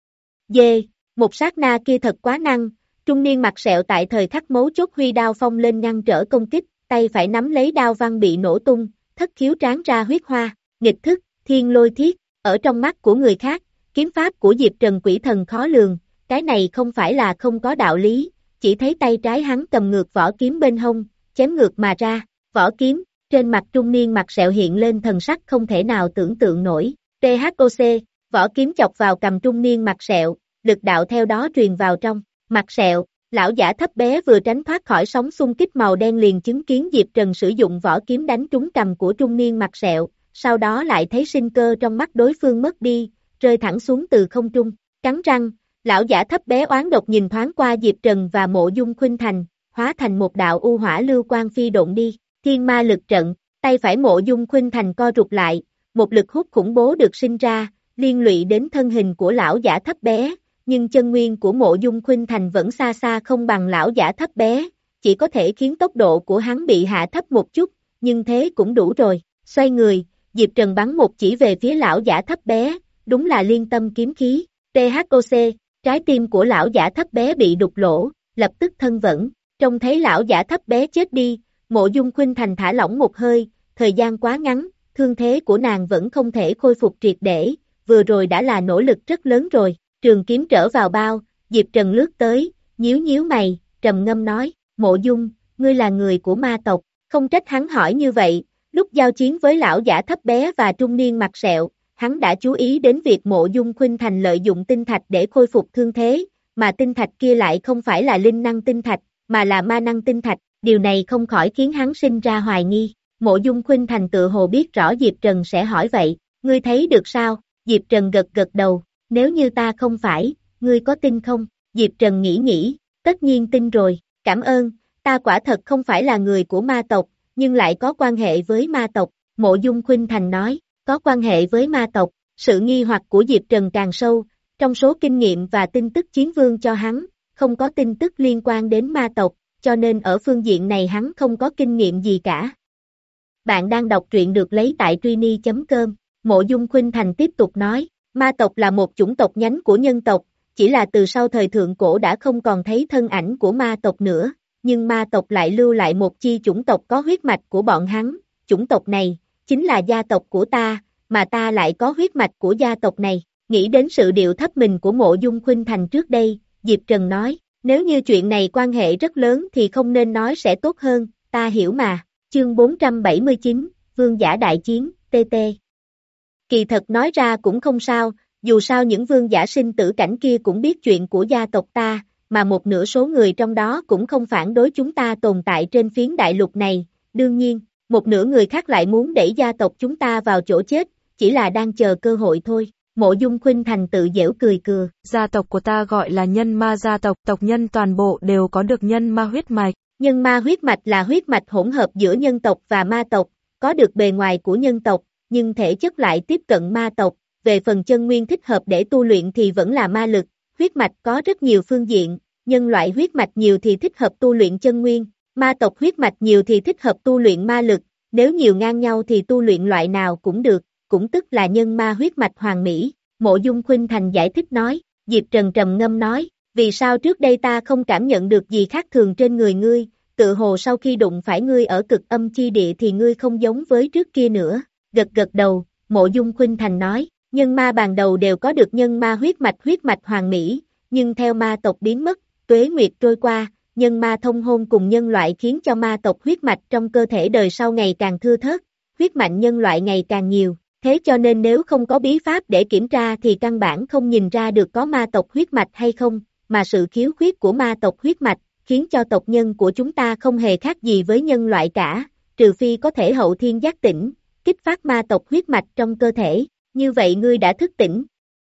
Dê, một sát na kia thật quá năng, trung niên mặt sẹo tại thời khắc mấu chốt huy đao phong lên ngăn trở công kích, tay phải nắm lấy đao văn bị nổ tung, thất khiếu tráng ra huyết hoa, nghịch thức, thiên lôi thiết, ở trong mắt của người khác, kiếm pháp của Diệp Trần quỷ thần khó lường, cái này không phải là không có đạo lý, chỉ thấy tay trái hắn cầm ngược vỏ kiếm bên hông, chém ngược mà ra, vỏ kiếm, trên mặt trung niên mặt sẹo hiện lên thần sắc không thể nào tưởng tượng nổi, tê hát o xê, vỏ kiếm chọc vào cầm trung niên mặt sẹo, lực đạo theo đó truyền vào trong, mặt sẹo, lão giả thấp bé vừa tránh thoát khỏi sóng xung kích màu đen liền chứng kiến Diệp Trần sử dụng vỏ kiếm đánh trúng cầm của trung niên mặt sẹo, sau đó lại thấy sinh cơ trong mắt đối phương mất đi, rơi thẳng xuống từ không trung, cắn răng, lão giả thấp bé oán độc nhìn thoáng qua Diệp Trần và Mộ Dung Khuynh Thành, hóa thành một đạo u hỏa lưu quang phi độn đi, thiên ma lực trận, tay phải Mộ Dung Khuynh Thành co rụt lại, một lực hút khủng bố được sinh ra, liên lụy đến thân hình của lão giả thấp bé, nhưng chân nguyên của Mộ Dung Khuynh Thành vẫn xa xa không bằng lão giả thấp bé, chỉ có thể khiến tốc độ của hắn bị hạ thấp một chút, nhưng thế cũng đủ rồi, xoay người, Diệp Trần bắn một chỉ về phía lão giả thấp bé, đúng là liên tâm kiếm khí, tê hát o xê, trái tim của lão giả thấp bé bị đục lỗ, lập tức thân vẫn, trông thấy lão giả thấp bé chết đi, Mộ Dung Khuynh Thành thả lỏng một hơi, thời gian quá ngắn, thương thế của nàng vẫn không thể khôi phục triệt để, vừa rồi đã là nỗ lực rất lớn rồi, trường kiếm trở vào bao, Diệp Trần lướt tới, nhíu nhíu mày, trầm ngâm nói, Mộ Dung, ngươi là người của ma tộc, không trách hắn hỏi như vậy, lúc giao chiến với lão giả thấp bé và trung niên mặt sẹo, hắn đã chú ý đến việc Mộ Dung Khuynh Thành lợi dụng tinh thạch để khôi phục thương thế, mà tinh thạch kia lại không phải là linh năng tinh thạch, mà là ma năng tinh thạch, điều này không khỏi khiến hắn sinh ra hoài nghi. Mộ Dung Khuynh Thành tự hồ biết rõ Diệp Trần sẽ hỏi vậy, ngươi thấy được sao? Diệp Trần gật gật đầu, nếu như ta không phải, ngươi có tin không? Diệp Trần nghĩ nghĩ, tất nhiên tin rồi, cảm ơn, ta quả thật không phải là người của ma tộc, nhưng lại có quan hệ với ma tộc, Mộ Dung Khuynh Thành nói, có quan hệ với ma tộc, sự nghi hoặc của Diệp Trần càng sâu, trong số kinh nghiệm và tin tức chiến vương cho hắn, không có tin tức liên quan đến ma tộc, cho nên ở phương diện này hắn không có kinh nghiệm gì cả. Bạn đang đọc truyện được lấy tại Trini chấm com, Mộ Dung Khuynh Thành tiếp tục nói, ma tộc là một chủng tộc nhánh của nhân tộc, chỉ là từ sau thời thượng cổ đã không còn thấy thân ảnh của ma tộc nữa, nhưng ma tộc lại lưu lại một chi chủng tộc có huyết mạch của bọn hắn, chủng tộc này, chính là gia tộc của ta, mà ta lại có huyết mạch của gia tộc này, nghĩ đến sự điệu thấp mình của Mộ Dung Khuynh Thành trước đây, Diệp Trần nói, nếu như chuyện này quan hệ rất lớn thì không nên nói sẽ tốt hơn, ta hiểu mà, chương bốn trăm bảy mươi chín, Vương giả đại chiến, tê tê. Kỳ thật nói ra cũng không sao, dù sao những vương giả sinh tử cảnh kia cũng biết chuyện của gia tộc ta, mà một nửa số người trong đó cũng không phản đối chúng ta tồn tại trên phiến đại lục này, đương nhiên, một nửa người khác lại muốn đẩy gia tộc chúng ta vào chỗ chết, chỉ là đang chờ cơ hội thôi. Mộ Dung Khuynh Thành tự giễu cười cừa. Gia tộc của ta gọi là nhân ma gia tộc, tộc nhân toàn bộ đều có được nhân ma huyết mạch. Nhân ma huyết mạch là huyết mạch hỗn hợp giữa nhân tộc và ma tộc, có được bề ngoài của nhân tộc, nhưng thể chất lại tiếp cận ma tộc, về phần chân nguyên thích hợp để tu luyện thì vẫn là ma lực, huyết mạch có rất nhiều phương diện, nhân loại huyết mạch nhiều thì thích hợp tu luyện chân nguyên, ma tộc huyết mạch nhiều thì thích hợp tu luyện ma lực, nếu nhiều ngang nhau thì tu luyện loại nào cũng được, cũng tức là nhân ma huyết mạch hoàn mỹ. Mộ Dung Khuynh Thành giải thích nói, Diệp Trần trầm ngâm nói, vì sao trước đây ta không cảm nhận được gì khác thường trên người ngươi, tự hồ sau khi đụng phải ngươi ở cực âm chi địa thì ngươi không giống với trước kia nữa, gật gật đầu, Mộ Dung Khuynh Thành nói, nhân ma ban đầu đều có được nhân ma huyết mạch huyết mạch hoàn mỹ, nhưng theo ma tộc biến mất, tuế nguyệt trôi qua, nhân ma thông hôn cùng nhân loại khiến cho ma tộc huyết mạch trong cơ thể đời sau ngày càng thưa thớt, huyết mạnh nhân loại ngày càng nhiều. Thế cho nên nếu không có bí pháp để kiểm tra thì căn bản không nhìn ra được có ma tộc huyết mạch hay không, mà sự khiếu khuyết của ma tộc huyết mạch, khiến cho tộc nhân của chúng ta không hề khác gì với nhân loại cả, trừ phi có thể hậu thiên giác tỉnh, kích phát ma tộc huyết mạch trong cơ thể, như vậy ngươi đã thức tỉnh.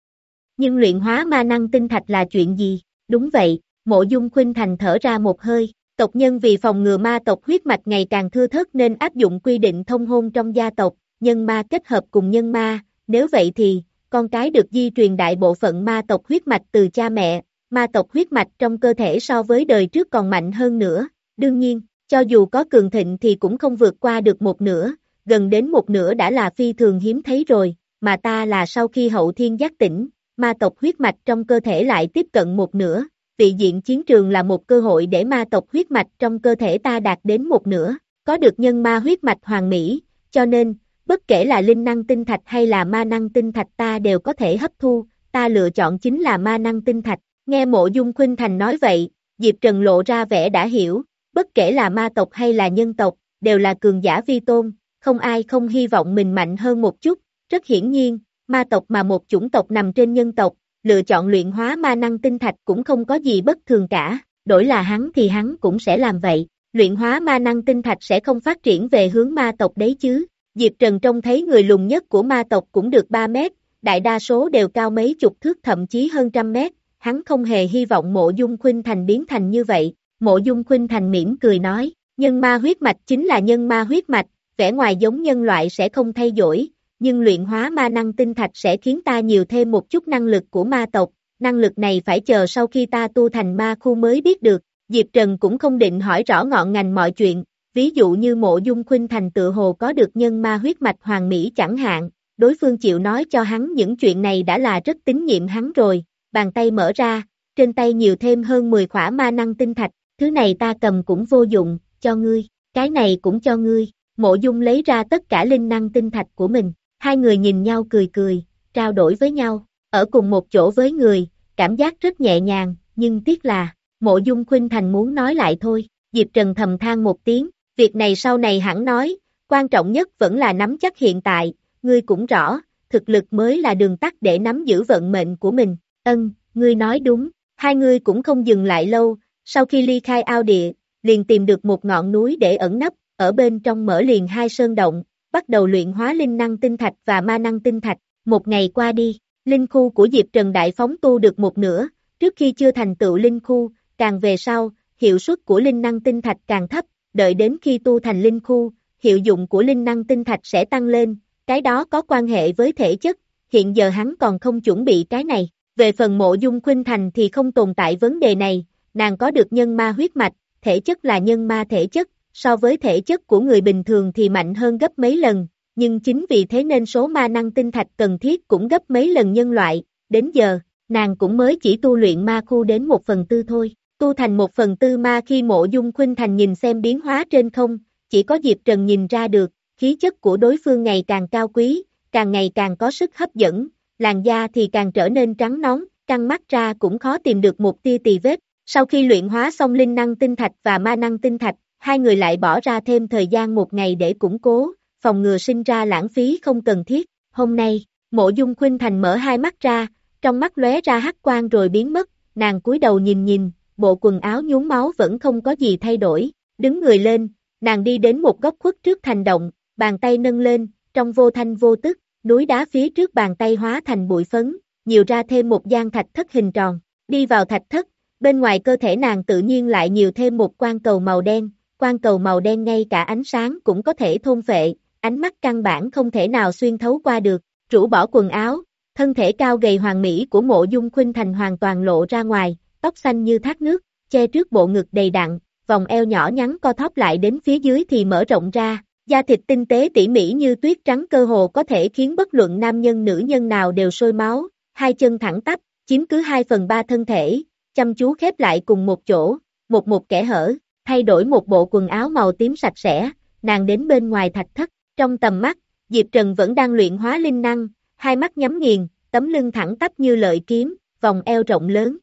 Nhưng luyện hóa ma năng tinh thạch là chuyện gì? Đúng vậy, Mộ Dung Khuynh Thành thở ra một hơi, tộc nhân vì phòng ngừa ma tộc huyết mạch ngày càng thưa thớt nên áp dụng quy định thông hôn trong gia tộc, nhân ma kết hợp cùng nhân ma, nếu vậy thì, con cái được di truyền đại bộ phận ma tộc huyết mạch từ cha mẹ, ma tộc huyết mạch trong cơ thể so với đời trước còn mạnh hơn nữa, đương nhiên, cho dù có cường thịnh thì cũng không vượt qua được một nửa, gần đến một nửa đã là phi thường hiếm thấy rồi, mà ta là sau khi hậu thiên giác tỉnh, ma tộc huyết mạch trong cơ thể lại tiếp cận một nửa, vị diện chiến trường là một cơ hội để ma tộc huyết mạch trong cơ thể ta đạt đến một nửa, có được nhân ma huyết mạch hoàn mỹ, cho nên, bất kể là linh năng tinh thạch hay là ma năng tinh thạch ta đều có thể hấp thu, ta lựa chọn chính là ma năng tinh thạch. Nghe Mộ Dung Khuynh Thành nói vậy, Diệp Trần lộ ra vẻ đã hiểu, bất kể là ma tộc hay là nhân tộc, đều là cường giả vi tôn, không ai không hy vọng mình mạnh hơn một chút, rất hiển nhiên, ma tộc mà một chủng tộc nằm trên nhân tộc, lựa chọn luyện hóa ma năng tinh thạch cũng không có gì bất thường cả, đổi là hắn thì hắn cũng sẽ làm vậy, luyện hóa ma năng tinh thạch sẽ không phát triển về hướng ma tộc đấy chứ. Diệp Trần trông thấy người lùn nhất của ma tộc cũng được ba mét, đại đa số đều cao mấy chục thước thậm chí hơn trăm mét, hắn không hề hy vọng Mộ Dung Khuynh Thành biến thành như vậy. Mộ Dung Khuynh Thành mỉm cười nói, nhân ma huyết mạch chính là nhân ma huyết mạch, vẻ ngoài giống nhân loại sẽ không thay đổi, nhưng luyện hóa ma năng tinh thạch sẽ khiến ta nhiều thêm một chút năng lực của ma tộc, năng lực này phải chờ sau khi ta tu thành ma khu mới biết được. Diệp Trần cũng không định hỏi rõ ngọn ngành mọi chuyện, ví dụ như Mộ Dung Khuynh Thành tự hồ có được nhân ma huyết mạch hoàn mỹ chẳng hạn, đối phương chịu nói cho hắn những chuyện này đã là rất tín nhiệm hắn rồi, bàn tay mở ra, trên tay nhiều thêm hơn mười khỏa ma năng tinh thạch, thứ này ta cầm cũng vô dụng, cho ngươi, cái này cũng cho ngươi, Mộ Dung lấy ra tất cả linh năng tinh thạch của mình, hai người nhìn nhau cười cười, trao đổi với nhau, ở cùng một chỗ với người, cảm giác rất nhẹ nhàng, nhưng tiếc là, Mộ Dung Khuynh Thành muốn nói lại thôi, Diệp Trần thầm than một tiếng, việc này sau này hẳn nói, quan trọng nhất vẫn là nắm chắc hiện tại, ngươi cũng rõ, thực lực mới là đường tắt để nắm giữ vận mệnh của mình, ân, ngươi nói đúng, hai người cũng không dừng lại lâu, sau khi ly khai ao địa, liền tìm được một ngọn núi để ẩn nấp, ở bên trong mở liền hai sơn động, bắt đầu luyện hóa linh năng tinh thạch và ma năng tinh thạch, một ngày qua đi, linh khu của Diệp Trần đại phóng tu được một nửa, trước khi chưa thành tựu linh khu, càng về sau, hiệu suất của linh năng tinh thạch càng thấp, đợi đến khi tu thành linh khu, hiệu dụng của linh năng tinh thạch sẽ tăng lên, cái đó có quan hệ với thể chất, hiện giờ hắn còn không chuẩn bị cái này. Về phần Mộ Dung Khuynh Thành thì không tồn tại vấn đề này, nàng có được nhân ma huyết mạch, thể chất là nhân ma thể chất, so với thể chất của người bình thường thì mạnh hơn gấp mấy lần, nhưng chính vì thế nên số ma năng tinh thạch cần thiết cũng gấp mấy lần nhân loại, đến giờ, nàng cũng mới chỉ tu luyện ma khu đến một phần tư thôi, tu thành một phần tư ma khi Mộ Dung Khuynh Thành nhìn xem biến hóa trên không, chỉ có Diệp Trần nhìn ra được, khí chất của đối phương ngày càng cao quý, càng ngày càng có sức hấp dẫn, làn da thì càng trở nên trắng nõn, căng mắt ra cũng khó tìm được một tia tì vết. Sau khi luyện hóa xong linh năng tinh thạch và ma năng tinh thạch, hai người lại bỏ ra thêm thời gian một ngày để củng cố, phòng ngừa sinh ra lãng phí không cần thiết. Hôm nay, Mộ Dung Khuynh Thành mở hai mắt ra, trong mắt lóe ra hắc quang rồi biến mất, nàng cúi đầu nhìn nhìn, bộ quần áo nhuốm máu vẫn không có gì thay đổi, đứng người lên, nàng đi đến một góc khuất trước thành động, bàn tay nâng lên, trong vô thanh vô tức, núi đá phía trước bàn tay hóa thành bụi phấn, nhiều ra thêm một gian thạch thất hình tròn, đi vào thạch thất, bên ngoài cơ thể nàng tự nhiên lại nhiều thêm một quan cầu màu đen, quan cầu màu đen ngay cả ánh sáng cũng có thể thôn phệ, ánh mắt căn bản không thể nào xuyên thấu qua được, rũ bỏ quần áo, thân thể cao gầy hoàn mỹ của Mộ Dung Khuynh Thành hoàn toàn lộ ra ngoài, tóc xanh như thác nước, che trước bộ ngực đầy đặn, vòng eo nhỏ nhắn co thóp lại đến phía dưới thì mở rộng ra, da thịt tinh tế tỉ mỉ như tuyết trắng cơ hồ có thể khiến bất luận nam nhân nữ nhân nào đều sôi máu, hai chân thẳng tắp, chiếm cứ hai phần ba thân thể, chăm chú khép lại cùng một chỗ, một một kẽ hở, thay đổi một bộ quần áo màu tím sạch sẽ, nàng đến bên ngoài thạch thất, trong tầm mắt, Diệp Trần vẫn đang luyện hóa linh năng, hai mắt nhắm nghiền, tấm lưng thẳng tắp như lợi kiếm, vòng eo rộng lớn.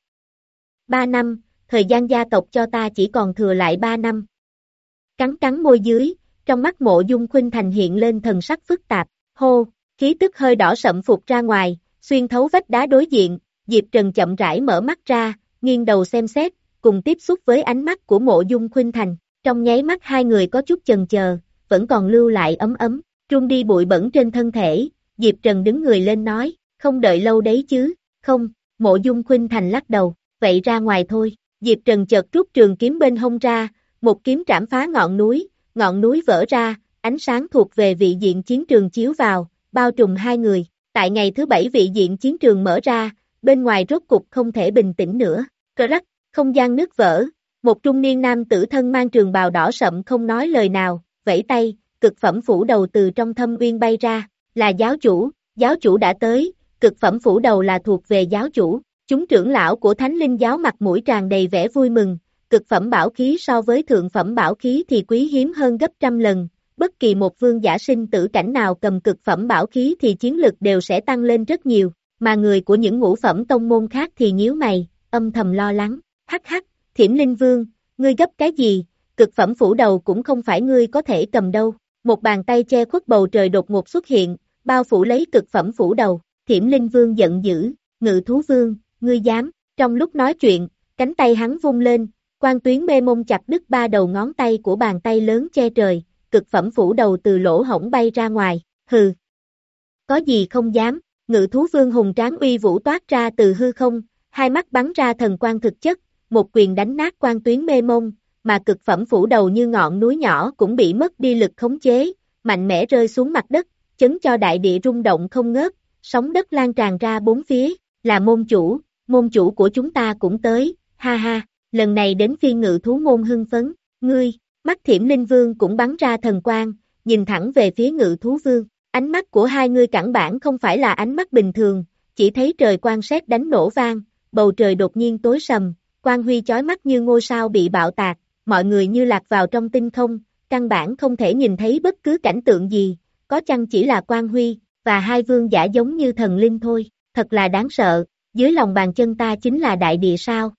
Ba năm, thời gian gia tộc cho ta chỉ còn thừa lại ba năm. Cắn cắn môi dưới, trong mắt Mộ Dung Khuynh Thành hiện lên thần sắc phức tạp, hô, khí tức hơi đỏ sậm phụt ra ngoài, xuyên thấu vách đá đối diện, Diệp Trần chậm rãi mở mắt ra, nghiêng đầu xem xét, cùng tiếp xúc với ánh mắt của Mộ Dung Khuynh Thành, trong nháy mắt hai người có chút chần chờ, vẫn còn lưu lại ấm ấm, trung đi bụi bẩn trên thân thể, Diệp Trần đứng người lên nói, không đợi lâu đấy chứ, không, Mộ Dung Khuynh Thành lắc đầu, vậy ra ngoài thôi, Diệp Trần chợt rút trường kiếm bên hông ra, một kiếm trảm phá ngọn núi, ngọn núi vỡ ra, ánh sáng thuộc về vị diện chiến trường chiếu vào, bao trùm hai người, tại ngày thứ bảy vị diện chiến trường mở ra, bên ngoài rốt cục không thể bình tĩnh nữa, cờ rắc, không gian nứt vỡ, một trung niên nam tử thân mang trường bào đỏ sậm không nói lời nào, vẫy tay, cực phẩm phủ đầu từ trong thâm uyên bay ra, là giáo chủ, giáo chủ đã tới, cực phẩm phủ đầu là thuộc về giáo chủ, chúng trưởng lão của Thánh Linh giáo mặt mũi tràn đầy vẻ vui mừng, cực phẩm bảo khí so với thượng phẩm bảo khí thì quý hiếm hơn gấp trăm lần, bất kỳ một vương giả sinh tử cảnh nào cầm cực phẩm bảo khí thì chiến lực đều sẽ tăng lên rất nhiều, mà người của những ngũ phẩm tông môn khác thì nhíu mày, âm thầm lo lắng, hắc hắc, Thiểm Linh Vương, ngươi gấp cái gì, cực phẩm phủ đầu cũng không phải ngươi có thể cầm đâu, một bàn tay che khuất bầu trời đột ngột xuất hiện, bao phủ lấy cực phẩm phủ đầu, Thiểm Linh Vương giận dữ, Ngự Thú Vương, ngươi dám, trong lúc nói chuyện, cánh tay hắn vung lên, quang tuyến mê mông chặt đứt ba đầu ngón tay của bàn tay lớn che trời, cực phẩm phủ đầu từ lỗ hổng bay ra ngoài, hừ. Có gì không dám, Ngự Thú Vương hùng tráng uy vũ toát ra từ hư không, hai mắt bắn ra thần quang thực chất, một quyền đánh nát quang tuyến mê mông, mà cực phẩm phủ đầu như ngọn núi nhỏ cũng bị mất đi lực khống chế, mạnh mẽ rơi xuống mặt đất, chấn cho đại địa rung động không ngớt, sóng đất lan tràn ra bốn phía, là môn chủ, môn chủ của chúng ta cũng tới, ha ha, lần này đến phiên Ngự Thú môn hưng phấn, ngươi, mắt Thiểm Linh Vương cũng bắn ra thần quang, nhìn thẳng về phía Ngự Thú Vương, ánh mắt của hai ngươi cẳng bản không phải là ánh mắt bình thường, chỉ thấy trời quang sét đánh nổ vang, bầu trời đột nhiên tối sầm, quang huy chói mắt như ngôi sao bị bạo tạc, mọi người như lạc vào trong tinh không, căn bản không thể nhìn thấy bất cứ cảnh tượng gì, có chăng chỉ là quang huy, và hai vương giả giống như thần linh thôi, thật là đáng sợ, dưới lòng bàn chân ta chính là đại địa sao?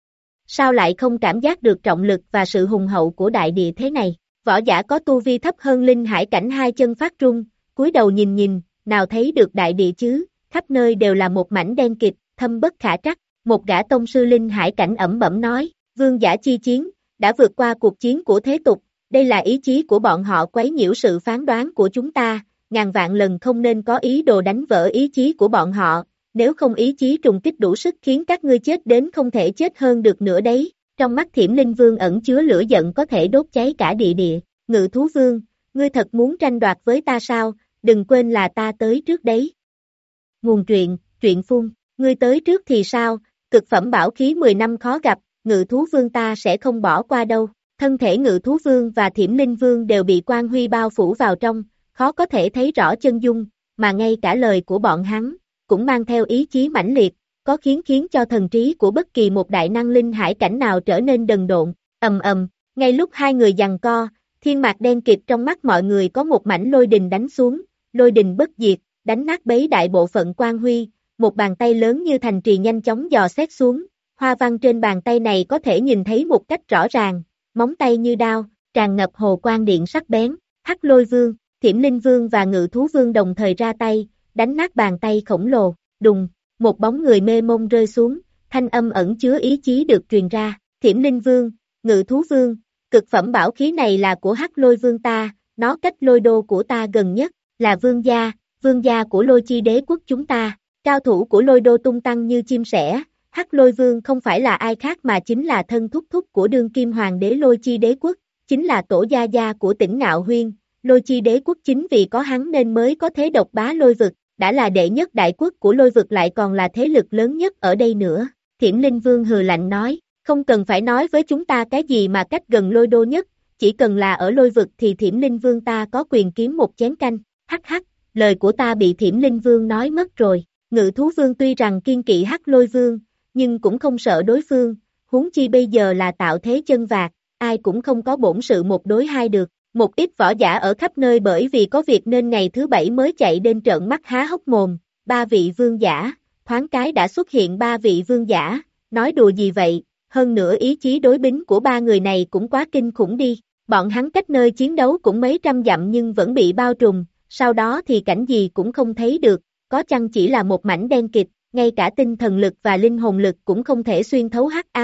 Sao lại không cảm giác được trọng lực và sự hùng hậu của đại địa thế này? Võ giả có tu vi thấp hơn linh hải cảnh hai chân phát run, cúi đầu nhìn nhìn, nào thấy được đại địa chứ, khắp nơi đều là một mảnh đen kịt, thâm bất khả trắc, một gã tông sư linh hải cảnh ẩm bẩm nói, vương giả chi chiến, đã vượt qua cuộc chiến của thế tục, đây là ý chí của bọn họ quấy nhiễu sự phán đoán của chúng ta, ngàn vạn lần không nên có ý đồ đánh vỡ ý chí của bọn họ, nếu không ý chí trùng kích đủ sức khiến các ngươi chết đến không thể chết hơn được nữa đấy, trong mắt Thiểm Linh Vương ẩn chứa lửa giận có thể đốt cháy cả địa địa, Ngự Thú Vương, ngươi thật muốn tranh đoạt với ta sao, đừng quên là ta tới trước đấy. Nguồn truyện, truyện phun, ngươi tới trước thì sao, cực phẩm bảo khí mười năm khó gặp, Ngự Thú Vương ta sẽ không bỏ qua đâu, thân thể Ngự Thú Vương và Thiểm Linh Vương đều bị quang huy bao phủ vào trong, khó có thể thấy rõ chân dung, mà ngay cả lời của bọn hắn, cũng mang theo ý chí mãnh liệt, có khiến khiến cho thần trí của bất kỳ một đại năng linh hải cảnh nào trở nên đần độn, ầm ầm, ngay lúc hai người giằng co, thiên mạc đen kịt trong mắt mọi người có một mảnh lôi đình đánh xuống, lôi đình bất diệt, đánh nát bấy đại bộ phận quang huy, một bàn tay lớn như thành trì nhanh chóng dò xét xuống, hoa văn trên bàn tay này có thể nhìn thấy một cách rõ ràng, móng tay như đao, tràn ngập hồ quang điện sắc bén, Hắc Lôi Vương, Thiểm Linh Vương và Ngự Thú Vương đồng thời ra tay, đánh nát bàn tay khổng lồ, đùng, một bóng người mê mông rơi xuống, thanh âm ẩn chứa ý chí được truyền ra, Thiểm Linh Vương, Ngự Thú Vương, cực phẩm bảo khí này là của Hắc Lôi Vương ta, nó cách lôi đô của ta gần nhất, là vương gia, vương gia của Lôi Chi Đế quốc chúng ta, cao thủ của lôi đô tung tăng như chim sẻ, Hắc Lôi Vương không phải là ai khác mà chính là thân thúc thúc của đương kim hoàng đế Lôi Chi Đế quốc, chính là tổ gia gia của tỉnh Ngạo Huyên, Lôi Chi Đế quốc chính vì có hắn nên mới có thế độc bá lôi vực, đã là đệ nhất đại quốc của lôi vực lại còn là thế lực lớn nhất ở đây nữa. Thiểm Linh Vương hừ lạnh nói, không cần phải nói với chúng ta cái gì mà cách gần lôi đô nhất, chỉ cần là ở lôi vực thì Thiểm Linh Vương ta có quyền kiếm một chén canh, hắc hắc, lời của ta bị Thiểm Linh Vương nói mất rồi. Ngự Thú Vương tuy rằng kiên kỵ Hắc Lôi Vương, nhưng cũng không sợ đối phương, huống chi bây giờ là tạo thế chân vạc, ai cũng không có bổn sự một đối hai được. Một ít võ giả ở khắp nơi bởi vì có việc nên ngày thứ bảy mới chạy đến trợn mắt há hốc mồm, ba vị vương giả, thoáng cái đã xuất hiện ba vị vương giả, nói đùa gì vậy, hơn nữa ý chí đối bính của ba người này cũng quá kinh khủng đi, bọn hắn cách nơi chiến đấu cũng mấy trăm dặm nhưng vẫn bị bao trùm, sau đó thì cảnh gì cũng không thấy được, có chăng chỉ là một mảnh đen kịt, ngay cả tinh thần lực và linh hồn lực cũng không thể xuyên thấu hắc ám,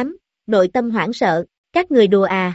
nội tâm hoảng sợ, các người đùa à.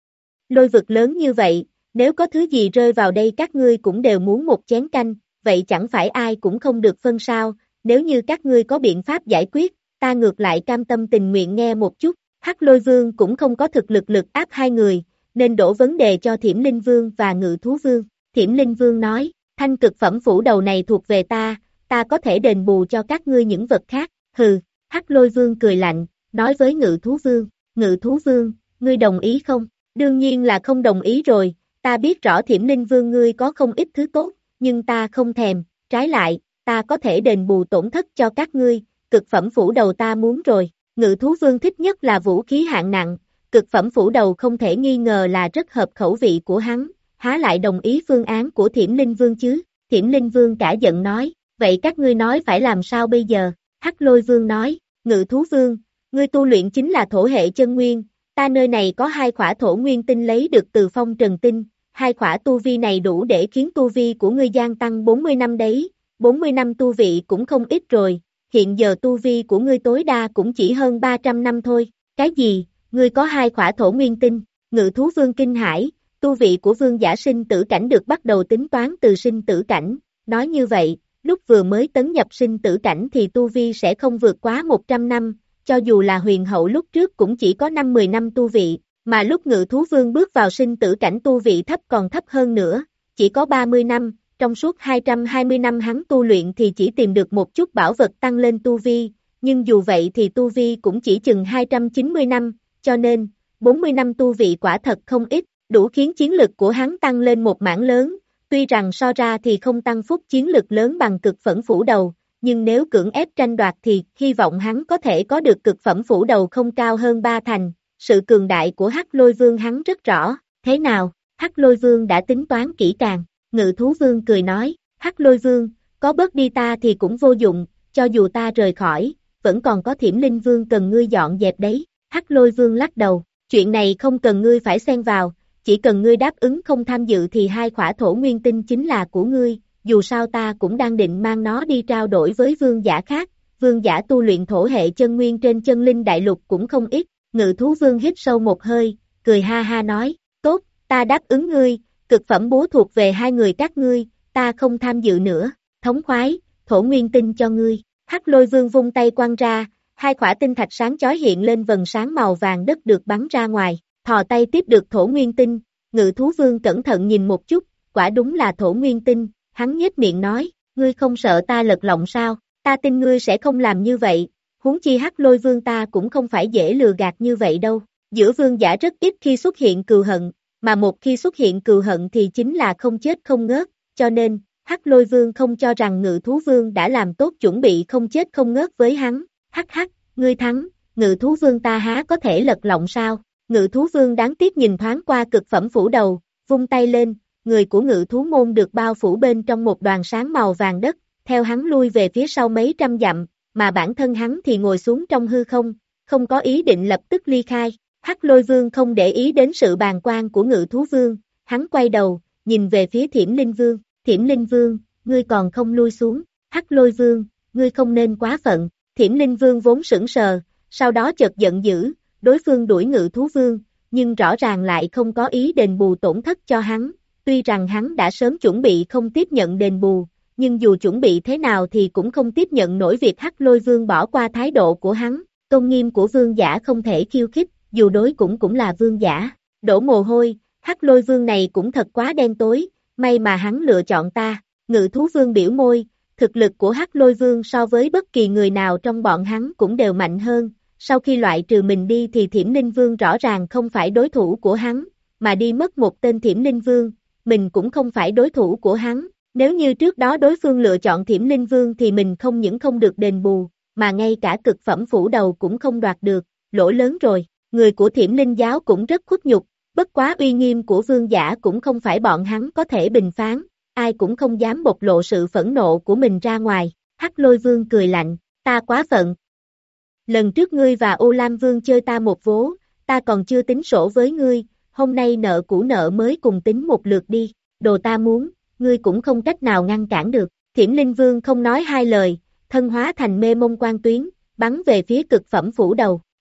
Lôi vực lớn như vậy, nếu có thứ gì rơi vào đây các ngươi cũng đều muốn một chén canh, vậy chẳng phải ai cũng không được phân sao, nếu như các ngươi có biện pháp giải quyết, ta ngược lại cam tâm tình nguyện nghe một chút, Hắc Lôi Vương cũng không có thực lực lực áp hai người, nên đổ vấn đề cho Thiểm Linh Vương và Ngự Thú Vương. Thiểm Linh Vương nói, thanh cực phẩm phủ đầu này thuộc về ta, ta có thể đền bù cho các ngươi những vật khác, hừ, Hắc Lôi Vương cười lạnh, nói với Ngự Thú Vương, Ngự Thú Vương, ngươi đồng ý không? Đương nhiên là không đồng ý rồi, ta biết rõ Thiểm Linh Vương ngươi có không ít thứ tốt, nhưng ta không thèm, trái lại, ta có thể đền bù tổn thất cho các ngươi, cực phẩm phủ đầu ta muốn rồi. Ngự Thú Vương thích nhất là vũ khí hạng nặng, cực phẩm phủ đầu không thể nghi ngờ là rất hợp khẩu vị của hắn, há lại đồng ý phương án của Thiểm Linh Vương chứ? Thiểm Linh Vương cả giận nói, vậy các ngươi nói phải làm sao bây giờ? Hắc Lôi Vương nói, Ngự Thú Vương, ngươi tu luyện chính là thổ hệ chân nguyên, ta nơi này có hai khỏa thổ nguyên tinh lấy được từ phong trần tinh, hai khỏa tu vi này đủ để khiến tu vi của ngươi gia tăng bốn mươi năm đấy, bốn mươi năm tu vị cũng không ít rồi, hiện giờ tu vi của ngươi tối đa cũng chỉ hơn ba trăm năm thôi, cái gì, ngươi có hai khỏa thổ nguyên tinh, Ngự Thú Vương kinh hãi, tu vị của vương giả sinh tử cảnh được bắt đầu tính toán từ sinh tử cảnh, nói như vậy, lúc vừa mới tấn nhập sinh tử cảnh thì tu vi sẽ không vượt quá một trăm năm, cho dù là huyền hậu lúc trước cũng chỉ có năm mười năm tu vị, mà lúc Ngự Thú Vương bước vào sinh tử cảnh tu vị thấp còn thấp hơn nữa, chỉ có ba mươi năm, trong suốt hai trăm hai mươi năm hắn tu luyện thì chỉ tìm được một chút bảo vật tăng lên tu vi, nhưng dù vậy thì tu vi cũng chỉ chừng hai trăm chín mươi năm, cho nên, bốn mươi năm tu vị quả thật không ít, đủ khiến chiến lực của hắn tăng lên một mảng lớn, tuy rằng so ra thì không tăng phúc chiến lực lớn bằng cực phẩm phủ đầu, nhưng nếu cưỡng ép tranh đoạt thì hy vọng hắn có thể có được cực phẩm phủ đầu không cao hơn ba thành, sự cường đại của Hắc Lôi Vương hắn rất rõ, thế nào, Hắc Lôi Vương đã tính toán kỹ càng, Ngự Thú Vương cười nói, Hắc Lôi Vương, có bớt đi ta thì cũng vô dụng, cho dù ta rời khỏi, vẫn còn có Thiểm Linh Vương cần ngươi dọn dẹp đấy, Hắc Lôi Vương lắc đầu, chuyện này không cần ngươi phải xen vào, chỉ cần ngươi đáp ứng không tham dự thì hai khỏa thổ nguyên tinh chính là của ngươi, dù sao ta cũng đang định mang nó đi trao đổi với vương giả khác, vương giả tu luyện thổ hệ chân nguyên trên chân linh đại lục cũng không ít, Ngự Thú Vương hít sâu một hơi, cười ha ha nói, tốt, ta đáp ứng ngươi, cực phẩm búa thuộc về hai người các ngươi, ta không tham dự nữa, thống khoái, thổ nguyên tinh cho ngươi, Hắc Lôi Vương vung tay quăng ra, hai khỏa tinh thạch sáng chói hiện lên vầng sáng màu vàng đất được bắn ra ngoài, thò tay tiếp được thổ nguyên tinh, Ngự Thú Vương cẩn thận nhìn một chút, quả đúng là thổ nguyên tinh, hắn nhếch miệng nói, ngươi không sợ ta lật lọng sao, ta tin ngươi sẽ không làm như vậy, huống chi Hắc Lôi Vương ta cũng không phải dễ lừa gạt như vậy đâu, giữa vương giả rất ít khi xuất hiện cừu hận, mà một khi xuất hiện cừu hận thì chính là không chết không ngớt, cho nên, Hắc Lôi Vương không cho rằng Ngự Thú Vương đã làm tốt chuẩn bị không chết không ngớt với hắn, hắc hắc, ngươi thắng, Ngự Thú Vương ta há có thể lật lọng sao, Ngự Thú Vương đáng tiếc nhìn thoáng qua cực phẩm phủ đầu, vung tay lên, người của Ngự Thú Môn được bao phủ bên trong một đoàn sáng màu vàng đất, theo hắn lui về phía sau mấy trăm dặm, mà bản thân hắn thì ngồi xuống trong hư không, không có ý định lập tức ly khai. Hắc Lôi Vương không để ý đến sự bàng quan của Ngự Thú Vương, hắn quay đầu, nhìn về phía Thiểm Linh Vương, Thiểm Linh Vương, ngươi còn không lui xuống, Hắc Lôi Vương, ngươi không nên quá phận, Thiểm Linh Vương vốn sững sờ, sau đó chợt giận dữ, đối phương đuổi Ngự Thú Vương, nhưng rõ ràng lại không có ý đền bù tổn thất cho hắn, tuy rằng hắn đã sớm chuẩn bị không tiếp nhận đền bù, nhưng dù chuẩn bị thế nào thì cũng không tiếp nhận nổi việc Hắc Lôi Vương bỏ qua thái độ của hắn, tôn nghiêm của vương giả không thể khiêu khích, dù đối cũng cũng là vương giả, đổ mồ hôi, Hắc Lôi Vương này cũng thật quá đen tối, may mà hắn lựa chọn ta, Ngự Thú Vương biểu môi, thực lực của Hắc Lôi Vương so với bất kỳ người nào trong bọn hắn cũng đều mạnh hơn, sau khi loại trừ mình đi thì Thiểm Linh Vương rõ ràng không phải đối thủ của hắn, mà đi mất một tên Thiểm Linh Vương, mình cũng không phải đối thủ của hắn, nếu như trước đó đối phương lựa chọn Thiểm Linh Vương thì mình không những không được đền bù, mà ngay cả cực phẩm phủ đầu cũng không đoạt được, lỗ lớn rồi, người của Thiểm Linh giáo cũng rất khuất nhục, bất quá uy nghiêm của vương giả cũng không phải bọn hắn có thể bình phán, ai cũng không dám bộc lộ sự phẫn nộ của mình ra ngoài, Hắc Lôi Vương cười lạnh, ta quá phận. Lần trước ngươi và Ô Lam Vương chơi ta một vố, ta còn chưa tính sổ với ngươi, hôm nay nợ cũ nợ mới cùng tính một lượt đi, đồ ta muốn, ngươi cũng không cách nào ngăn cản được, Thiểm Linh Vương không nói hai lời, thân hóa thành mê mông quang tuyến, bắn về phía cực phẩm phủ đầu,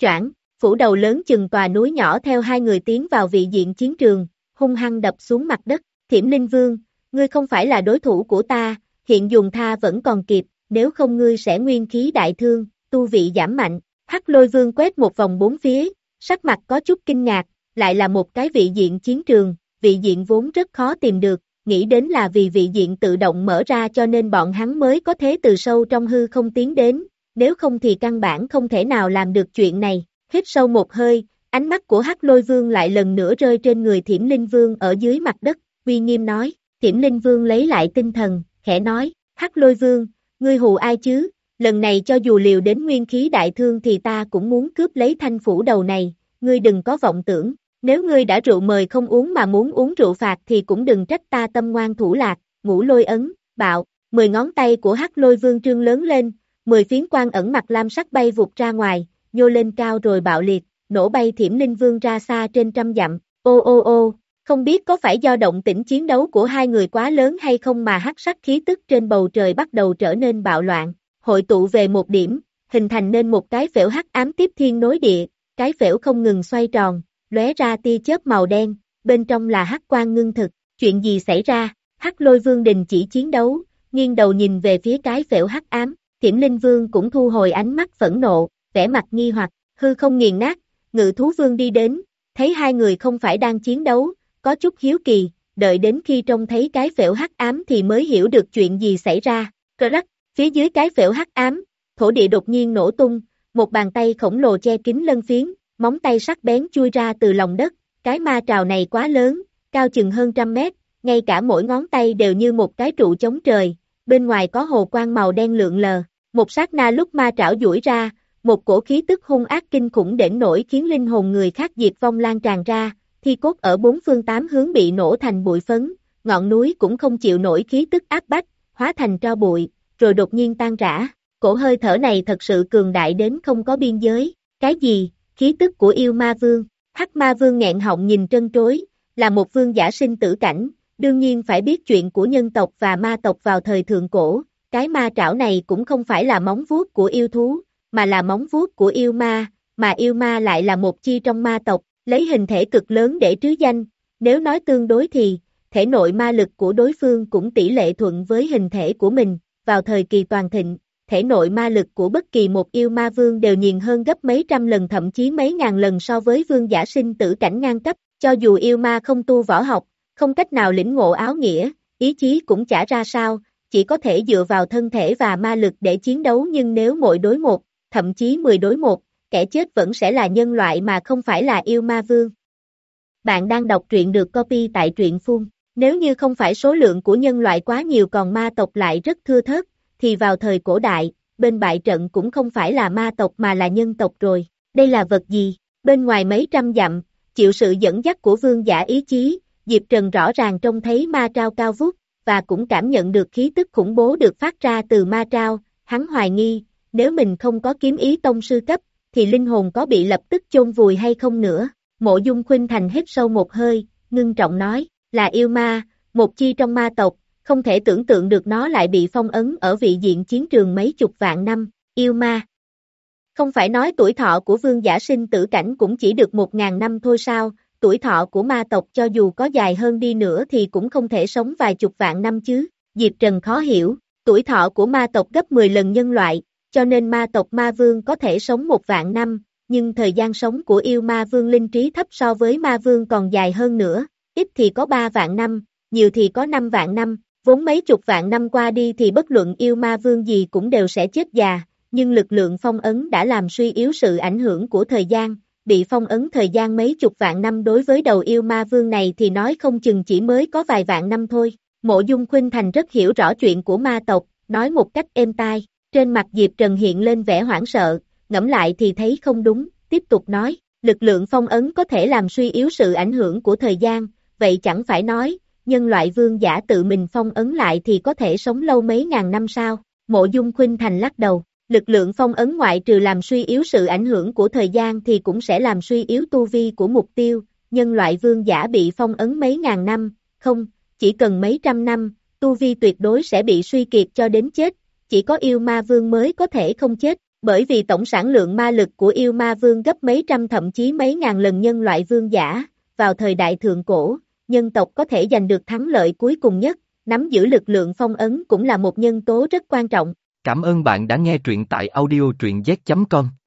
choảng, phủ đầu lớn chừng tòa núi nhỏ theo hai người tiến vào vị diện chiến trường, hung hăng đập xuống mặt đất. Thiểm Linh Vương, ngươi không phải là đối thủ của ta, hiện dùng tha vẫn còn kịp, nếu không ngươi sẽ nguyên khí đại thương, tu vị giảm mạnh. Hắc Lôi Vương quét một vòng bốn phía, sắc mặt có chút kinh ngạc, lại là một cái vị diện chiến trường, vị diện vốn rất khó tìm được, nghĩ đến là vì vị diện tự động mở ra cho nên bọn hắn mới có thế từ sâu trong hư không tiến đến, nếu không thì căn bản không thể nào làm được chuyện này. Hít sâu một hơi, ánh mắt của Hắc Lôi Vương lại lần nữa rơi trên người Thiểm Linh Vương ở dưới mặt đất, uy nghiêm nói. Thiểm Linh Vương lấy lại tinh thần, khẽ nói, Hắc Lôi Vương, ngươi hù ai chứ, lần này cho dù liều đến nguyên khí đại thương thì ta cũng muốn cướp lấy thanh phủ đầu này, ngươi đừng có vọng tưởng, nếu ngươi đã rượu mời không uống mà muốn uống rượu phạt thì cũng đừng trách ta tâm ngoan thủ lạc. Ngũ Lôi ấn, bạo, mười ngón tay của Hắc Lôi Vương trương lớn lên, mười phiến quang ẩn mặt lam sắc bay vụt ra ngoài, nhô lên cao rồi bạo liệt, nổ bay Thiểm Linh Vương ra xa trên trăm dặm. Ô ô ô, không biết có phải do động tĩnh chiến đấu của hai người quá lớn hay không mà hắc sắc khí tức trên bầu trời bắt đầu trở nên bạo loạn, hội tụ về một điểm, hình thành nên một cái phễu hắc ám tiếp thiên nối địa, cái phễu không ngừng xoay tròn, lóe ra tia chớp màu đen, bên trong là hắc quang ngưng thực. Chuyện gì xảy ra? Hắc Lôi Vương đình chỉ chiến đấu, nghiêng đầu nhìn về phía cái phễu hắc ám. Thiểm Linh Vương cũng thu hồi ánh mắt phẫn nộ, vẻ mặt nghi hoặc, hư không nghiền nát. Ngự thú vương đi đến, thấy hai người không phải đang chiến đấu, có chút hiếu kỳ, đợi đến khi trông thấy cái phễu hắc ám thì mới hiểu được chuyện gì xảy ra. Cơ rắc, phía dưới cái phễu hắc ám, thổ địa đột nhiên nổ tung, một bàn tay khổng lồ che kín lân phiến, móng tay sắc bén chui ra từ lòng đất. Cái ma trào này quá lớn, cao chừng hơn trăm mét, ngay cả mỗi ngón tay đều như một cái trụ chống trời, bên ngoài có hồ quang màu đen lượn lờ. Một sát na lúc ma trảo duỗi ra, một cổ khí tức hung ác kinh khủng đến nỗi khiến linh hồn người khác diệt vong lan tràn ra, thi cốt ở bốn phương tám hướng bị nổ thành bụi phấn, ngọn núi cũng không chịu nổi khí tức áp bách, hóa thành tro bụi, rồi đột nhiên tan rã. Cổ hơi thở này thật sự cường đại đến không có biên giới. Cái gì? Khí tức của yêu ma vương. Hắc ma vương nghẹn họng nhìn trân trối, là một vương giả sinh tử cảnh, đương nhiên phải biết chuyện của nhân tộc và ma tộc vào thời thượng cổ. Cái ma trảo này cũng không phải là móng vuốt của yêu thú, mà là móng vuốt của yêu ma, mà yêu ma lại là một chi trong ma tộc, lấy hình thể cực lớn để trứ danh. Nếu nói tương đối thì, thể nội ma lực của đối phương cũng tỷ lệ thuận với hình thể của mình. Vào thời kỳ toàn thịnh, thể nội ma lực của bất kỳ một yêu ma vương đều nhiều hơn gấp mấy trăm lần thậm chí mấy ngàn lần so với vương giả sinh tử cảnh ngang cấp. Cho dù yêu ma không tu võ học, không cách nào lĩnh ngộ áo nghĩa, ý chí cũng chả ra sao, chỉ có thể dựa vào thân thể và ma lực để chiến đấu, nhưng nếu mỗi đối một, thậm chí mười đối một, kẻ chết vẫn sẽ là nhân loại mà không phải là yêu ma vương. Bạn đang đọc truyện được copy tại truyện phun. Nếu như không phải số lượng của nhân loại quá nhiều còn ma tộc lại rất thưa thớt, thì vào thời cổ đại, bên bại trận cũng không phải là ma tộc mà là nhân tộc rồi. Đây là vật gì? Bên ngoài mấy trăm dặm, chịu sự dẫn dắt của vương giả ý chí, Diệp Trần rõ ràng trông thấy ma trao cao vút, và cũng cảm nhận được khí tức khủng bố được phát ra từ ma trao. Hắn hoài nghi, nếu mình không có kiếm ý tông sư cấp, thì linh hồn có bị lập tức chôn vùi hay không nữa. Mộ Dung Khuynh Thành hít sâu một hơi, ngưng trọng nói, là yêu ma, một chi trong ma tộc, không thể tưởng tượng được nó lại bị phong ấn ở vị diện chiến trường mấy chục vạn năm. Yêu ma, không phải nói tuổi thọ của vương giả sinh tử cảnh cũng chỉ được một ngàn năm thôi sao? Tuổi thọ của ma tộc cho dù có dài hơn đi nữa thì cũng không thể sống vài chục vạn năm chứ. Diệp Trần khó hiểu, tuổi thọ của ma tộc gấp mười lần nhân loại, cho nên ma tộc ma vương có thể sống một vạn năm, nhưng thời gian sống của yêu ma vương linh trí thấp so với ma vương còn dài hơn nữa, ít thì có ba vạn năm, nhiều thì có năm vạn năm, vốn mấy chục vạn năm qua đi thì bất luận yêu ma vương gì cũng đều sẽ chết già, nhưng lực lượng phong ấn đã làm suy yếu sự ảnh hưởng của thời gian, bị phong ấn thời gian mấy chục vạn năm đối với đầu yêu ma vương này thì nói không chừng chỉ mới có vài vạn năm thôi. Mộ Dung Khuynh Thành rất hiểu rõ chuyện của ma tộc, nói một cách êm tai, trên mặt Diệp Trần hiện lên vẻ hoảng sợ, ngẫm lại thì thấy không đúng, tiếp tục nói, lực lượng phong ấn có thể làm suy yếu sự ảnh hưởng của thời gian, vậy chẳng phải nói, nhân loại vương giả tự mình phong ấn lại thì có thể sống lâu mấy ngàn năm sao? Mộ Dung Khuynh Thành lắc đầu, lực lượng phong ấn ngoại trừ làm suy yếu sự ảnh hưởng của thời gian thì cũng sẽ làm suy yếu tu vi của mục tiêu, nhân loại vương giả bị phong ấn mấy ngàn năm, không, chỉ cần mấy trăm năm, tu vi tuyệt đối sẽ bị suy kiệt cho đến chết, chỉ có yêu ma vương mới có thể không chết. Bởi vì tổng sản lượng ma lực của yêu ma vương gấp mấy trăm thậm chí mấy ngàn lần nhân loại vương giả, vào thời đại thượng cổ, nhân tộc có thể giành được thắng lợi cuối cùng nhất, nắm giữ lực lượng phong ấn cũng là một nhân tố rất quan trọng. Cảm ơn bạn đã nghe truyện tại audio truyện z chấm com.